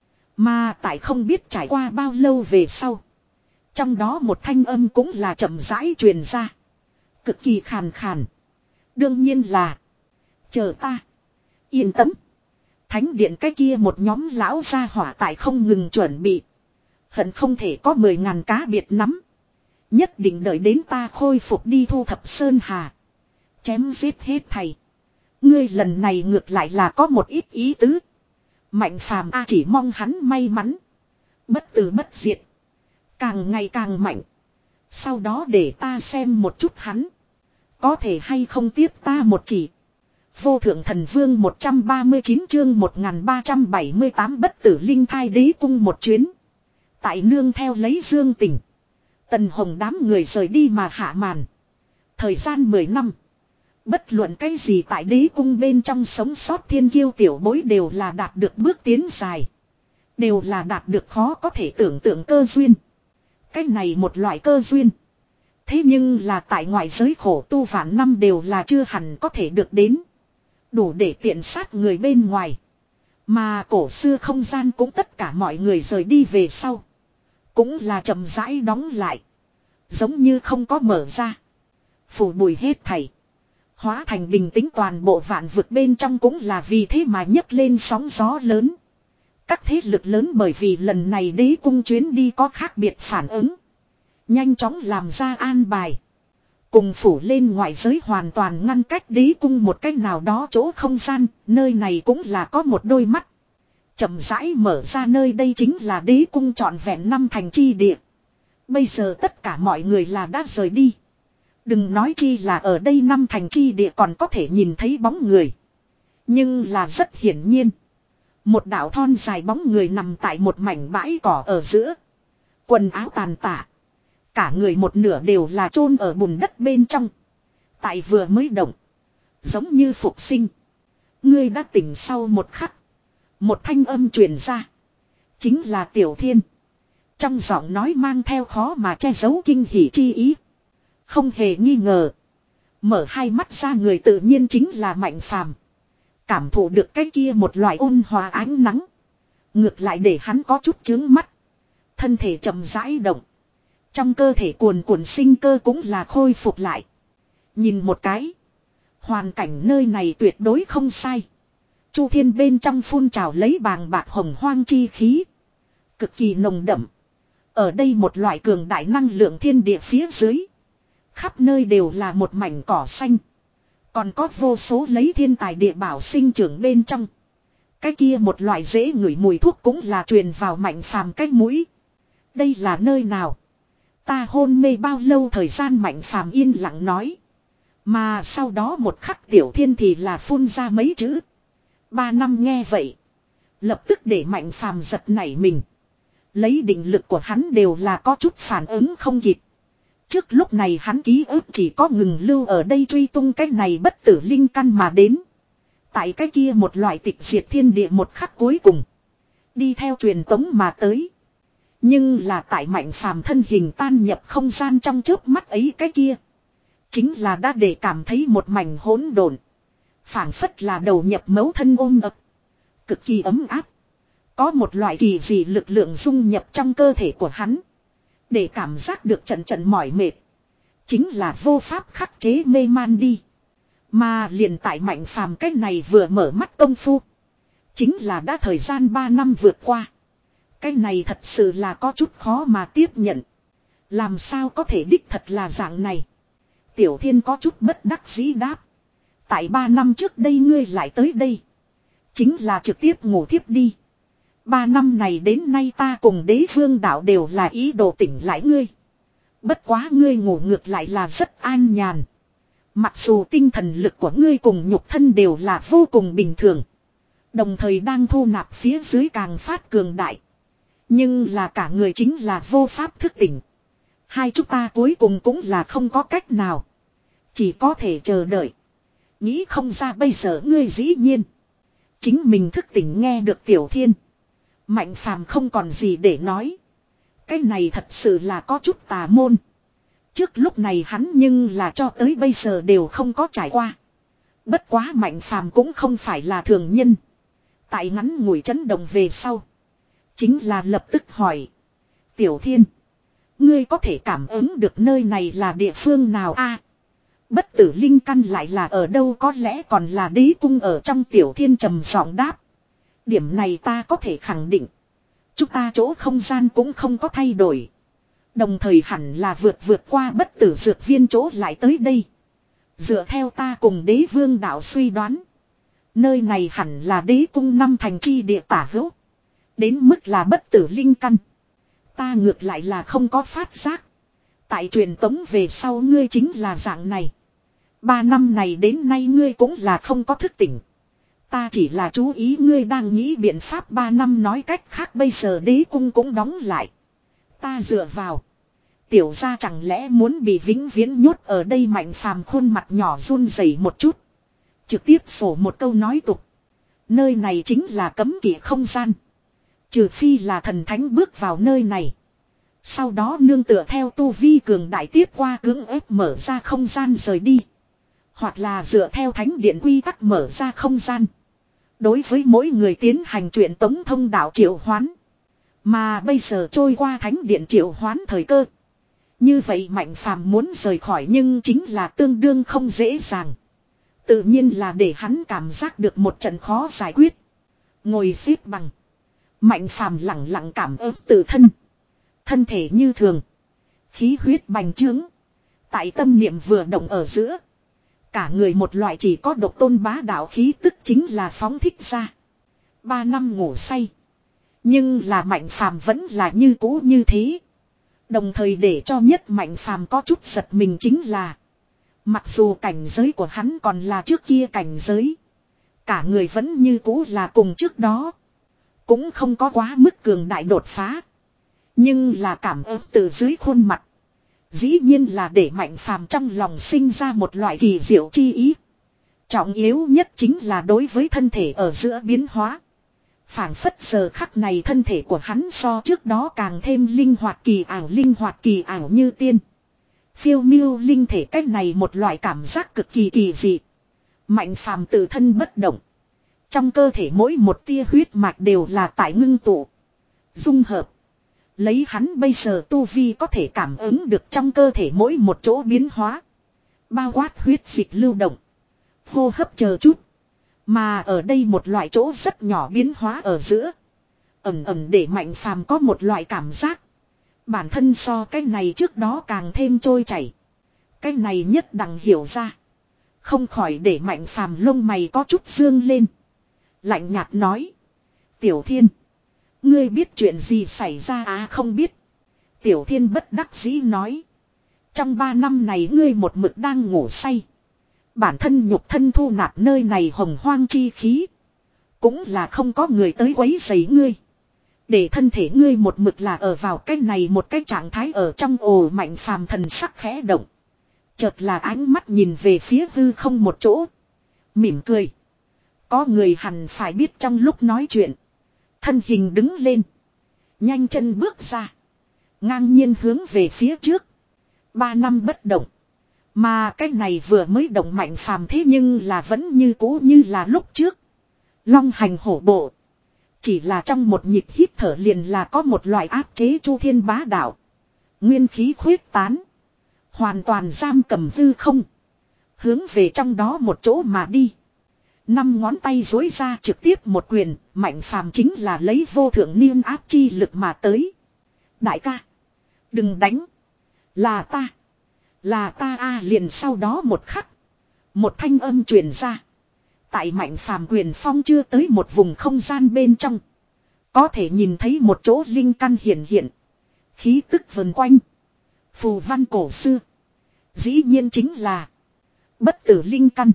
Mà tại không biết trải qua bao lâu về sau. Trong đó một thanh âm cũng là chậm rãi truyền ra. Cực kỳ khàn khàn. Đương nhiên là. Chờ ta. Yên tâm. Thánh điện cái kia một nhóm lão gia hỏa tại không ngừng chuẩn bị. Hận không thể có mười ngàn cá biệt nắm. Nhất định đợi đến ta khôi phục đi thu thập Sơn Hà. Chém giết hết thầy. Ngươi lần này ngược lại là có một ít ý tứ. Mạnh Phàm a chỉ mong hắn may mắn. Bất tử bất diệt. Càng ngày càng mạnh. Sau đó để ta xem một chút hắn. Có thể hay không tiếp ta một chỉ. Vô thượng thần vương một trăm ba mươi chín chương một nghìn ba trăm bảy mươi tám bất tử linh thai đế cung một chuyến. Tại nương theo lấy Dương Tình. Tần Hồng đám người rời đi mà hạ màn. Thời gian mười năm. Bất luận cái gì tại đế cung bên trong sống sót thiên kiêu tiểu bối đều là đạt được bước tiến dài. Đều là đạt được khó có thể tưởng tượng cơ duyên. Cái này một loại cơ duyên. Thế nhưng là tại ngoại giới khổ tu vạn năm đều là chưa hẳn có thể được đến. Đủ để tiện sát người bên ngoài. Mà cổ xưa không gian cũng tất cả mọi người rời đi về sau. Cũng là chậm rãi đóng lại. Giống như không có mở ra. Phủ bụi hết thảy. Hóa thành bình tĩnh toàn bộ vạn vực bên trong cũng là vì thế mà nhấc lên sóng gió lớn. Các thế lực lớn bởi vì lần này đế cung chuyến đi có khác biệt phản ứng. Nhanh chóng làm ra an bài. Cùng phủ lên ngoại giới hoàn toàn ngăn cách đế cung một cách nào đó chỗ không gian, nơi này cũng là có một đôi mắt. Chậm rãi mở ra nơi đây chính là đế cung trọn vẹn năm thành chi địa. Bây giờ tất cả mọi người là đã rời đi. Đừng nói chi là ở đây năm thành chi địa còn có thể nhìn thấy bóng người. Nhưng là rất hiển nhiên. Một đạo thon dài bóng người nằm tại một mảnh bãi cỏ ở giữa. Quần áo tàn tạ. Cả người một nửa đều là chôn ở bùn đất bên trong. Tại vừa mới động. Giống như phục sinh. Ngươi đã tỉnh sau một khắc. Một thanh âm truyền ra. Chính là Tiểu Thiên. Trong giọng nói mang theo khó mà che giấu kinh hỉ chi ý. Không hề nghi ngờ. Mở hai mắt ra người tự nhiên chính là Mạnh Phàm. Cảm thụ được cái kia một loại ôn hòa ánh nắng. Ngược lại để hắn có chút chướng mắt. Thân thể chậm rãi động. Trong cơ thể cuồn cuộn sinh cơ cũng là khôi phục lại. Nhìn một cái. Hoàn cảnh nơi này tuyệt đối không sai. Chu thiên bên trong phun trào lấy bàng bạc hồng hoang chi khí. Cực kỳ nồng đậm. Ở đây một loại cường đại năng lượng thiên địa phía dưới. Khắp nơi đều là một mảnh cỏ xanh. Còn có vô số lấy thiên tài địa bảo sinh trưởng bên trong. Cái kia một loại dễ ngửi mùi thuốc cũng là truyền vào Mạnh Phàm cái mũi. Đây là nơi nào? Ta hôn mê bao lâu thời gian Mạnh Phàm yên lặng nói. Mà sau đó một khắc Tiểu Thiên thì là phun ra mấy chữ. Ba năm nghe vậy. Lập tức để Mạnh Phàm giật nảy mình. Lấy định lực của hắn đều là có chút phản ứng không kịp. Trước lúc này hắn ký ức chỉ có ngừng lưu ở đây truy tung cái này bất tử linh căn mà đến. Tại cái kia một loại tịch diệt thiên địa một khắc cuối cùng. Đi theo truyền tống mà tới. Nhưng là tại Mạnh Phàm thân hình tan nhập không gian trong chớp mắt ấy cái kia. Chính là đã để cảm thấy một mảnh hỗn độn. Phảng phất là đầu nhập mấu thân ôm ập. Cực kỳ ấm áp. Có một loại kỳ dị lực lượng dung nhập trong cơ thể của hắn. Để cảm giác được trận trận mỏi mệt. Chính là vô pháp khắc chế mê man đi. Mà liền tại Mạnh Phàm cái này vừa mở mắt công phu. Chính là đã thời gian ba năm vượt qua. Cái này thật sự là có chút khó mà tiếp nhận. Làm sao có thể đích thật là dạng này. Tiểu Thiên có chút bất đắc dĩ đáp. Tại ba năm trước đây ngươi lại tới đây. Chính là trực tiếp ngủ thiếp đi. Ba năm này đến nay ta cùng Đế Vương Đạo đều là ý đồ tỉnh lại ngươi. Bất quá ngươi ngủ ngược lại là rất an nhàn. Mặc dù tinh thần lực của ngươi cùng nhục thân đều là vô cùng bình thường. Đồng thời đang thu nạp phía dưới càng phát cường đại. Nhưng là cả người chính là vô pháp thức tỉnh. Hai chúng ta cuối cùng cũng là không có cách nào. Chỉ có thể chờ đợi. Nghĩ không ra bây giờ ngươi dĩ nhiên. Chính mình thức tỉnh nghe được Tiểu Thiên. Mạnh Phàm không còn gì để nói. Cái này thật sự là có chút tà môn. Trước lúc này hắn nhưng là cho tới bây giờ đều không có trải qua. Bất quá Mạnh Phàm cũng không phải là thường nhân. Tại ngắn ngủi chấn động về sau. Chính là lập tức hỏi. Tiểu Thiên. Ngươi có thể cảm ứng được nơi này là địa phương nào a? Bất tử linh căn lại là ở đâu có lẽ còn là đế cung ở trong Tiểu Thiên trầm giọng đáp. Điểm này ta có thể khẳng định. Chúng ta chỗ không gian cũng không có thay đổi. Đồng thời hẳn là vượt vượt qua bất tử dược viên chỗ lại tới đây. Dựa theo ta cùng Đế Vương Đạo suy đoán. Nơi này hẳn là đế cung năm thành chi địa tả hữu. Đến mức là bất tử linh căn. Ta ngược lại là không có phát giác. Tại truyền tống về sau ngươi chính là dạng này. Ba năm này đến nay ngươi cũng là không có thức tỉnh. Ta chỉ là chú ý ngươi đang nghĩ biện pháp ba năm nói cách khác bây giờ đế cung cũng đóng lại. Ta dựa vào. Tiểu gia chẳng lẽ muốn bị vĩnh viễn nhốt ở đây Mạnh Phàm khuôn mặt nhỏ run rẩy một chút. Trực tiếp phổ một câu nói tục. Nơi này chính là cấm kỵ không gian. Trừ phi là thần thánh bước vào nơi này. Sau đó nương tựa theo tu vi cường đại tiếp qua cưỡng ép mở ra không gian rời đi. Hoặc là dựa theo thánh điện quy tắc mở ra không gian. Đối với mỗi người tiến hành chuyện tống thông đạo triệu hoán. Mà bây giờ trôi qua thánh điện triệu hoán thời cơ. Như vậy Mạnh Phàm muốn rời khỏi nhưng chính là tương đương không dễ dàng. Tự nhiên là để hắn cảm giác được một trận khó giải quyết. Ngồi xếp bằng. Mạnh Phàm lặng lặng cảm ơn tự thân. Thân thể như thường. Khí huyết bành trướng. Tại tâm niệm vừa động ở giữa. Cả người một loại chỉ có độc tôn bá đạo khí tức chính là phóng thích ra. Ba năm ngủ say. Nhưng là Mạnh Phàm vẫn là như cũ như thế. Đồng thời để cho nhất Mạnh Phàm có chút giật mình chính là. Mặc dù cảnh giới của hắn còn là trước kia cảnh giới. Cả người vẫn như cũ là cùng trước đó. Cũng không có quá mức cường đại đột phá. Nhưng là cảm ơn từ dưới khuôn mặt. Dĩ nhiên là để Mạnh Phàm trong lòng sinh ra một loại kỳ diệu chi ý. Trọng yếu nhất chính là đối với thân thể ở giữa biến hóa. Phảng phất giờ khắc này thân thể của hắn so trước đó càng thêm linh hoạt kỳ ảo linh hoạt kỳ ảo như tiên. Phiêu miêu linh thể cách này một loại cảm giác cực kỳ kỳ dị. Mạnh Phàm tự thân bất động. Trong cơ thể mỗi một tia huyết mạch đều là tại ngưng tụ. Dung hợp. Lấy hắn bây giờ tu vi có thể cảm ứng được trong cơ thể mỗi một chỗ biến hóa. Bao quát huyết dịch lưu động. Hô hấp chờ chút. Mà ở đây một loại chỗ rất nhỏ biến hóa ở giữa. Ẩm ẩm để Mạnh Phàm có một loại cảm giác. Bản thân so cái này trước đó càng thêm trôi chảy. Cái này nhất đẳng hiểu ra. Không khỏi để Mạnh Phàm lông mày có chút dương lên. Lạnh nhạt nói. Tiểu Thiên. Ngươi biết chuyện gì xảy ra à không biết. Tiểu Thiên bất đắc dĩ nói. Trong ba năm này ngươi một mực đang ngủ say. Bản thân nhục thân thu nạp nơi này hồng hoang chi khí. Cũng là không có người tới quấy rầy ngươi. Để thân thể ngươi một mực là ở vào cái này một cái trạng thái ở trong ồ Mạnh Phàm thần sắc khẽ động. Chợt là ánh mắt nhìn về phía hư không một chỗ. Mỉm cười. Có người hẳn phải biết trong lúc nói chuyện. Thân hình đứng lên. Nhanh chân bước ra. Ngang nhiên hướng về phía trước. Ba năm bất động. Mà cái này vừa mới động Mạnh Phàm thế nhưng là vẫn như cũ như là lúc trước. Long hành hổ bộ. Chỉ là trong một nhịp hít thở liền là có một loại áp chế chu thiên bá đạo. Nguyên khí khuyết tán. Hoàn toàn giam cầm hư không. Hướng về trong đó một chỗ mà đi. Năm ngón tay dối ra trực tiếp một quyền. Mạnh Phàm chính là lấy vô thượng niên áp chi lực mà tới. Đại ca. Đừng đánh. Là ta. Là ta a liền sau đó một khắc. Một thanh âm truyền ra. Tại Mạnh Phàm quyền phong chưa tới một vùng không gian bên trong. Có thể nhìn thấy một chỗ linh căn hiện hiện. Khí tức vần quanh. Phù văn cổ xưa. Dĩ nhiên chính là. Bất tử linh căn.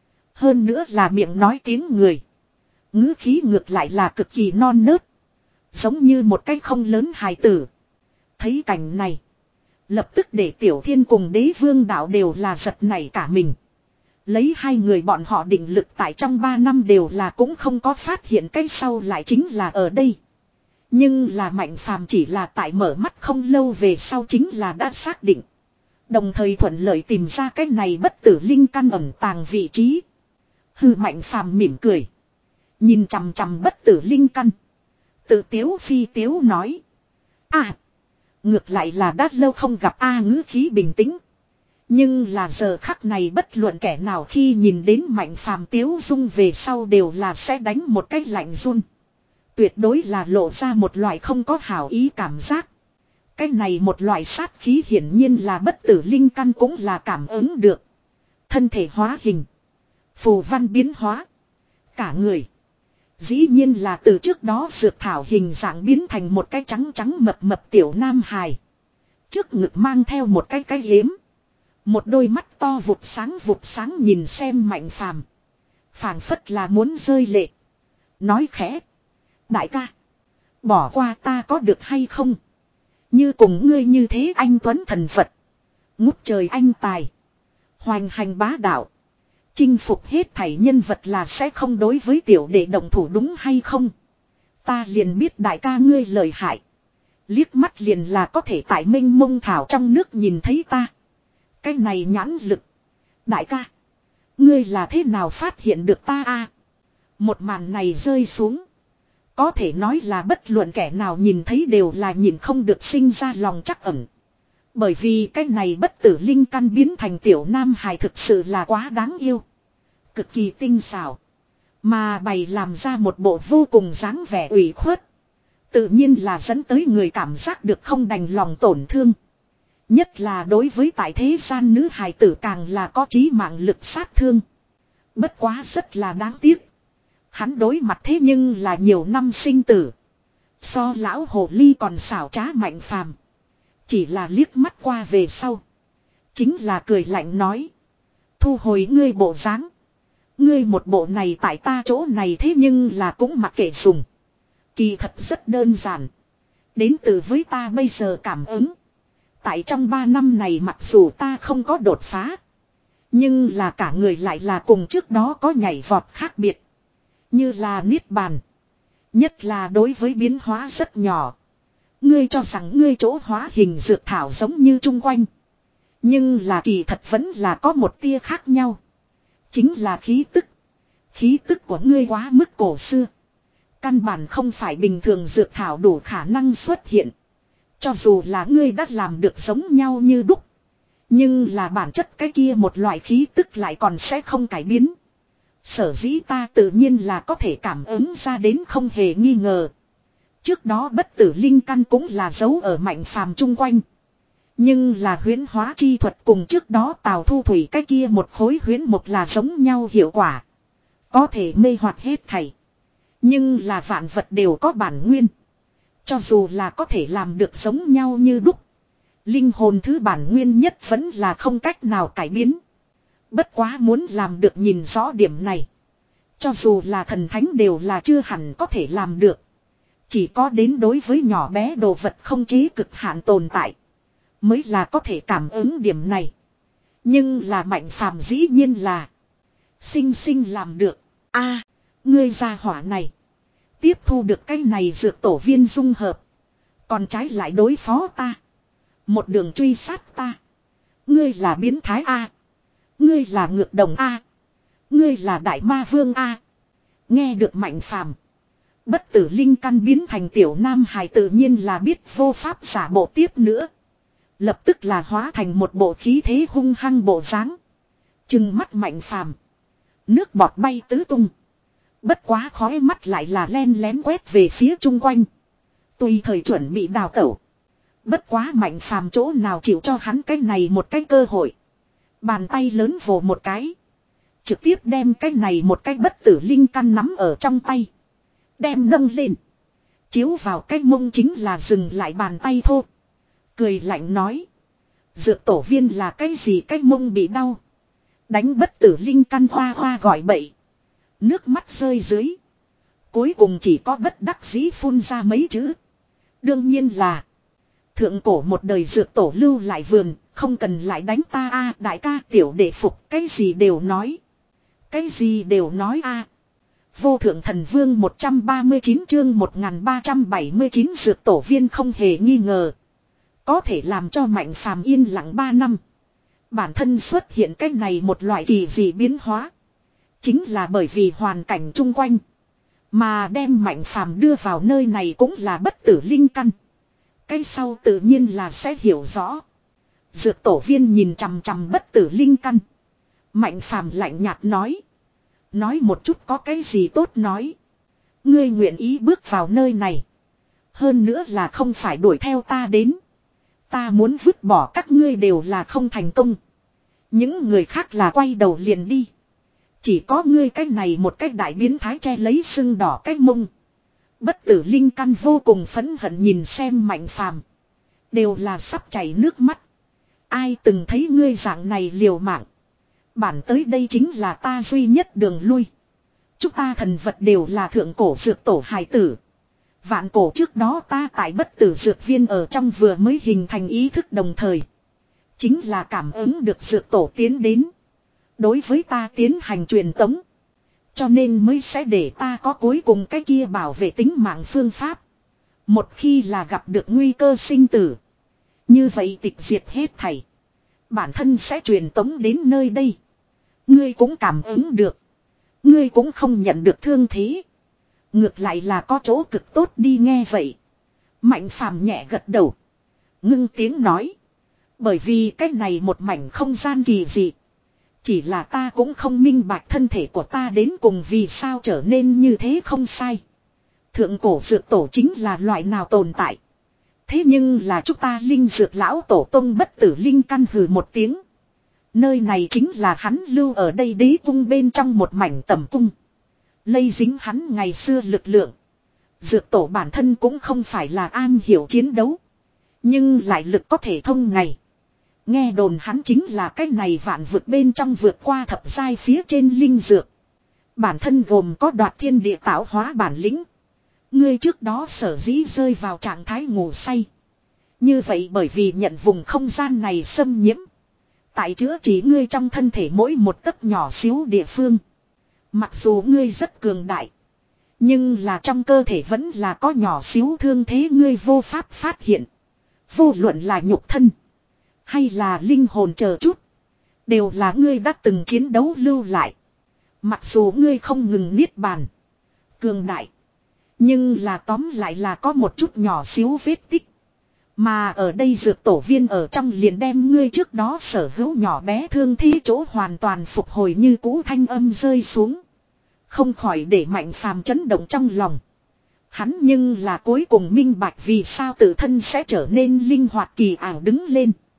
Hơn nữa là miệng nói tiếng người. Ngữ khí ngược lại là cực kỳ non nớt. Giống như một cái không lớn hài tử. Thấy cảnh này. Lập tức để Tiểu Thiên cùng Đế Vương đạo đều là giật nảy cả mình. Lấy hai người bọn họ định lực tại trong ba năm đều là cũng không có phát hiện cái sau lại chính là ở đây. Nhưng là Mạnh Phàm chỉ là tại mở mắt không lâu về sau chính là đã xác định. Đồng thời thuận lợi tìm ra cái này bất tử linh căn ẩn tàng vị trí. Hư Mạnh Phàm mỉm cười. Nhìn chằm chằm bất tử linh căn. Tự tiếu phi tiếu nói. À. Ngược lại là đã lâu không gặp A ngữ khí bình tĩnh. Nhưng là giờ khắc này bất luận kẻ nào khi nhìn đến Mạnh Phàm tiếu dung về sau đều là sẽ đánh một cái lạnh run. Tuyệt đối là lộ ra một loại không có hảo ý cảm giác. Cái này một loại sát khí hiển nhiên là bất tử linh căn cũng là cảm ứng được. Thân thể hóa hình. Phù văn biến hóa. Cả người. Dĩ nhiên là từ trước đó dược thảo hình dạng biến thành một cái trắng trắng mập mập tiểu nam hài. Trước ngực mang theo một cái cái yếm. Một đôi mắt to vụt sáng vụt sáng nhìn xem Mạnh Phàm. Phảng phất là muốn rơi lệ. Nói khẽ. Đại ca. Bỏ qua ta có được hay không? Như cùng ngươi như thế anh tuấn thần Phật. Ngút trời anh tài. Hoành hành bá đạo. Chinh phục hết thảy nhân vật là sẽ không đối với tiểu đệ động thủ đúng hay không? Ta liền biết đại ca ngươi lợi hại. Liếc mắt liền là có thể tại minh mông thảo trong nước nhìn thấy ta. Cái này nhãn lực. Đại ca. Ngươi là thế nào phát hiện được ta a? Một màn này rơi xuống. Có thể nói là bất luận kẻ nào nhìn thấy đều là nhìn không được sinh ra lòng trắc ẩn. Bởi vì cái này bất tử linh căn biến thành tiểu nam hài thực sự là quá đáng yêu. Cực kỳ tinh xảo. Mà bày làm ra một bộ vô cùng dáng vẻ ủy khuất. Tự nhiên là dẫn tới người cảm giác được không đành lòng tổn thương. Nhất là đối với tại thế gian nữ hài tử càng là có chí mạng lực sát thương. Bất quá rất là đáng tiếc. Hắn đối mặt thế nhưng là nhiều năm sinh tử. So lão hồ ly còn xảo trá Mạnh Phàm. Chỉ là liếc mắt qua về sau. Chính là cười lạnh nói. Thu hồi ngươi bộ dáng. Ngươi một bộ này tại ta chỗ này thế nhưng là cũng mặc kệ dùng. Kỳ thật rất đơn giản. Đến từ với ta bây giờ cảm ứng. Tại trong ba năm này mặc dù ta không có đột phá. Nhưng là cả người lại là cùng trước đó có nhảy vọt khác biệt. Như là niết bàn. Nhất là đối với biến hóa rất nhỏ. Ngươi cho rằng ngươi chỗ hóa hình dược thảo giống như chung quanh. Nhưng là kỳ thật vẫn là có một tia khác nhau. Chính là khí tức. Khí tức của ngươi quá mức cổ xưa. Căn bản không phải bình thường dược thảo đủ khả năng xuất hiện. Cho dù là ngươi đã làm được giống nhau như đúc. Nhưng là bản chất cái kia một loại khí tức lại còn sẽ không cải biến. Sở dĩ ta tự nhiên là có thể cảm ứng ra đến không hề nghi ngờ. Trước đó bất tử linh căn cũng là dấu ở Mạnh Phàm chung quanh. Nhưng là huyễn hóa chi thuật cùng trước đó Tào Thu Thủy cái kia một khối huyễn một là giống nhau hiệu quả. Có thể mê hoặc hết thảy. Nhưng là vạn vật đều có bản nguyên. Cho dù là có thể làm được giống nhau như đúc. Linh hồn thứ bản nguyên nhất vẫn là không cách nào cải biến. Bất quá muốn làm được nhìn rõ điểm này. Cho dù là thần thánh đều là chưa hẳn có thể làm được. Chỉ có đến đối với nhỏ bé đồ vật không chế cực hạn tồn tại. Mới là có thể cảm ứng điểm này. Nhưng là Mạnh Phàm dĩ nhiên là. Sinh sinh làm được. A, ngươi gia hỏa này. Tiếp thu được cái này dược tổ viên dung hợp. Còn trái lại đối phó ta. Một đường truy sát ta. Ngươi là biến thái A. Ngươi là ngược đồng A. Ngươi là đại ma vương A. Nghe được Mạnh Phàm, bất tử linh căn biến thành tiểu nam hài tự nhiên là biết vô pháp giả bộ tiếp nữa. Lập tức là hóa thành một bộ khí thế hung hăng bộ dáng. Trừng mắt Mạnh Phàm, nước bọt bay tứ tung. Bất quá khói mắt lại là len lén quét về phía chung quanh. Tùy thời chuẩn bị đào tẩu. Bất quá Mạnh Phàm chỗ nào chịu cho hắn cái này một cái cơ hội. Bàn tay lớn vồ một cái. Trực tiếp đem cái này một cái bất tử linh căn nắm ở trong tay. Đem nâng lên. Chiếu vào cái mông chính là dừng lại bàn tay thô. Cười lạnh nói. Dược tổ viên là cái gì cái mông bị đau. Đánh bất tử linh căn hoa hoa gọi bậy. Nước mắt rơi dưới. Cuối cùng chỉ có bất đắc dĩ phun ra mấy chữ. Đương nhiên là. Thượng cổ một đời dược tổ lưu lại vườn. Không cần lại đánh ta a đại ca tiểu đệ phục. Cái gì đều nói. Cái gì đều nói a. Vô thượng thần vương một trăm ba mươi chín chương một nghìn ba trăm bảy mươi chín dược tổ viên không hề nghi ngờ. Có thể làm cho Mạnh Phàm yên lặng ba năm. Bản thân xuất hiện cái này một loại kỳ dị biến hóa. Chính là bởi vì hoàn cảnh chung quanh. Mà đem Mạnh Phàm đưa vào nơi này cũng là bất tử linh căn. Cái sau tự nhiên là sẽ hiểu rõ. Dược tổ viên nhìn chằm chằm bất tử linh căn. Mạnh Phàm lạnh nhạt nói. Nói một chút có cái gì tốt nói. Ngươi nguyện ý bước vào nơi này. Hơn nữa là không phải đuổi theo ta đến. Ta muốn vứt bỏ các ngươi đều là không thành công. Những người khác là quay đầu liền đi. Chỉ có ngươi cái này một cái đại biến thái che lấy sưng đỏ cái mông. Bất tử linh căn vô cùng phẫn hận nhìn xem Mạnh Phàm. Đều là sắp chảy nước mắt. Ai từng thấy ngươi dạng này liều mạng. Bản tới đây chính là ta duy nhất đường lui. Chúng ta thần vật đều là thượng cổ dược tổ hài tử. Vạn cổ trước đó ta tại bất tử dược viên ở trong vừa mới hình thành ý thức đồng thời. Chính là cảm ứng được dược tổ tiến đến. Đối với ta tiến hành truyền tống. Cho nên mới sẽ để ta có cuối cùng cái kia bảo vệ tính mạng phương pháp. Một khi là gặp được nguy cơ sinh tử. Như vậy tịch diệt hết thảy. Bản thân sẽ truyền tống đến nơi đây. Ngươi cũng cảm ứng được. Ngươi cũng không nhận được thương thế. Ngược lại là có chỗ cực tốt đi nghe vậy. Mạnh Phàm nhẹ gật đầu. Ngưng tiếng nói. Bởi vì cái này một mảnh không gian kỳ dị. Chỉ là ta cũng không minh bạch thân thể của ta đến cùng vì sao trở nên như thế không sai. Thượng cổ dược tổ chính là loại nào tồn tại. Thế nhưng là chúng ta linh dược lão tổ tông bất tử linh căn hừ một tiếng. Nơi này chính là hắn lưu ở đây đế cung bên trong một mảnh tầm cung. Lây dính hắn ngày xưa lực lượng. Dược tổ bản thân cũng không phải là an hiểu chiến đấu. Nhưng lại lực có thể thông ngày. Nghe đồn hắn chính là cái này vạn vực bên trong vượt qua thập giai phía trên linh dược. Bản thân gồm có đoạt thiên địa tạo hóa bản lĩnh. Ngươi trước đó sở dĩ rơi vào trạng thái ngủ say. Như vậy bởi vì nhận vùng không gian này xâm nhiễm. Tại chữa trị ngươi trong thân thể mỗi một tấc nhỏ xíu địa phương. Mặc dù ngươi rất cường đại. Nhưng là trong cơ thể vẫn là có nhỏ xíu thương thế ngươi vô pháp phát hiện. Vô luận là nhục thân. Hay là linh hồn chờ chút. Đều là ngươi đã từng chiến đấu lưu lại. Mặc dù ngươi không ngừng niết bàn. Cường đại. Nhưng là tóm lại là có một chút nhỏ xíu vết tích. Mà ở đây dược tổ viên ở trong liền đem ngươi trước đó sở hữu nhỏ bé thương thế chỗ hoàn toàn phục hồi như cũ thanh âm rơi xuống. Không khỏi để Mạnh Phàm chấn động trong lòng. Hắn nhưng là cuối cùng minh bạch vì sao tự thân sẽ trở nên linh hoạt kỳ ảo đứng lên.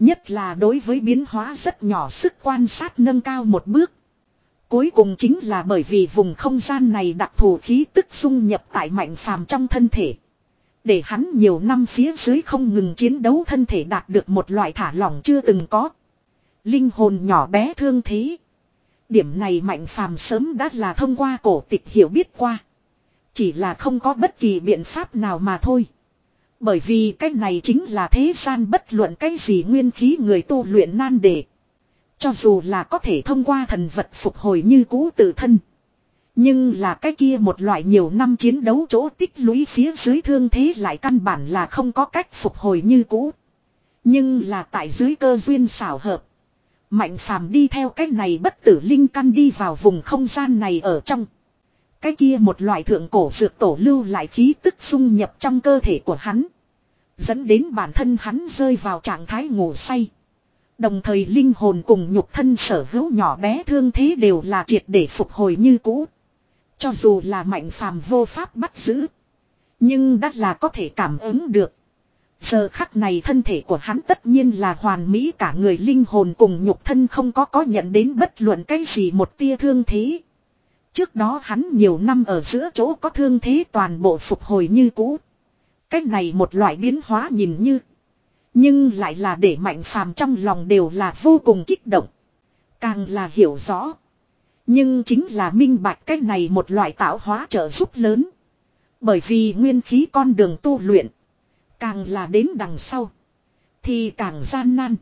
Nhất là đối với biến hóa rất nhỏ sức quan sát nâng cao một bước. Cuối cùng chính là bởi vì vùng không gian này đặc thù khí tức dung nhập tại Mạnh Phàm trong thân thể. Để hắn nhiều năm phía dưới không ngừng chiến đấu thân thể đạt được một loại thả lỏng chưa từng có. Linh hồn nhỏ bé thương thế. Điểm này Mạnh Phàm sớm đã là thông qua cổ tịch hiểu biết qua. Chỉ là không có bất kỳ biện pháp nào mà thôi. Bởi vì cái này chính là thế gian bất luận cái gì nguyên khí người tu luyện nan đề. Cho dù là có thể thông qua thần vật phục hồi như cũ tự thân. Nhưng là cái kia một loại nhiều năm chiến đấu chỗ tích lũy phía dưới thương thế lại căn bản là không có cách phục hồi như cũ. Nhưng là tại dưới cơ duyên xảo hợp. Mạnh Phàm đi theo cái này bất tử linh căn đi vào vùng không gian này ở trong. Cái kia một loại thượng cổ dược tổ lưu lại khí tức xung nhập trong cơ thể của hắn. Dẫn đến bản thân hắn rơi vào trạng thái ngủ say. Đồng thời linh hồn cùng nhục thân sở hữu nhỏ bé thương thế đều là triệt để phục hồi như cũ. Cho dù là Mạnh Phàm vô pháp bắt giữ. Nhưng đắt là có thể cảm ứng được. Giờ khắc này thân thể của hắn tất nhiên là hoàn mỹ, cả người linh hồn cùng nhục thân không có có nhận đến bất luận cái gì một tia thương thế. Trước đó hắn nhiều năm ở giữa chỗ có thương thế toàn bộ phục hồi như cũ. Cách này một loại biến hóa nhìn như. Nhưng lại là để Mạnh Phàm trong lòng đều là vô cùng kích động. Càng là hiểu rõ. Nhưng chính là minh bạch cách này một loại tạo hóa trợ giúp lớn. Bởi vì nguyên khí con đường tu luyện. Càng là đến đằng sau. Thì càng gian nan.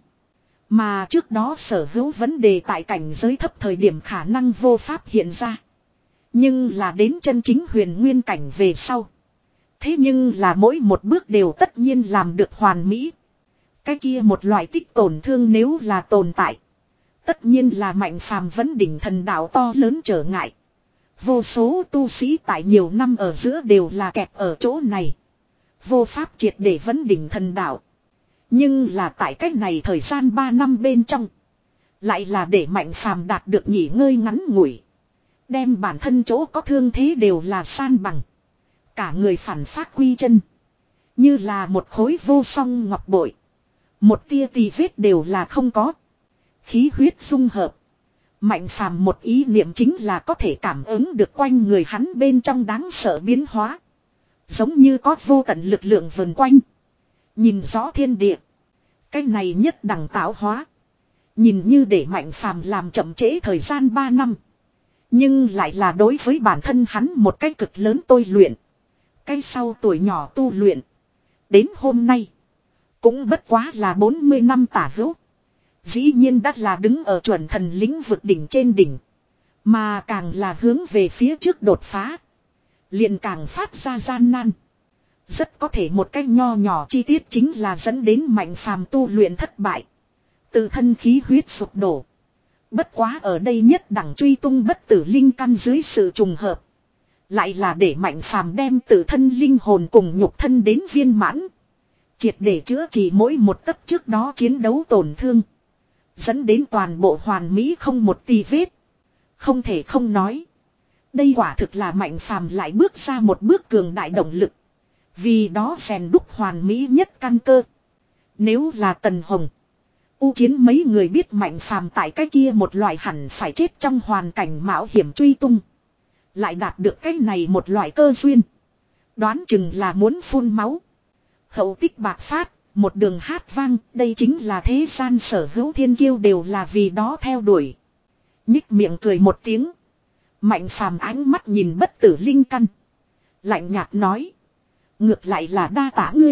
Mà trước đó sở hữu vấn đề tại cảnh giới thấp thời điểm khả năng vô pháp hiện ra. Nhưng là đến chân chính huyền nguyên cảnh về sau. Thế nhưng là mỗi một bước đều tất nhiên làm được hoàn mỹ. Cái kia một loại tích tổn thương nếu là tồn tại. Tất nhiên là Mạnh Phàm vấn đỉnh thần đạo to lớn trở ngại. Vô số tu sĩ tại nhiều năm ở giữa đều là kẹt ở chỗ này. Vô pháp triệt để vấn đỉnh thần đạo. Nhưng là tại cách này thời gian ba năm bên trong. Lại là để Mạnh Phàm đạt được nghỉ ngơi ngắn ngủi. Đem bản thân chỗ có thương thế đều là san bằng. Cả người phản phát quy chân. Như là một khối vô song ngọc bội. Một tia tì vết đều là không có. Khí huyết dung hợp. Mạnh Phàm một ý niệm chính là có thể cảm ứng được quanh người hắn bên trong đáng sợ biến hóa. Giống như có vô tận lực lượng vần quanh. Nhìn rõ thiên địa. Cái này nhất đẳng tạo hóa. Nhìn như để Mạnh Phàm làm chậm trễ thời gian ba năm. Nhưng lại là đối với bản thân hắn một cái cực lớn tôi luyện. Cái sau tuổi nhỏ tu luyện. Đến hôm nay. Cũng bất quá là bốn mươi năm tả hữu. Dĩ nhiên đã là đứng ở chuẩn thần lĩnh vực đỉnh trên đỉnh. Mà càng là hướng về phía trước đột phá. Liền càng phát ra gian nan. Rất có thể một cách nho nhỏ chi tiết chính là dẫn đến Mạnh Phàm tu luyện thất bại. Tự thân khí huyết sụp đổ. Bất quá ở đây nhất đẳng truy tung bất tử linh căn dưới sự trùng hợp. Lại là để Mạnh Phàm đem tự thân linh hồn cùng nhục thân đến viên mãn. Triệt để chữa trị mỗi một tấc trước đó chiến đấu tổn thương. Dẫn đến toàn bộ hoàn mỹ không một tì vết. Không thể không nói. Đây quả thực là Mạnh Phàm lại bước ra một bước cường đại động lực. Vì đó rèn đúc hoàn mỹ nhất căn cơ. Nếu là Tần Hồng. U Chiến mấy người biết Mạnh Phàm tại cái kia một loại hẳn phải chết trong hoàn cảnh mạo hiểm truy tung. Lại đạt được cái này một loại cơ duyên. Đoán chừng là muốn phun máu. Hậu tích bạc phát, một đường hát vang, đây chính là thế gian sở hữu thiên kiêu đều là vì đó theo đuổi. Nhích miệng cười một tiếng. Mạnh Phàm ánh mắt nhìn bất tử linh căn. Lạnh nhạt nói. Ngược lại là đa tả ngươi.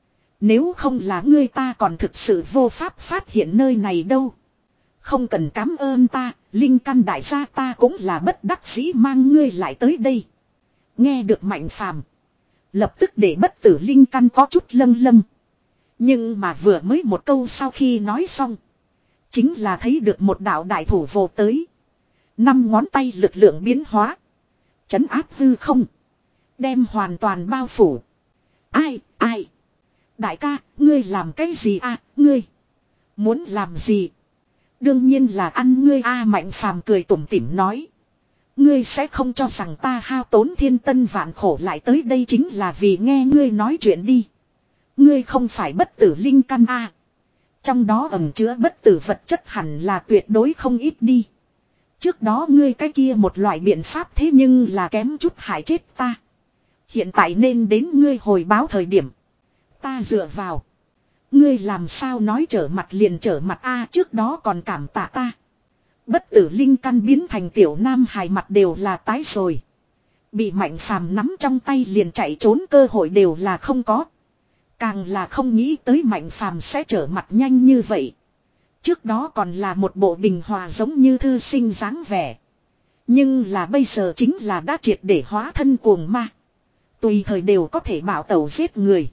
Nếu không là ngươi ta còn thực sự vô pháp phát hiện nơi này đâu. Không cần cảm ơn ta, linh căn đại gia ta cũng là bất đắc dĩ mang ngươi lại tới đây. Nghe được Mạnh Phàm, lập tức để bất tử linh căn có chút lâng lâng. Nhưng mà vừa mới một câu sau khi nói xong. Chính là thấy được một đạo đại thủ vồ tới. Năm ngón tay lực lượng biến hóa. Chấn áp hư không. Đem hoàn toàn bao phủ. Ai, ai. Đại ca, ngươi làm cái gì à, ngươi. Muốn làm gì. Đương nhiên là ăn ngươi a. Mạnh Phàm cười tủm tỉm nói. Ngươi sẽ không cho rằng ta hao tốn thiên tân vạn khổ lại tới đây chính là vì nghe ngươi nói chuyện đi. Ngươi không phải bất tử linh căn a. Trong đó ẩn chứa bất tử vật chất hẳn là tuyệt đối không ít đi. Trước đó ngươi cái kia một loại biện pháp thế nhưng là kém chút hại chết ta. Hiện tại nên đến ngươi hồi báo thời điểm. Ta dựa vào. Ngươi làm sao nói trở mặt liền trở mặt a, trước đó còn cảm tạ ta. Bất tử linh căn biến thành tiểu nam hài mặt đều là tái rồi. Bị Mạnh Phàm nắm trong tay liền chạy trốn cơ hội đều là không có. Càng là không nghĩ tới Mạnh Phàm sẽ trở mặt nhanh như vậy. Trước đó còn là một bộ bình hòa giống như thư sinh dáng vẻ. Nhưng là bây giờ chính là đã triệt để hóa thân cuồng ma. Tùy thời đều có thể bảo tẩu giết người.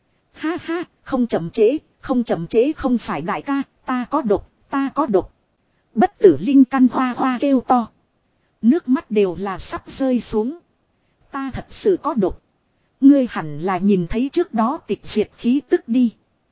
Ha ha, không chậm trễ, không chậm trễ không phải đại ca, ta có độc, ta có độc. Bất tử linh căn hoa hoa kêu to. Nước mắt đều là sắp rơi xuống. Ta thật sự có độc. Ngươi hẳn là nhìn thấy trước đó tịch diệt khí tức đi.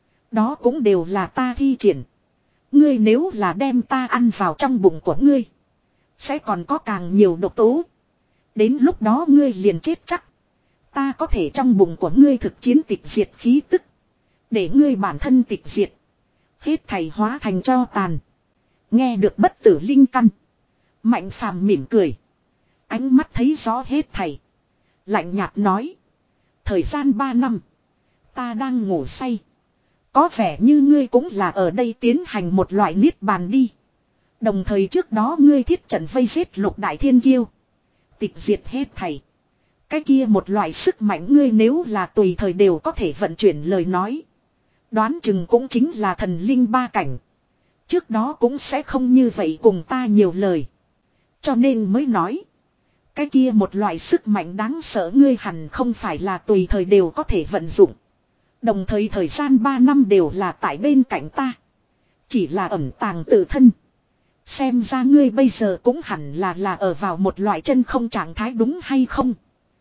Đó cũng đều là ta thi triển. Ngươi nếu là đem ta ăn vào trong bụng của ngươi. Sẽ còn có càng nhiều độc tố. Đến lúc đó ngươi liền chết chắc. Ta có thể trong bụng của ngươi thực chiến tịch diệt khí tức. Để ngươi bản thân tịch diệt. Hết thảy hóa thành cho tàn. Nghe được bất tử linh căn. Mạnh Phàm mỉm cười. Ánh mắt thấy rõ hết thảy. Lạnh nhạt nói. Thời gian ba năm. Ta đang ngủ say. Có vẻ như ngươi cũng là ở đây tiến hành một loại niết bàn đi. Đồng thời trước đó ngươi thiết trận vây giết lục đại thiên kiêu. Tịch diệt hết thảy. Cái kia một loại sức mạnh ngươi nếu là tùy thời đều có thể vận chuyển lời nói. Đoán chừng cũng chính là thần linh ba cảnh. Trước đó cũng sẽ không như vậy cùng ta nhiều lời. Cho nên mới nói. Cái kia một loại sức mạnh đáng sợ ngươi hẳn không phải là tùy thời đều có thể vận dụng. Đồng thời thời gian ba năm đều là tại bên cạnh ta. Chỉ là ẩn tàng tự thân. Xem ra ngươi bây giờ cũng hẳn là là ở vào một loại chân không trạng thái đúng hay không.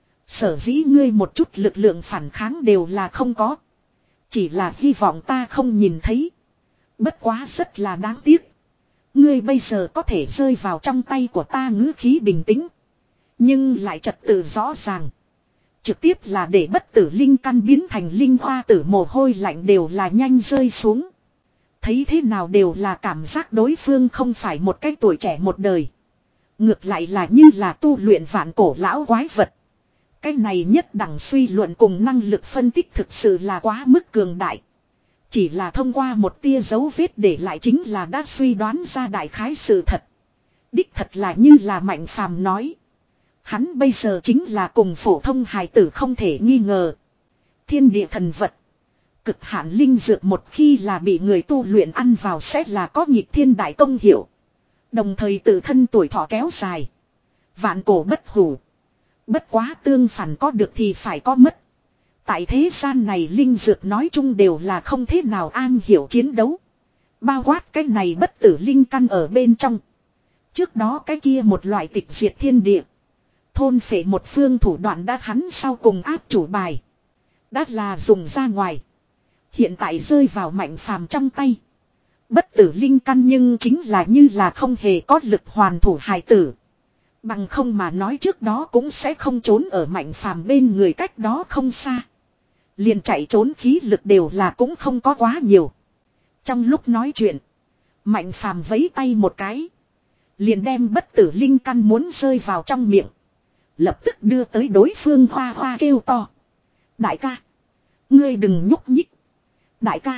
Sở dĩ ngươi một chút lực lượng phản kháng đều là không có. Chỉ là hy vọng ta không nhìn thấy. Bất quá rất là đáng tiếc. Ngươi bây giờ có thể rơi vào trong tay của ta ngữ khí bình tĩnh. Nhưng lại trật tự rõ ràng. Trực tiếp là để bất tử linh căn biến thành linh hoa tử mồ hôi lạnh đều là nhanh rơi xuống. Thấy thế nào đều là cảm giác đối phương không phải một cái tuổi trẻ một đời. Ngược lại là như là tu luyện vạn cổ lão quái vật. Cái này nhất đẳng suy luận cùng năng lực phân tích thực sự là quá mức cường đại. Chỉ là thông qua một tia dấu vết để lại chính là đã suy đoán ra đại khái sự thật. Đích thật là như là Mạnh Phàm nói. Hắn bây giờ chính là cùng phổ thông hài tử không thể nghi ngờ. Thiên địa thần vật. Cực hạn linh dược một khi là bị người tu luyện ăn vào sẽ là có nhịp thiên đại công hiệu. Đồng thời tự thân tuổi thọ kéo dài. Vạn cổ bất hủ. Bất quá tương phản có được thì phải có mất. Tại thế gian này linh dược nói chung đều là không thế nào an hiểu chiến đấu. Bao quát cái này bất tử linh căn ở bên trong. Trước đó cái kia một loại tịch diệt thiên địa. Thôn phệ một phương thủ đoạn đã hắn sau cùng áp chủ bài. Đã là dùng ra ngoài. Hiện tại rơi vào Mạnh Phàm trong tay. Bất tử linh căn nhưng chính là như là không hề có lực hoàn thủ hài tử. Bằng không mà nói trước đó cũng sẽ không trốn ở Mạnh Phàm bên người cách đó không xa. Liền chạy trốn khí lực đều là cũng không có quá nhiều. Trong lúc nói chuyện. Mạnh Phàm vấy tay một cái. Liền đem bất tử linh căn muốn rơi vào trong miệng. Lập tức đưa tới đối phương hoa hoa kêu to. Đại ca. Ngươi đừng nhúc nhích. Đại ca.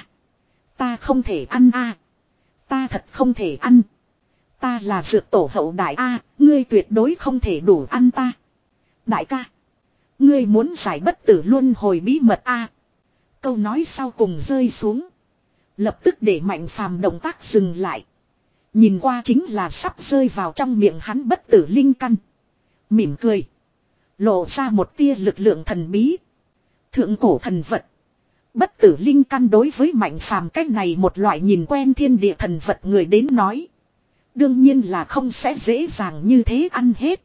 Ta không thể ăn a. Ta thật không thể ăn. Ta là dược tổ hậu đại a, ngươi tuyệt đối không thể đủ ăn ta. Đại ca. Ngươi muốn giải bất tử luân hồi bí mật a. Câu nói sau cùng rơi xuống. Lập tức để Mạnh Phàm động tác dừng lại. Nhìn qua chính là sắp rơi vào trong miệng hắn bất tử linh căn. Mỉm cười. Lộ ra một tia lực lượng thần bí. Thượng cổ thần vật. Bất tử linh căn đối với Mạnh Phàm cách này một loại nhìn quen thiên địa thần vật người đến nói. Đương nhiên là không sẽ dễ dàng như thế ăn hết.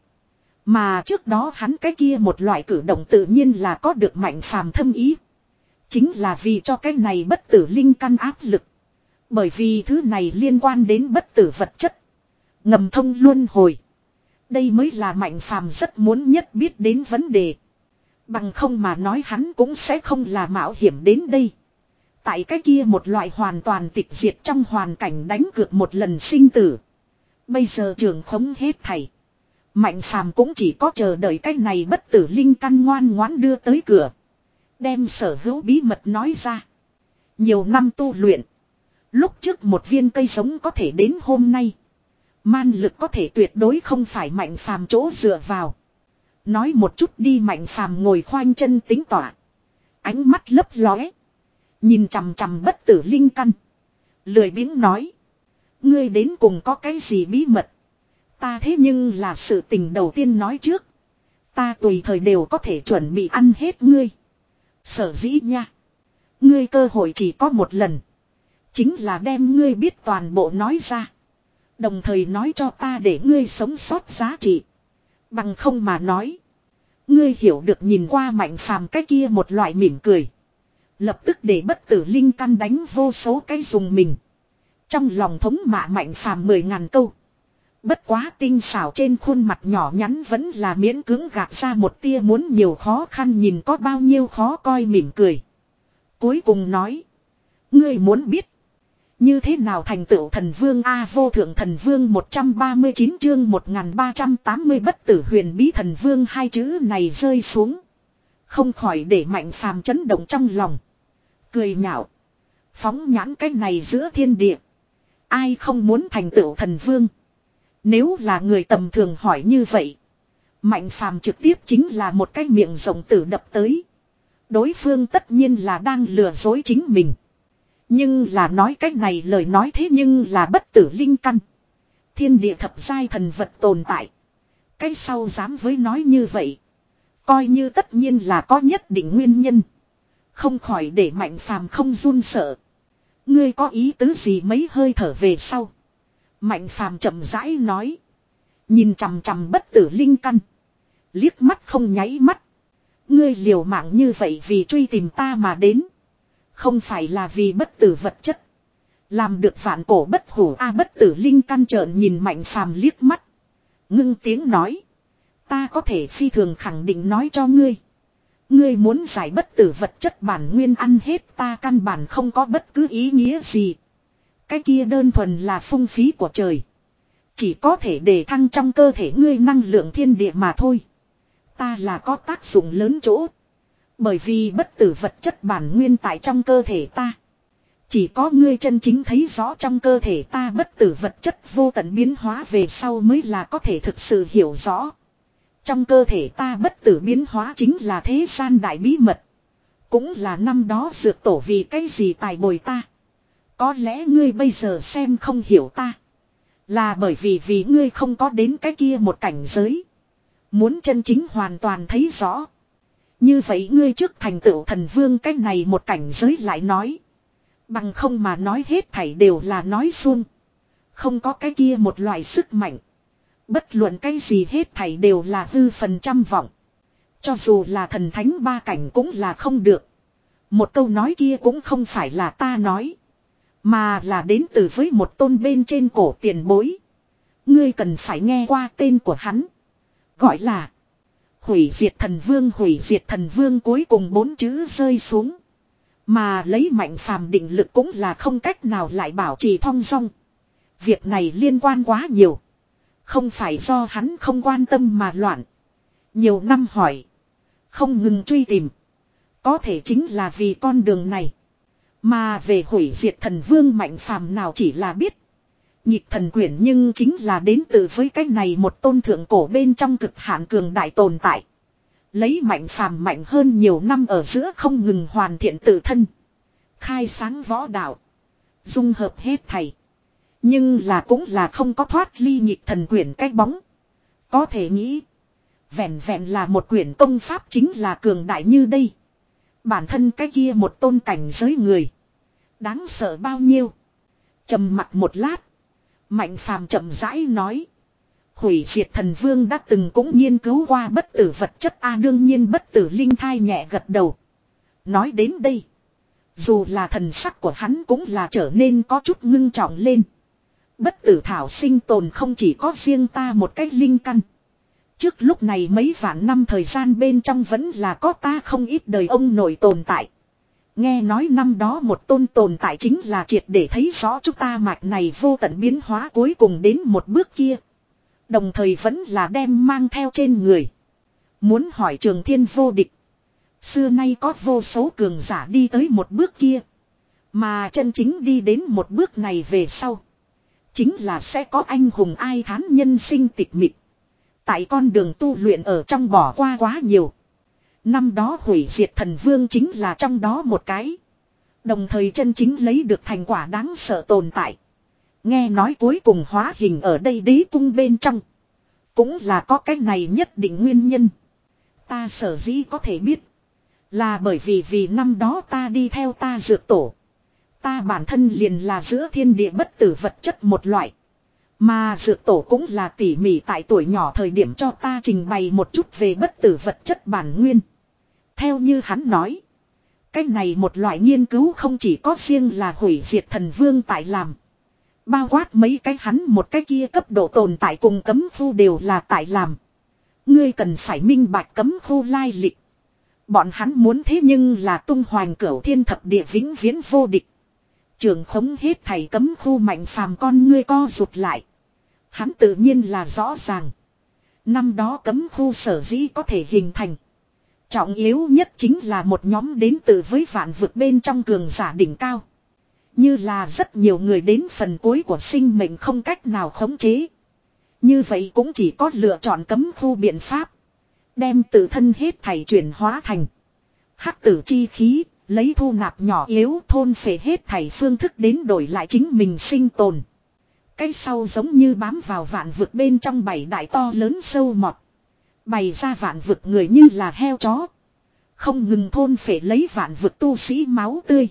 Mà trước đó hắn cái kia một loại cử động tự nhiên là có được Mạnh Phàm thâm ý. Chính là vì cho cái này bất tử linh căn áp lực. Bởi vì thứ này liên quan đến bất tử vật chất. Ngầm thông luân hồi. Đây mới là Mạnh Phàm rất muốn nhất biết đến vấn đề. Bằng không mà nói hắn cũng sẽ không là mạo hiểm đến đây. Tại cái kia một loại hoàn toàn tịch diệt trong hoàn cảnh đánh cược một lần sinh tử. Bây giờ trường khống hết thảy. Mạnh phàm cũng chỉ có chờ đợi cái này bất tử linh căn ngoan ngoãn đưa tới cửa. Đem sở hữu bí mật nói ra. Nhiều năm tu luyện. Lúc trước một viên cây sống có thể đến hôm nay. Man lực có thể tuyệt đối không phải mạnh phàm chỗ dựa vào. Nói một chút đi, mạnh phàm ngồi khoanh chân tính tỏa. Ánh mắt lấp lóe. Nhìn chằm chằm bất tử linh căn. Lười biếng nói. Ngươi đến cùng có cái gì bí mật? Ta thế nhưng là sự tình đầu tiên nói trước. Ta tùy thời đều có thể chuẩn bị ăn hết ngươi. Sở dĩ nha. Ngươi cơ hội chỉ có một lần. Chính là đem ngươi biết toàn bộ nói ra. Đồng thời nói cho ta để ngươi sống sót giá trị. Bằng không mà nói. Ngươi hiểu được nhìn qua mạnh phàm cái kia một loại mỉm cười. Lập tức để bất tử linh căn đánh vô số cái dùng mình. Trong lòng thống mạ mạnh phàm mười ngàn câu. Bất quá tinh xảo trên khuôn mặt nhỏ nhắn vẫn là miễn cưỡng gạt ra một tia muốn nhiều khó khăn nhìn có bao nhiêu khó coi mỉm cười. Cuối cùng nói. Ngươi muốn biết. Như thế nào thành tựu thần vương A vô thượng thần vương một trăm ba mươi chín chương một nghìn ba trăm tám mươi bất tử huyền bí thần vương hai chữ này rơi xuống. Không khỏi để mạnh phàm chấn động trong lòng. Cười nhạo. Phóng nhãn cái này giữa thiên địa. Ai không muốn thành tựu thần vương. Nếu là người tầm thường hỏi như vậy. Mạnh phàm trực tiếp chính là một cái miệng rộng tử đập tới. Đối phương tất nhiên là đang lừa dối chính mình. Nhưng là nói cách này lời nói thế nhưng là bất tử linh căn. Thiên địa thập giai thần vật tồn tại. Cái sau dám với nói như vậy. Coi như tất nhiên là có nhất định nguyên nhân. Không khỏi để mạnh phàm không run sợ. Ngươi có ý tứ gì mấy hơi thở về sau. Mạnh phàm chậm rãi nói. Nhìn chằm chằm bất tử linh căn. Liếc mắt không nháy mắt. Ngươi liều mạng như vậy vì truy tìm ta mà đến. Không phải là vì bất tử vật chất. Làm được vạn cổ bất hủ a bất tử linh căn trợn nhìn mạnh phàm liếc mắt. Ngưng tiếng nói. Ta có thể phi thường khẳng định nói cho ngươi. Ngươi muốn giải bất tử vật chất bản nguyên ăn hết ta căn bản không có bất cứ ý nghĩa gì. Cái kia đơn thuần là phung phí của trời. Chỉ có thể để thăng trong cơ thể ngươi năng lượng thiên địa mà thôi. Ta là có tác dụng lớn chỗ. Bởi vì bất tử vật chất bản nguyên tại trong cơ thể ta. Chỉ có ngươi chân chính thấy rõ trong cơ thể ta bất tử vật chất vô tận biến hóa về sau mới là có thể thực sự hiểu rõ. Trong cơ thể ta bất tử biến hóa chính là thế gian đại bí mật. Cũng là năm đó dược tổ vì cái gì tài bồi ta. Có lẽ ngươi bây giờ xem không hiểu ta. Là bởi vì vì ngươi không có đến cái kia một cảnh giới. Muốn chân chính hoàn toàn thấy rõ. Như vậy ngươi trước thành tựu thần vương cái này một cảnh giới lại nói. Bằng không mà nói hết thảy đều là nói suông. Không có cái kia một loại sức mạnh. Bất luận cái gì hết thảy đều là hư phần trăm vọng. Cho dù là thần thánh ba cảnh cũng là không được. Một câu nói kia cũng không phải là ta nói. Mà là đến từ với một tôn bên trên cổ tiền bối. Ngươi cần phải nghe qua tên của hắn. Gọi là hủy diệt thần vương. Hủy diệt thần vương cuối cùng bốn chữ rơi xuống. Mà lấy mạnh phàm định lực cũng là không cách nào lại bảo trì thong dong. Việc này liên quan quá nhiều. Không phải do hắn không quan tâm mà loạn. Nhiều năm hỏi. Không ngừng truy tìm. Có thể chính là vì con đường này. Mà về hủy diệt thần vương mạnh phàm nào chỉ là biết. Nhịp thần quyển nhưng chính là đến từ với cái này một tôn thượng cổ bên trong cực hạn cường đại tồn tại. Lấy mạnh phàm mạnh hơn nhiều năm ở giữa không ngừng hoàn thiện tự thân. Khai sáng võ đạo. Dung hợp hết thảy. Nhưng là cũng là không có thoát ly nhịp thần quyển cái bóng. Có thể nghĩ. Vẹn vẹn là một quyển công pháp chính là cường đại như đây. Bản thân cái kia một tôn cảnh giới người. Đáng sợ bao nhiêu. Trầm mặc một lát. Mạnh phàm chậm rãi nói. Hủy diệt thần vương đã từng cũng nghiên cứu qua bất tử vật chất a đương nhiên bất tử linh thai nhẹ gật đầu. Nói đến đây. Dù là thần sắc của hắn cũng là trở nên có chút ngưng trọng lên. Bất tử thảo sinh tồn không chỉ có riêng ta một cái linh căn. Trước lúc này mấy vạn năm thời gian bên trong vẫn là có ta không ít đời ông nội tồn tại. Nghe nói năm đó một tôn tồn tại chính là triệt để thấy rõ chúng ta mạch này vô tận biến hóa cuối cùng đến một bước kia. Đồng thời vẫn là đem mang theo trên người. Muốn hỏi Trường Thiên vô địch. Xưa nay có vô số cường giả đi tới một bước kia. Mà chân chính đi đến một bước này về sau. Chính là sẽ có anh hùng ai thán nhân sinh tịch mịch. Tại con đường tu luyện ở trong bỏ qua quá nhiều. Năm đó hủy diệt thần vương chính là trong đó một cái. Đồng thời chân chính lấy được thành quả đáng sợ tồn tại. Nghe nói cuối cùng hóa hình ở đây đế cung bên trong. Cũng là có cái này nhất định nguyên nhân. Ta sở dĩ có thể biết. Là bởi vì vì năm đó ta đi theo ta dược tổ. Ta bản thân liền là giữa thiên địa bất tử vật chất một loại. Mà dược tổ cũng là tỉ mỉ tại tuổi nhỏ thời điểm cho ta trình bày một chút về bất tử vật chất bản nguyên. Theo như hắn nói. Cái này một loại nghiên cứu không chỉ có riêng là hủy diệt thần vương tại làm. Bao quát mấy cái hắn một cái kia cấp độ tồn tại cùng cấm khu đều là tại làm. Ngươi cần phải minh bạch cấm khu lai lịch. Bọn hắn muốn thế nhưng là tung hoành cửu thiên thập địa vĩnh viễn vô địch. Trường khống hết thầy cấm khu mạnh phàm con ngươi co rụt lại. Hắn tự nhiên là rõ ràng. Năm đó cấm khu sở dĩ có thể hình thành. Trọng yếu nhất chính là một nhóm đến từ với vạn vực bên trong cường giả đỉnh cao. Như là rất nhiều người đến phần cuối của sinh mệnh không cách nào khống chế. Như vậy cũng chỉ có lựa chọn cấm khu biện pháp. Đem tự thân hết thảy chuyển hóa thành hắc tử chi khí, lấy thu nạp nhỏ yếu thôn phệ hết thảy phương thức đến đổi lại chính mình sinh tồn. Cái sau giống như bám vào vạn vực bên trong bảy đại to lớn sâu mọt. Bày ra vạn vực người như là heo chó. Không ngừng thôn phệ lấy vạn vực tu sĩ máu tươi.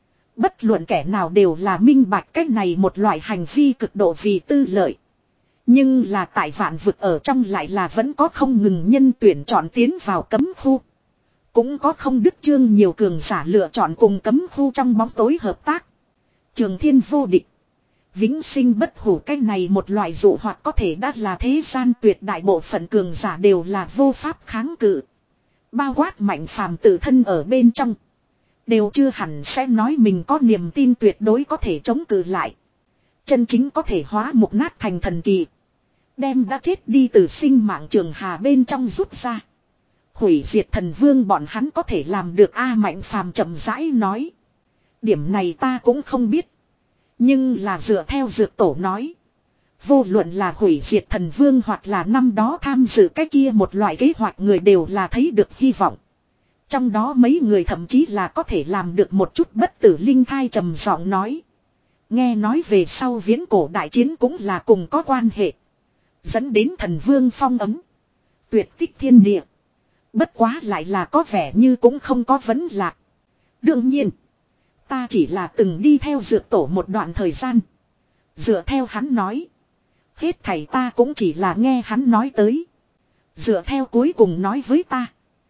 Bất luận kẻ nào đều là minh bạch cách này một loại hành vi cực độ vì tư lợi. Nhưng là tại vạn vực ở trong lại là vẫn có không ngừng nhân tuyển chọn tiến vào cấm khu. Cũng có không đức chương nhiều cường giả lựa chọn cùng cấm khu trong bóng tối hợp tác. Trường Thiên vô địch. Vĩnh sinh bất hủ cái này một loại dụ hoặc có thể đã là thế gian tuyệt đại bộ phận cường giả đều là vô pháp kháng cự. Bao quát mạnh phàm tự thân ở bên trong. Đều chưa hẳn sẽ nói mình có niềm tin tuyệt đối có thể chống cự lại. Chân chính có thể hóa mục nát thành thần kỳ. Đem đã chết đi từ sinh mạng trường hà bên trong rút ra. Hủy diệt thần vương bọn hắn có thể làm được A mạnh phàm chậm rãi nói. Điểm này ta cũng không biết. Nhưng là dựa theo dược tổ nói. Vô luận là hủy diệt thần vương hoặc là năm đó tham dự cái kia một loại kế hoạch người đều là thấy được hy vọng. Trong đó mấy người thậm chí là có thể làm được một chút bất tử linh thai trầm giọng nói. Nghe nói về sau viễn cổ đại chiến cũng là cùng có quan hệ. Dẫn đến thần vương phong ấm. Tuyệt tích thiên địa. Bất quá lại là có vẻ như cũng không có vấn lạc. Đương nhiên. Ta chỉ là từng đi theo dược tổ một đoạn thời gian. Dựa theo hắn nói. Hết thảy ta cũng chỉ là nghe hắn nói tới. Dựa theo cuối cùng nói với ta.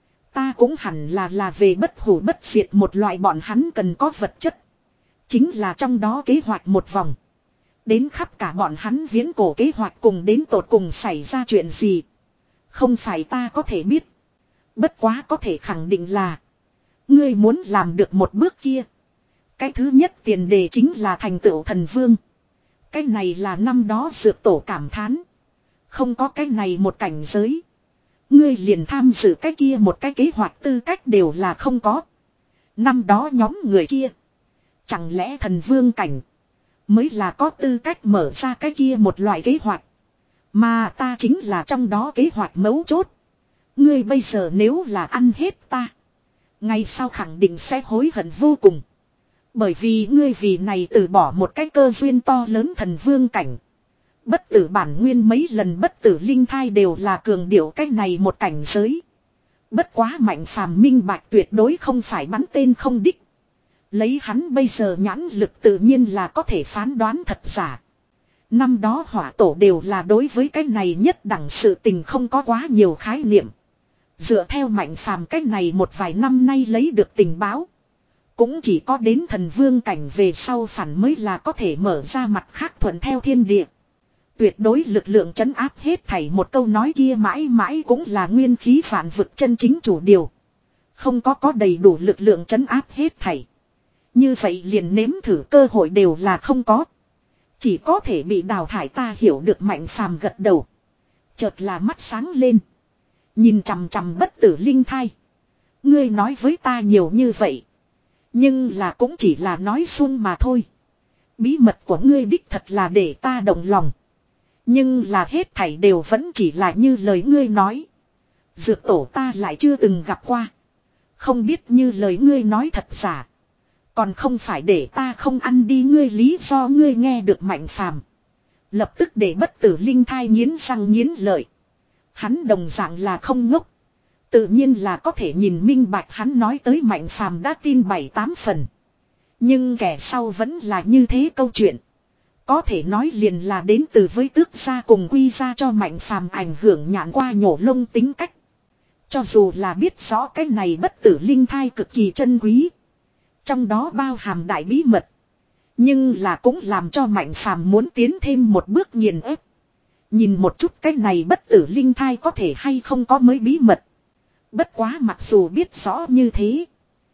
Ta cũng hẳn là là về bất hủ bất diệt một loại bọn hắn cần có vật chất. Chính là trong đó kế hoạch một vòng. Đến khắp cả bọn hắn viễn cổ kế hoạch cùng đến tột cùng xảy ra chuyện gì. Không phải ta có thể biết. Bất quá có thể khẳng định là. Ngươi muốn làm được một bước kia. Cái thứ nhất tiền đề chính là thành tựu thần vương. Cái này là năm đó dược tổ cảm thán. Không có cái này một cảnh giới. Ngươi liền tham dự cái kia một cái kế hoạch tư cách đều là không có. Năm đó nhóm người kia. Chẳng lẽ thần vương cảnh. Mới là có tư cách mở ra cái kia một loại kế hoạch. Mà ta chính là trong đó kế hoạch mấu chốt. Ngươi bây giờ nếu là ăn hết ta. Ngày sau khẳng định sẽ hối hận vô cùng. Bởi vì ngươi vì này từ bỏ một cái cơ duyên to lớn thần vương cảnh. Bất tử bản nguyên mấy lần bất tử linh thai đều là cường điệu cái này một cảnh giới. Bất quá mạnh phàm minh bạch tuyệt đối không phải bắn tên không đích. Lấy hắn bây giờ nhãn lực tự nhiên là có thể phán đoán thật giả. Năm đó hỏa tổ đều là đối với cái này nhất đẳng sự tình không có quá nhiều khái niệm. Dựa theo mạnh phàm cái này một vài năm nay lấy được tình báo. Cũng chỉ có đến thần vương cảnh về sau phản mới là có thể mở ra mặt khác thuận theo thiên địa. Tuyệt đối lực lượng trấn áp hết thảy một câu nói kia mãi mãi cũng là nguyên khí phản vực chân chính chủ điều. Không có có đầy đủ lực lượng trấn áp hết thảy. Như vậy liền nếm thử cơ hội đều là không có. Chỉ có thể bị đào thải. Ta hiểu được. Mạnh phàm gật đầu. Chợt là mắt sáng lên. Nhìn chằm chằm bất tử linh thai. Ngươi nói với ta nhiều như vậy. Nhưng là cũng chỉ là nói suông mà thôi. Bí mật của ngươi đích thật là để ta động lòng. Nhưng là hết thảy đều vẫn chỉ là như lời ngươi nói. Dược tổ ta lại chưa từng gặp qua. Không biết như lời ngươi nói thật giả. Còn không phải để ta không ăn đi ngươi lý do ngươi nghe được Mạnh phàm. Lập tức để bất tử linh thai nghiến răng nghiến lợi. Hắn đồng dạng là không ngốc. Tự nhiên là có thể nhìn minh bạch hắn nói tới Mạnh phàm đã tin bảy tám phần. Nhưng kẻ sau vẫn là như thế câu chuyện. Có thể nói liền là đến từ với tước gia cùng quy gia cho Mạnh phàm ảnh hưởng nhãn qua nhổ lông tính cách. Cho dù là biết rõ cái này bất tử linh thai cực kỳ chân quý. Trong đó bao hàm đại bí mật. Nhưng là cũng làm cho Mạnh phàm muốn tiến thêm một bước nghiền ép. Nhìn một chút cái này bất tử linh thai có thể hay không có mới bí mật. Bất quá mặc dù biết rõ như thế.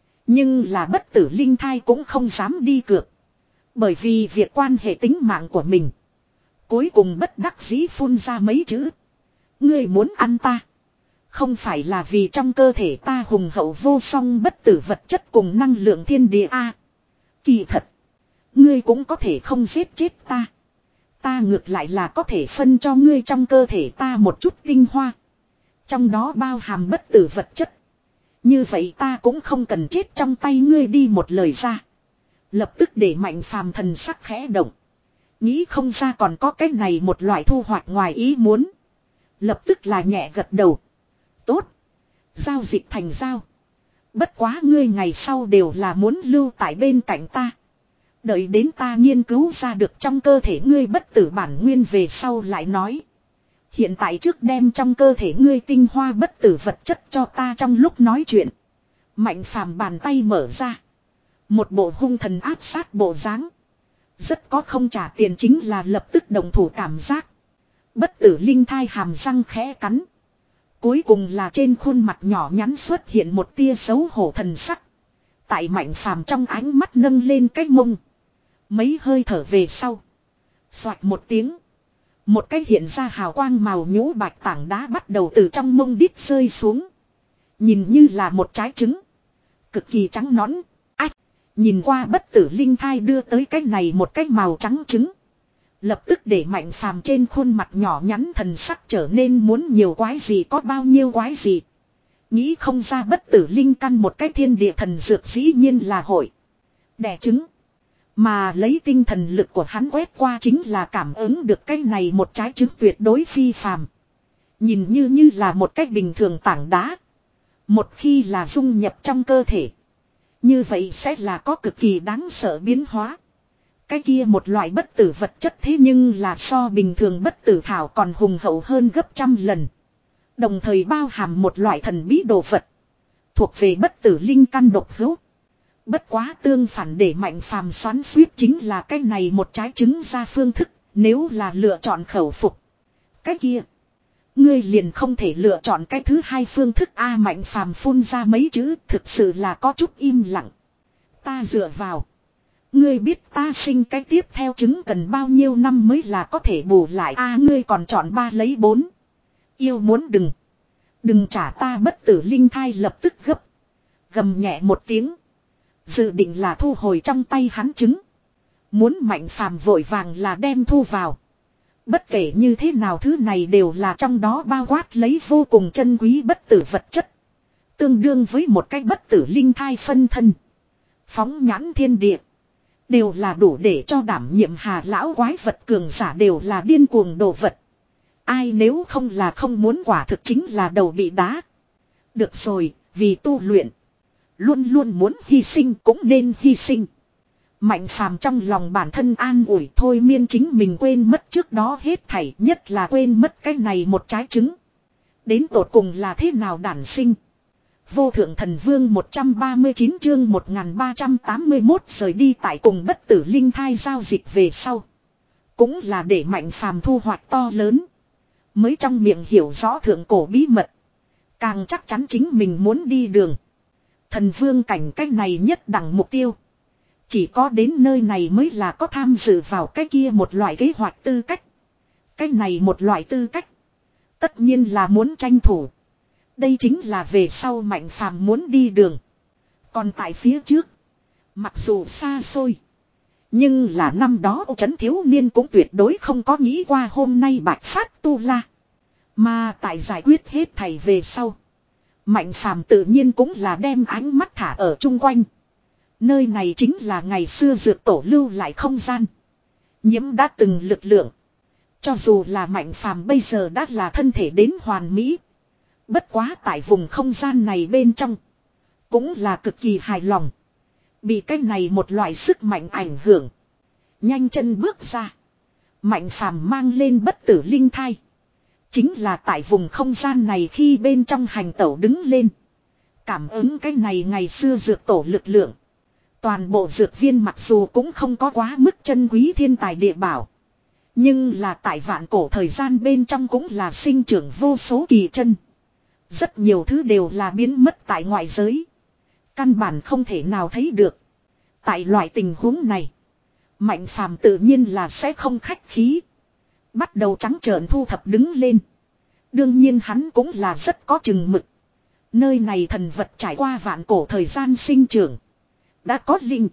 Nhưng là bất tử linh thai cũng không dám đi cược. Bởi vì việc quan hệ tính mạng của mình. Cuối cùng bất đắc dĩ phun ra mấy chữ. Ngươi muốn ăn ta. Không phải là vì trong cơ thể ta hùng hậu vô song bất tử vật chất cùng năng lượng thiên địa a. Kỳ thật. Ngươi cũng có thể không giết chết ta. Ta ngược lại là có thể phân cho ngươi trong cơ thể ta một chút tinh hoa. Trong đó bao hàm bất tử vật chất. Như vậy ta cũng không cần chết trong tay ngươi đi một lời ra. Lập tức để Mạnh phàm thần sắc khẽ động. Nghĩ không ra còn có cái này một loại thu hoạch ngoài ý muốn. Lập tức là nhẹ gật đầu. Tốt. Giao dịch thành giao. Bất quá ngươi ngày sau đều là muốn lưu tại bên cạnh ta. Đợi đến ta nghiên cứu ra được trong cơ thể ngươi bất tử bản nguyên về sau lại nói. Hiện tại trước đem trong cơ thể ngươi tinh hoa bất tử vật chất cho ta trong lúc nói chuyện. Mạnh phàm bàn tay mở ra. Một bộ hung thần áp sát bộ dáng. Rất có không trả tiền chính là lập tức đồng thủ cảm giác. Bất tử linh thai hàm răng khẽ cắn. Cuối cùng là trên khuôn mặt nhỏ nhắn xuất hiện một tia xấu hổ thần sắc. Tại Mạnh phàm trong ánh mắt nâng lên cái mông. Mấy hơi thở về sau. Xoạt một tiếng. Một cái hiện ra hào quang màu nhũ bạch tảng đá bắt đầu từ trong mông đít rơi xuống. Nhìn như là một trái trứng. Cực kỳ trắng nõn. Ách. Nhìn qua bất tử linh thai đưa tới cái này một cái màu trắng trứng. Lập tức để Mạnh phàm trên khuôn mặt nhỏ nhắn thần sắc trở nên muốn nhiều quái gì có bao nhiêu quái gì. Nghĩ không ra bất tử linh căn một cái thiên địa thần dược dĩ nhiên là hội. Đẻ trứng. Mà lấy tinh thần lực của hắn quét qua chính là cảm ứng được cái này một trái trứng tuyệt đối phi phàm. Nhìn như như là một cách bình thường tảng đá. Một khi là dung nhập trong cơ thể. Như vậy sẽ là có cực kỳ đáng sợ biến hóa. Cái kia một loại bất tử vật chất thế nhưng là so bình thường bất tử thảo còn hùng hậu hơn gấp trăm lần. Đồng thời bao hàm một loại thần bí đồ vật. Thuộc về bất tử linh căn độc hữu. Bất quá tương phản để Mạnh phàm xoắn suýt chính là cái này một trái trứng ra phương thức. Nếu là lựa chọn khẩu phục. Cái kia. Ngươi liền không thể lựa chọn cái thứ hai phương thức A. Mạnh phàm phun ra mấy chữ thực sự là có chút im lặng. Ta dựa vào. Ngươi biết ta sinh cái tiếp theo trứng cần bao nhiêu năm mới là có thể bù lại A. Ngươi còn chọn ba lấy bốn. Yêu muốn đừng. Đừng trả ta bất tử linh thai lập tức gấp. Gầm nhẹ một tiếng. Dự định là thu hồi trong tay hắn trứng. Muốn Mạnh phàm vội vàng là đem thu vào. Bất kể như thế nào thứ này đều là trong đó bao quát lấy vô cùng chân quý bất tử vật chất. Tương đương với một cái bất tử linh thai phân thân. Phóng nhãn thiên địa. Đều là đủ để cho đảm nhiệm Hà lão quái vật cường giả đều là điên cuồng đồ vật. Ai nếu không là không muốn quả thực chính là đầu bị đá. Được rồi, vì tu luyện. Luôn luôn muốn hy sinh cũng nên hy sinh. Mạnh phàm trong lòng bản thân an ủi thôi miên chính mình quên mất trước đó hết thảy, nhất là quên mất cái này một trái trứng. Đến tột cùng là thế nào đản sinh. Vô thượng thần vương một trăm ba mươi chín chương một nghìn ba trăm tám mươi mốt rời đi tại cùng bất tử linh thai giao dịch về sau. Cũng là để Mạnh phàm thu hoạch to lớn. Mới trong miệng hiểu rõ thượng cổ bí mật. Càng chắc chắn chính mình muốn đi đường. Thần vương cảnh cái này nhất đẳng mục tiêu. Chỉ có đến nơi này mới là có tham dự vào cái kia một loại kế hoạch tư cách. Cái này một loại tư cách. Tất nhiên là muốn tranh thủ. Đây chính là về sau Mạnh Phàm muốn đi đường. Còn tại phía trước. Mặc dù xa xôi. Nhưng là năm đó Âu Trấn thiếu niên cũng tuyệt đối không có nghĩ qua hôm nay bạch phát tu la. Mà tại giải quyết hết thầy về sau. Mạnh Phàm tự nhiên cũng là đem ánh mắt thả ở chung quanh. Nơi này chính là ngày xưa dược tổ lưu lại không gian. Nhiễm đã từng lực lượng. Cho dù là Mạnh Phàm bây giờ đã là thân thể đến hoàn mỹ. Bất quá tại vùng không gian này bên trong. Cũng là cực kỳ hài lòng. Bị cái này một loại sức mạnh ảnh hưởng. Nhanh chân bước ra. Mạnh Phàm mang lên bất tử linh thai. Chính là tại vùng không gian này khi bên trong hành tẩu đứng lên. Cảm ứng cái này ngày xưa dược tổ lực lượng. Toàn bộ dược viên mặc dù cũng không có quá mức chân quý thiên tài địa bảo. Nhưng là tại vạn cổ thời gian bên trong cũng là sinh trưởng vô số kỳ chân. Rất nhiều thứ đều là biến mất tại ngoại giới. Căn bản không thể nào thấy được. Tại loại tình huống này. Mạnh Phàm tự nhiên là sẽ không khách khí. Bắt đầu trắng trợn thu thập đứng lên. Đương nhiên hắn cũng là rất có chừng mực. Nơi này thần vật trải qua vạn cổ thời gian sinh trưởng. Đã có linh.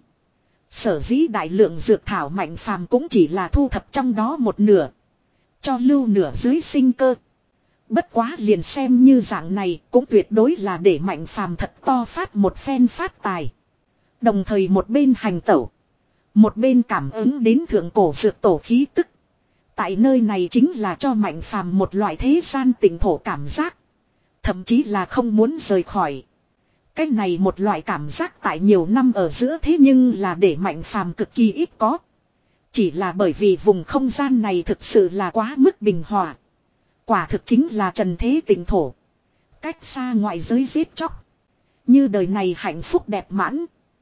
Sở dĩ đại lượng dược thảo Mạnh Phàm cũng chỉ là thu thập trong đó một nửa. Cho lưu nửa dưới sinh cơ. Bất quá liền xem như dạng này cũng tuyệt đối là để Mạnh Phàm thật to phát một phen phát tài. Đồng thời một bên hành tẩu. Một bên cảm ứng đến thượng cổ dược tổ khí tức. Tại nơi này chính là cho Mạnh Phàm một loại thế gian tỉnh thổ cảm giác. Thậm chí là không muốn rời khỏi. Cái này một loại cảm giác tại nhiều năm ở giữa thế nhưng là để Mạnh Phàm cực kỳ ít có. Chỉ là bởi vì vùng không gian này thực sự là quá mức bình hòa. Quả thực chính là trần thế tỉnh thổ. Cách xa ngoại giới giết chóc. Như đời này hạnh phúc đẹp mãn.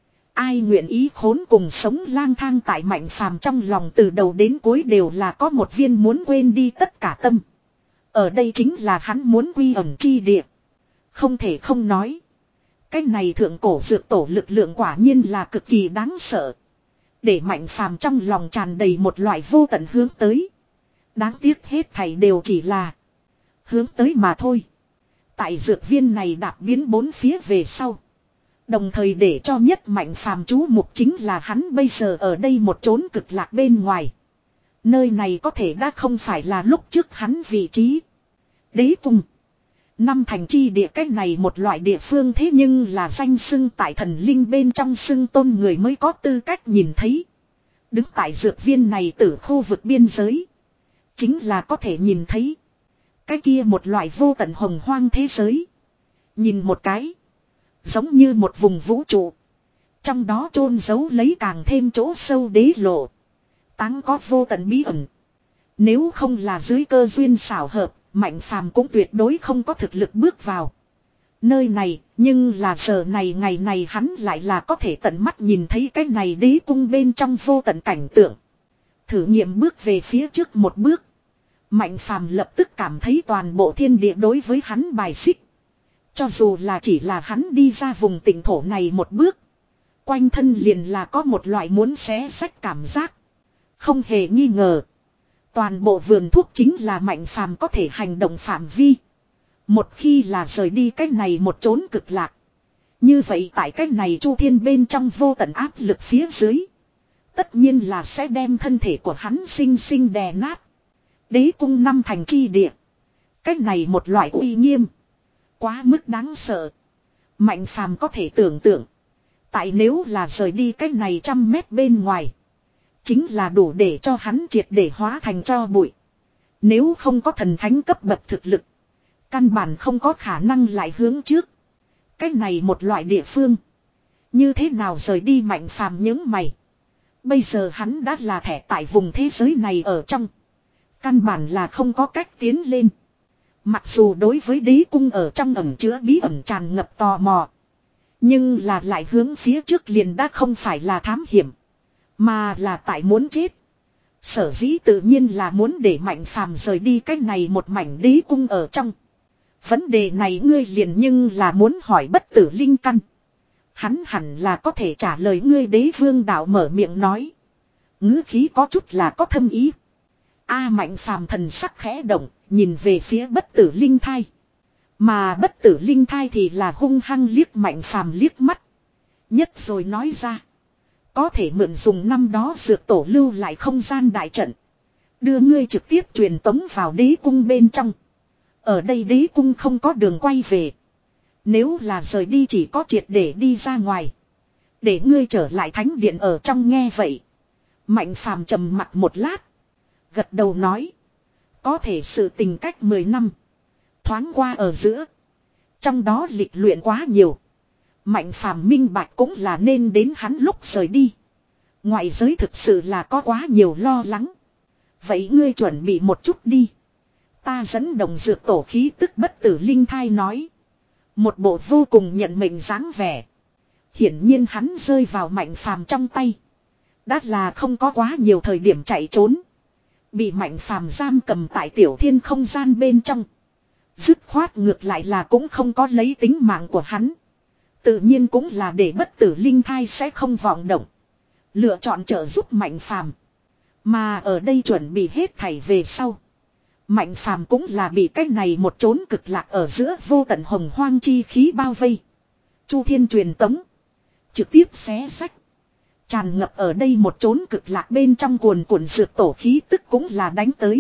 Ai nguyện ý khốn cùng sống lang thang tại Mạnh Phàm trong lòng từ đầu đến cuối đều là có một viên muốn quên đi tất cả tâm. Ở đây chính là hắn muốn quy ẩn chi địa. Không thể không nói. Cái này thượng cổ dược tổ lực lượng quả nhiên là cực kỳ đáng sợ. Để Mạnh Phàm trong lòng tràn đầy một loại vô tận hướng tới. Đáng tiếc hết thảy đều chỉ là hướng tới mà thôi. Tại dược viên này đạp biến bốn phía về sau. Đồng thời để cho nhất Mạnh Phàm chú mục chính là hắn bây giờ ở đây một chốn cực lạc bên ngoài. Nơi này có thể đã không phải là lúc trước hắn vị trí. Đế cung. Năm thành chi địa cách này một loại địa phương thế nhưng là danh xưng tại thần linh bên trong xưng tôn người mới có tư cách nhìn thấy. Đứng tại dược viên này từ khu vực biên giới. Chính là có thể nhìn thấy. Cái kia một loại vô tận hồng hoang thế giới. Nhìn một cái. Giống như một vùng vũ trụ. Trong đó chôn giấu lấy càng thêm chỗ sâu đế lộ. Táng có vô tận bí ẩn. Nếu không là dưới cơ duyên xảo hợp. Mạnh Phàm cũng tuyệt đối không có thực lực bước vào nơi này, nhưng là giờ này ngày này hắn lại là có thể tận mắt nhìn thấy cái này đế cung bên trong vô tận cảnh tượng. Thử nghiệm bước về phía trước một bước. Mạnh Phàm lập tức cảm thấy toàn bộ thiên địa đối với hắn bài xích. Cho dù là chỉ là hắn đi ra vùng tỉnh thổ này một bước. Quanh thân liền là có một loại muốn xé xách cảm giác. Không hề nghi ngờ. Toàn bộ vườn thuốc chính là Mạnh Phàm có thể hành động phạm vi. Một khi là rời đi cách này một chốn cực lạc. Như vậy tại cách này chu thiên bên trong vô tận áp lực phía dưới. Tất nhiên là sẽ đem thân thể của hắn sinh sinh đè nát. Đế cung năm thành chi địa. Cách này một loại uy nghiêm. Quá mức đáng sợ. Mạnh Phàm có thể tưởng tượng. Tại nếu là rời đi cách này trăm mét bên ngoài. Chính là đủ để cho hắn triệt để hóa thành tro bụi. Nếu không có thần thánh cấp bậc thực lực. Căn bản không có khả năng lại hướng trước. Cái này một loại địa phương. Như thế nào rời đi Mạnh Phàm những mày. Bây giờ hắn đã là thẻ tại vùng thế giới này ở trong. Căn bản là không có cách tiến lên. Mặc dù đối với đế cung ở trong ẩn chứa bí ẩn tràn ngập tò mò. Nhưng là lại hướng phía trước liền đã không phải là thám hiểm. Mà là tại muốn chết. Sở dĩ tự nhiên là muốn để Mạnh Phàm rời đi cách này một mảnh đế cung ở trong. Vấn đề này ngươi liền nhưng là muốn hỏi bất tử linh căn. Hắn hẳn là có thể trả lời ngươi. Đế vương đạo mở miệng nói. Ngữ khí có chút là có thâm ý. A Mạnh Phàm thần sắc khẽ động, nhìn về phía bất tử linh thai. Mà bất tử linh thai thì là hung hăng liếc Mạnh Phàm liếc mắt. Nhất rồi nói ra. Có thể mượn dùng năm đó dược tổ lưu lại không gian đại trận. Đưa ngươi trực tiếp truyền tống vào đế cung bên trong. Ở đây đế cung không có đường quay về. Nếu là rời đi chỉ có triệt để đi ra ngoài. Để ngươi trở lại thánh điện ở trong nghe vậy. Mạnh Phàm trầm mặt một lát. Gật đầu nói. Có thể sự tình cách mười năm. Thoáng qua ở giữa. Trong đó lịch luyện quá nhiều. Mạnh Phàm minh bạch cũng là nên đến hắn lúc rời đi. Ngoại giới thực sự là có quá nhiều lo lắng. Vậy ngươi chuẩn bị một chút đi. Ta dẫn đồng dược tổ khí tức bất tử linh thai nói. Một bộ vô cùng nhận mệnh dáng vẻ. Hiển nhiên hắn rơi vào Mạnh Phàm trong tay. Đã là không có quá nhiều thời điểm chạy trốn. Bị Mạnh Phàm giam cầm tại tiểu thiên không gian bên trong. Dứt khoát ngược lại là cũng không có lấy tính mạng của hắn. Tự nhiên cũng là để bất tử linh thai sẽ không vọng động. Lựa chọn trợ giúp Mạnh Phàm. Mà ở đây chuẩn bị hết thảy về sau. Mạnh Phàm cũng là bị cái này một chốn cực lạc ở giữa vô tận hồng hoang chi khí bao vây. Chu thiên truyền tống. Trực tiếp xé sách. Tràn ngập ở đây một chốn cực lạc bên trong cuồn cuộn dược tổ khí tức cũng là đánh tới.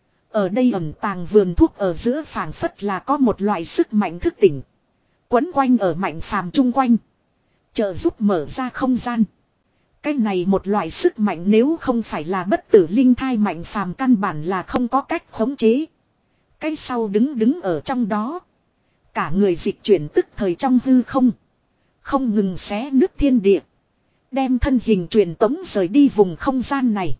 Ở đây ẩn tàng vườn thuốc ở giữa phảng phất là có một loại sức mạnh thức tỉnh. Quấn quanh ở Mạnh Phàm chung quanh. Trợ giúp mở ra không gian. Cái này một loại sức mạnh nếu không phải là bất tử linh thai Mạnh Phàm căn bản là không có cách khống chế. Cái sau đứng đứng ở trong đó. Cả người dịch chuyển tức thời trong hư không. Không ngừng xé nước thiên địa. Đem thân hình truyền tống rời đi vùng không gian này.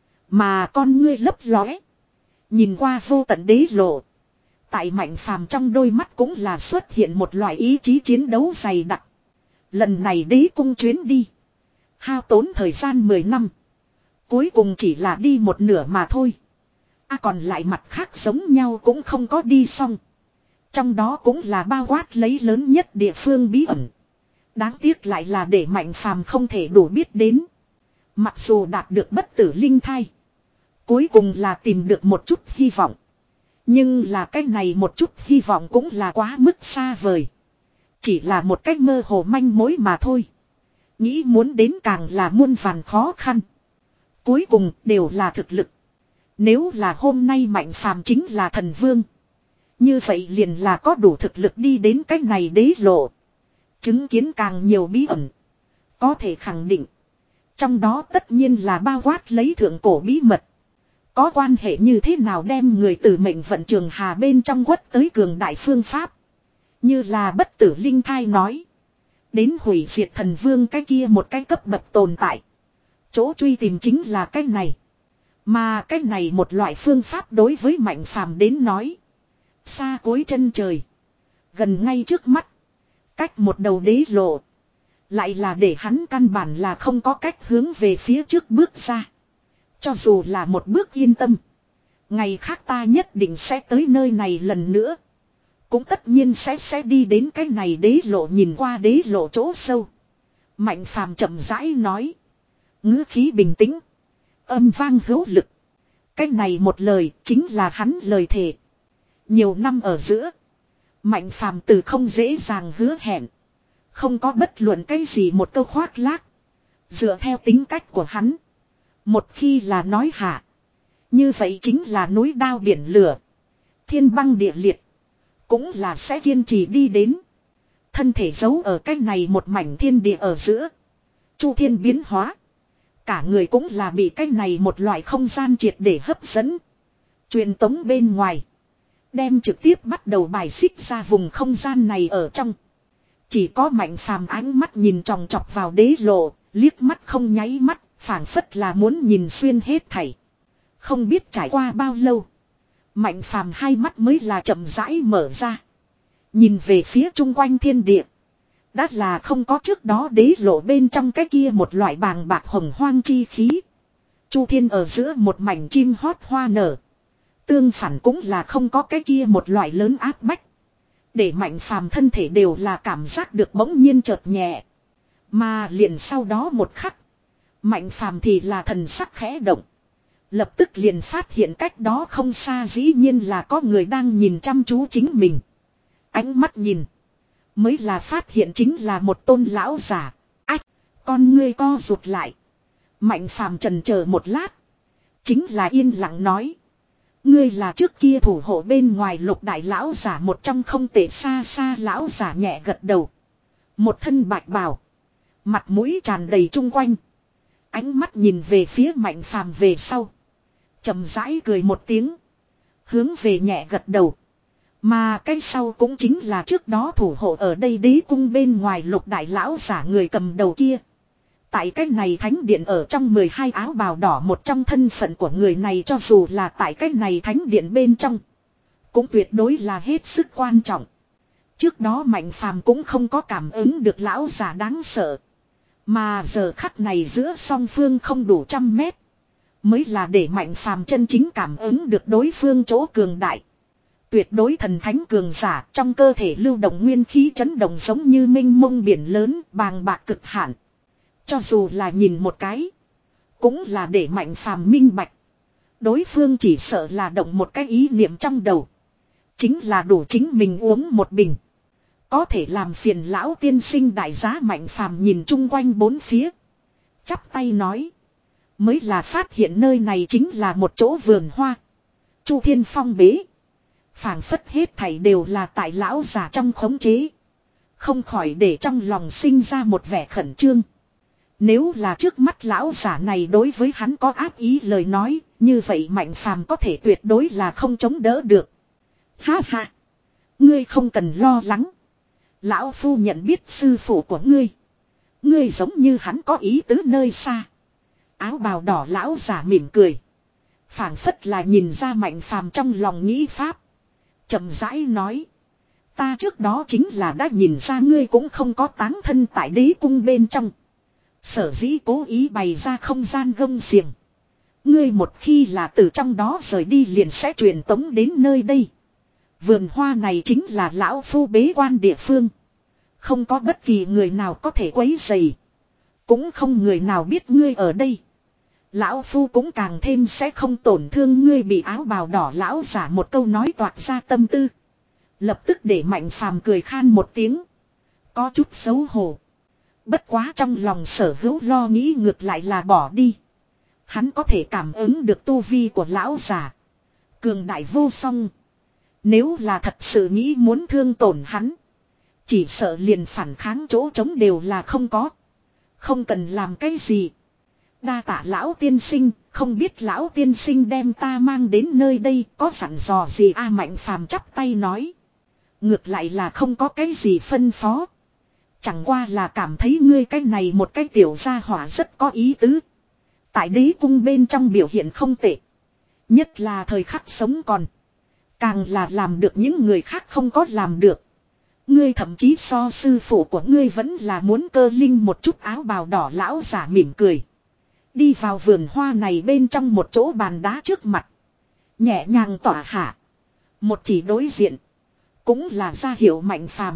Mà con ngươi lấp lóe. Nhìn qua vô tận đế lộ. Tại Mạnh Phàm trong đôi mắt cũng là xuất hiện một loại ý chí chiến đấu dày đặc. Lần này đế cung chuyến đi. Hao tốn thời gian mười năm. Cuối cùng chỉ là đi một nửa mà thôi. À còn lại mặt khác giống nhau cũng không có đi xong. Trong đó cũng là bao quát lấy lớn nhất địa phương bí ẩn. Đáng tiếc lại là để Mạnh Phàm không thể đủ biết đến. Mặc dù đạt được bất tử linh thai. Cuối cùng là tìm được một chút hy vọng. Nhưng là cái này một chút hy vọng cũng là quá mức xa vời. Chỉ là một cách mơ hồ manh mối mà thôi. Nghĩ muốn đến càng là muôn vàn khó khăn. Cuối cùng đều là thực lực. Nếu là hôm nay Mạnh Phàm chính là thần vương. Như vậy liền là có đủ thực lực đi đến cái này đế lộ. Chứng kiến càng nhiều bí ẩn. Có thể khẳng định. Trong đó tất nhiên là bao quát lấy thượng cổ bí mật. Có quan hệ như thế nào đem người từ mệnh vận trường hà bên trong quất tới cường đại phương pháp. Như là bất tử linh thai nói. Đến hủy diệt thần vương cái kia một cái cấp bậc tồn tại. Chỗ truy tìm chính là cái này. Mà cái này một loại phương pháp đối với Mạnh Phàm đến nói. Xa cuối chân trời. Gần ngay trước mắt. Cách một đầu đế lộ. Lại là để hắn căn bản là không có cách hướng về phía trước bước ra. Cho dù là một bước yên tâm. Ngày khác ta nhất định sẽ tới nơi này lần nữa. Cũng tất nhiên sẽ sẽ đi đến cái này đế lộ nhìn qua đế lộ chỗ sâu. Mạnh Phàm chậm rãi nói. Ngữ khí bình tĩnh. Âm vang hữu lực. Cái này một lời chính là hắn lời thề. Nhiều năm ở giữa. Mạnh Phàm từ không dễ dàng hứa hẹn. Không có bất luận cái gì một câu khoác lác. Dựa theo tính cách của hắn. Một khi là nói hạ. Như vậy chính là núi đao biển lửa. Thiên băng địa liệt. Cũng là sẽ kiên trì đi đến. Thân thể giấu ở cái này một mảnh thiên địa ở giữa. Chu thiên biến hóa. Cả người cũng là bị cái này một loại không gian triệt để hấp dẫn. Truyền tống bên ngoài. Đem trực tiếp bắt đầu bài xích ra vùng không gian này ở trong. Chỉ có Mạnh Phàm ánh mắt nhìn tròng trọc vào đế lộ. Liếc mắt không nháy mắt. Phảng phất là muốn nhìn xuyên hết thảy. Không biết trải qua bao lâu. Mạnh Phàm hai mắt mới là chậm rãi mở ra. Nhìn về phía chung quanh thiên địa. Đã là không có trước đó đế lộ bên trong cái kia một loại bàng bạc hồng hoang chi khí. Chu thiên ở giữa một mảnh chim hót hoa nở. Tương phản cũng là không có cái kia một loại lớn áp bách. Để Mạnh Phàm thân thể đều là cảm giác được bỗng nhiên chợt nhẹ. Mà liền sau đó một khắc. Mạnh phàm thì là thần sắc khẽ động. Lập tức liền phát hiện cách đó không xa dĩ nhiên là có người đang nhìn chăm chú chính mình. Ánh mắt nhìn. Mới là phát hiện chính là một tôn lão giả. Ách, con ngươi co rụt lại. Mạnh phàm trần chờ một lát. Chính là yên lặng nói. Ngươi là trước kia thủ hộ bên ngoài lục đại lão giả một trong không tệ, xa xa lão giả nhẹ gật đầu. Một thân bạch bào. Mặt mũi tràn đầy chung quanh. Ánh mắt nhìn về phía mạnh phàm về sau. Chậm rãi cười một tiếng. Hướng về nhẹ gật đầu. Mà cái sau cũng chính là trước đó thủ hộ ở đây đế cung bên ngoài lục đại lão giả người cầm đầu kia. Tại cái này thánh điện ở trong mười hai áo bào đỏ, một trong thân phận của người này cho dù là tại cái này thánh điện bên trong. Cũng tuyệt đối là hết sức quan trọng. Trước đó mạnh phàm cũng không có cảm ứng được lão giả đáng sợ. Mà giờ khắc này giữa song phương không đủ trăm mét. Mới là để mạnh phàm chân chính cảm ứng được đối phương chỗ cường đại. Tuyệt đối thần thánh cường giả, trong cơ thể lưu động nguyên khí chấn động giống như mênh mông biển lớn, bàng bạc cực hạn. Cho dù là nhìn một cái, cũng là để mạnh phàm minh bạch. Đối phương chỉ sợ là động một cái ý niệm trong đầu. Chính là đủ chính mình uống một bình. Có thể làm phiền lão tiên sinh đại giá. Mạnh phàm nhìn chung quanh bốn phía. Chắp tay nói. Mới là phát hiện nơi này chính là một chỗ vườn hoa. Chu Thiên phong bế. Phảng phất hết thảy đều là tại lão giả trong khống chế. Không khỏi để trong lòng sinh ra một vẻ khẩn trương. Nếu là trước mắt lão giả này đối với hắn có ác ý lời nói, như vậy mạnh phàm có thể tuyệt đối là không chống đỡ được. Ha ha! Ngươi không cần lo lắng. Lão phu nhận biết sư phụ của ngươi. Ngươi giống như hắn có ý tứ nơi xa. Áo bào đỏ lão giả mỉm cười. Phảng phất là nhìn ra mạnh phàm trong lòng nghĩ pháp. Chậm rãi nói. Ta trước đó chính là đã nhìn ra ngươi cũng không có táng thân tại đế cung bên trong. Sở dĩ cố ý bày ra không gian gông xiềng. Ngươi một khi là từ trong đó rời đi liền sẽ truyền tống đến nơi đây. Vườn hoa này chính là lão phu bế quan địa phương. Không có bất kỳ người nào có thể quấy rầy. Cũng không người nào biết ngươi ở đây. Lão phu cũng càng thêm sẽ không tổn thương ngươi. Bị áo bào đỏ lão giả một câu nói toạc ra tâm tư. Lập tức để mạnh phàm cười khan một tiếng. Có chút xấu hổ. Bất quá trong lòng sở hữu lo nghĩ ngược lại là bỏ đi. Hắn có thể cảm ứng được tu vi của lão giả. Cường đại vô song. Nếu là thật sự nghĩ muốn thương tổn hắn. Chỉ sợ liền phản kháng chỗ trống đều là không có. Không cần làm cái gì. Đa tạ lão tiên sinh, không biết lão tiên sinh đem ta mang đến nơi đây có sẵn dò gì. A Mạnh phàm chắp tay nói. Ngược lại là không có cái gì phân phó. Chẳng qua là cảm thấy ngươi cái này một cái tiểu gia hỏa rất có ý tứ. Tại đế cung bên trong biểu hiện không tệ. Nhất là thời khắc sống còn. Càng là làm được những người khác không có làm được. Ngươi thậm chí so sư phụ của ngươi vẫn là muốn cơ linh một chút. Áo bào đỏ lão giả mỉm cười. Đi vào vườn hoa này bên trong một chỗ bàn đá trước mặt. Nhẹ nhàng tỏa hạ. Một chỉ đối diện. Cũng là ra hiệu mạnh phàm.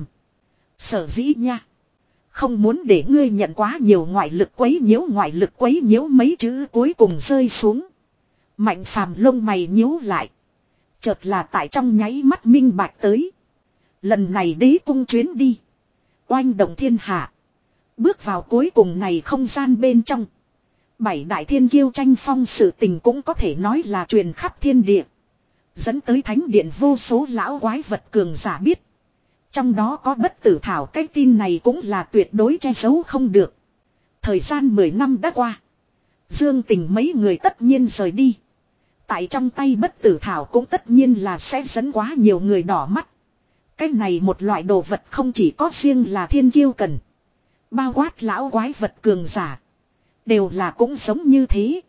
Sở dĩ nha. Không muốn để ngươi nhận quá nhiều ngoại lực quấy nhiễu. Ngoại lực quấy nhiễu mấy chữ cuối cùng rơi xuống. Mạnh phàm lông mày nhíu lại. Chợt là tại trong nháy mắt minh bạch tới. Lần này đế cung chuyến đi. Oanh động thiên hạ. Bước vào cuối cùng này không gian bên trong. Bảy đại thiên kiêu tranh phong sự tình cũng có thể nói là truyền khắp thiên địa. Dẫn tới thánh điện vô số lão quái vật cường giả biết. Trong đó có bất tử thảo, cái tin này cũng là tuyệt đối che giấu không được. Thời gian mười năm đã qua. Dương Tình mấy người tất nhiên rời đi. Tại trong tay bất tử thảo cũng tất nhiên là sẽ dẫn quá nhiều người đỏ mắt. Cái này một loại đồ vật không chỉ có riêng là thiên kiêu cần. Bao quát lão quái vật cường giả. Đều là cũng giống như thế.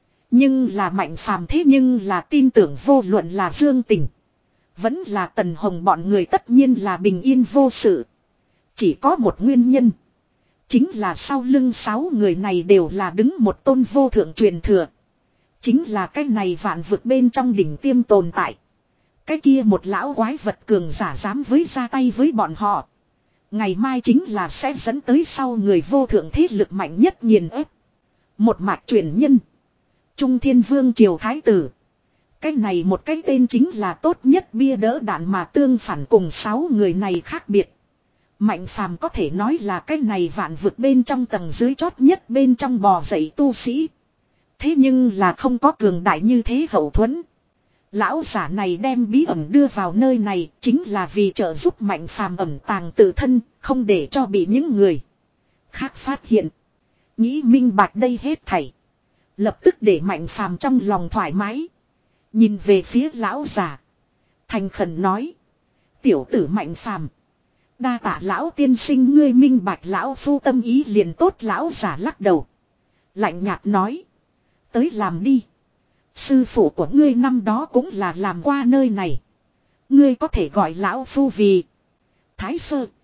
Nhưng là Mạnh phàm thế nhưng là tin tưởng vô luận là Dương Tình. Vẫn là Tần Hồng bọn người tất nhiên là bình yên vô sự. Chỉ có một nguyên nhân. Chính là sau lưng sáu người này đều là đứng một tôn vô thượng truyền thừa. Chính là cái này vạn vực bên trong đỉnh tiêm tồn tại. Cái kia một lão quái vật cường giả dám với ra tay với bọn họ. Ngày mai chính là sẽ dẫn tới sau người vô thượng thế lực mạnh nhất nghiền ép. Một mạch truyền nhân. Trung Thiên Vương Triều Thái Tử. Cái này một cái tên chính là tốt nhất bia đỡ đạn mà tương phản cùng sáu người này khác biệt. Mạnh phàm có thể nói là cái này vạn vực bên trong tầng dưới chót nhất bên trong bò dậy tu sĩ. Thế nhưng là không có cường đại như thế hậu thuẫn. Lão giả này đem bí ẩn đưa vào nơi này chính là vì trợ giúp mạnh phàm ẩn tàng tự thân, không để cho bị những người khác phát hiện. Nghĩ minh bạch đây hết thảy. Lập tức để mạnh phàm trong lòng thoải mái. Nhìn về phía lão già. Thành khẩn nói. Tiểu tử mạnh phàm. Đa tạ lão tiên sinh ngươi minh bạch lão phu tâm ý liền tốt lão già lắc đầu. Lạnh nhạt nói. Tới làm đi. Sư phụ của ngươi năm đó cũng là làm qua nơi này. Ngươi có thể gọi lão phu vì Thái Sơ.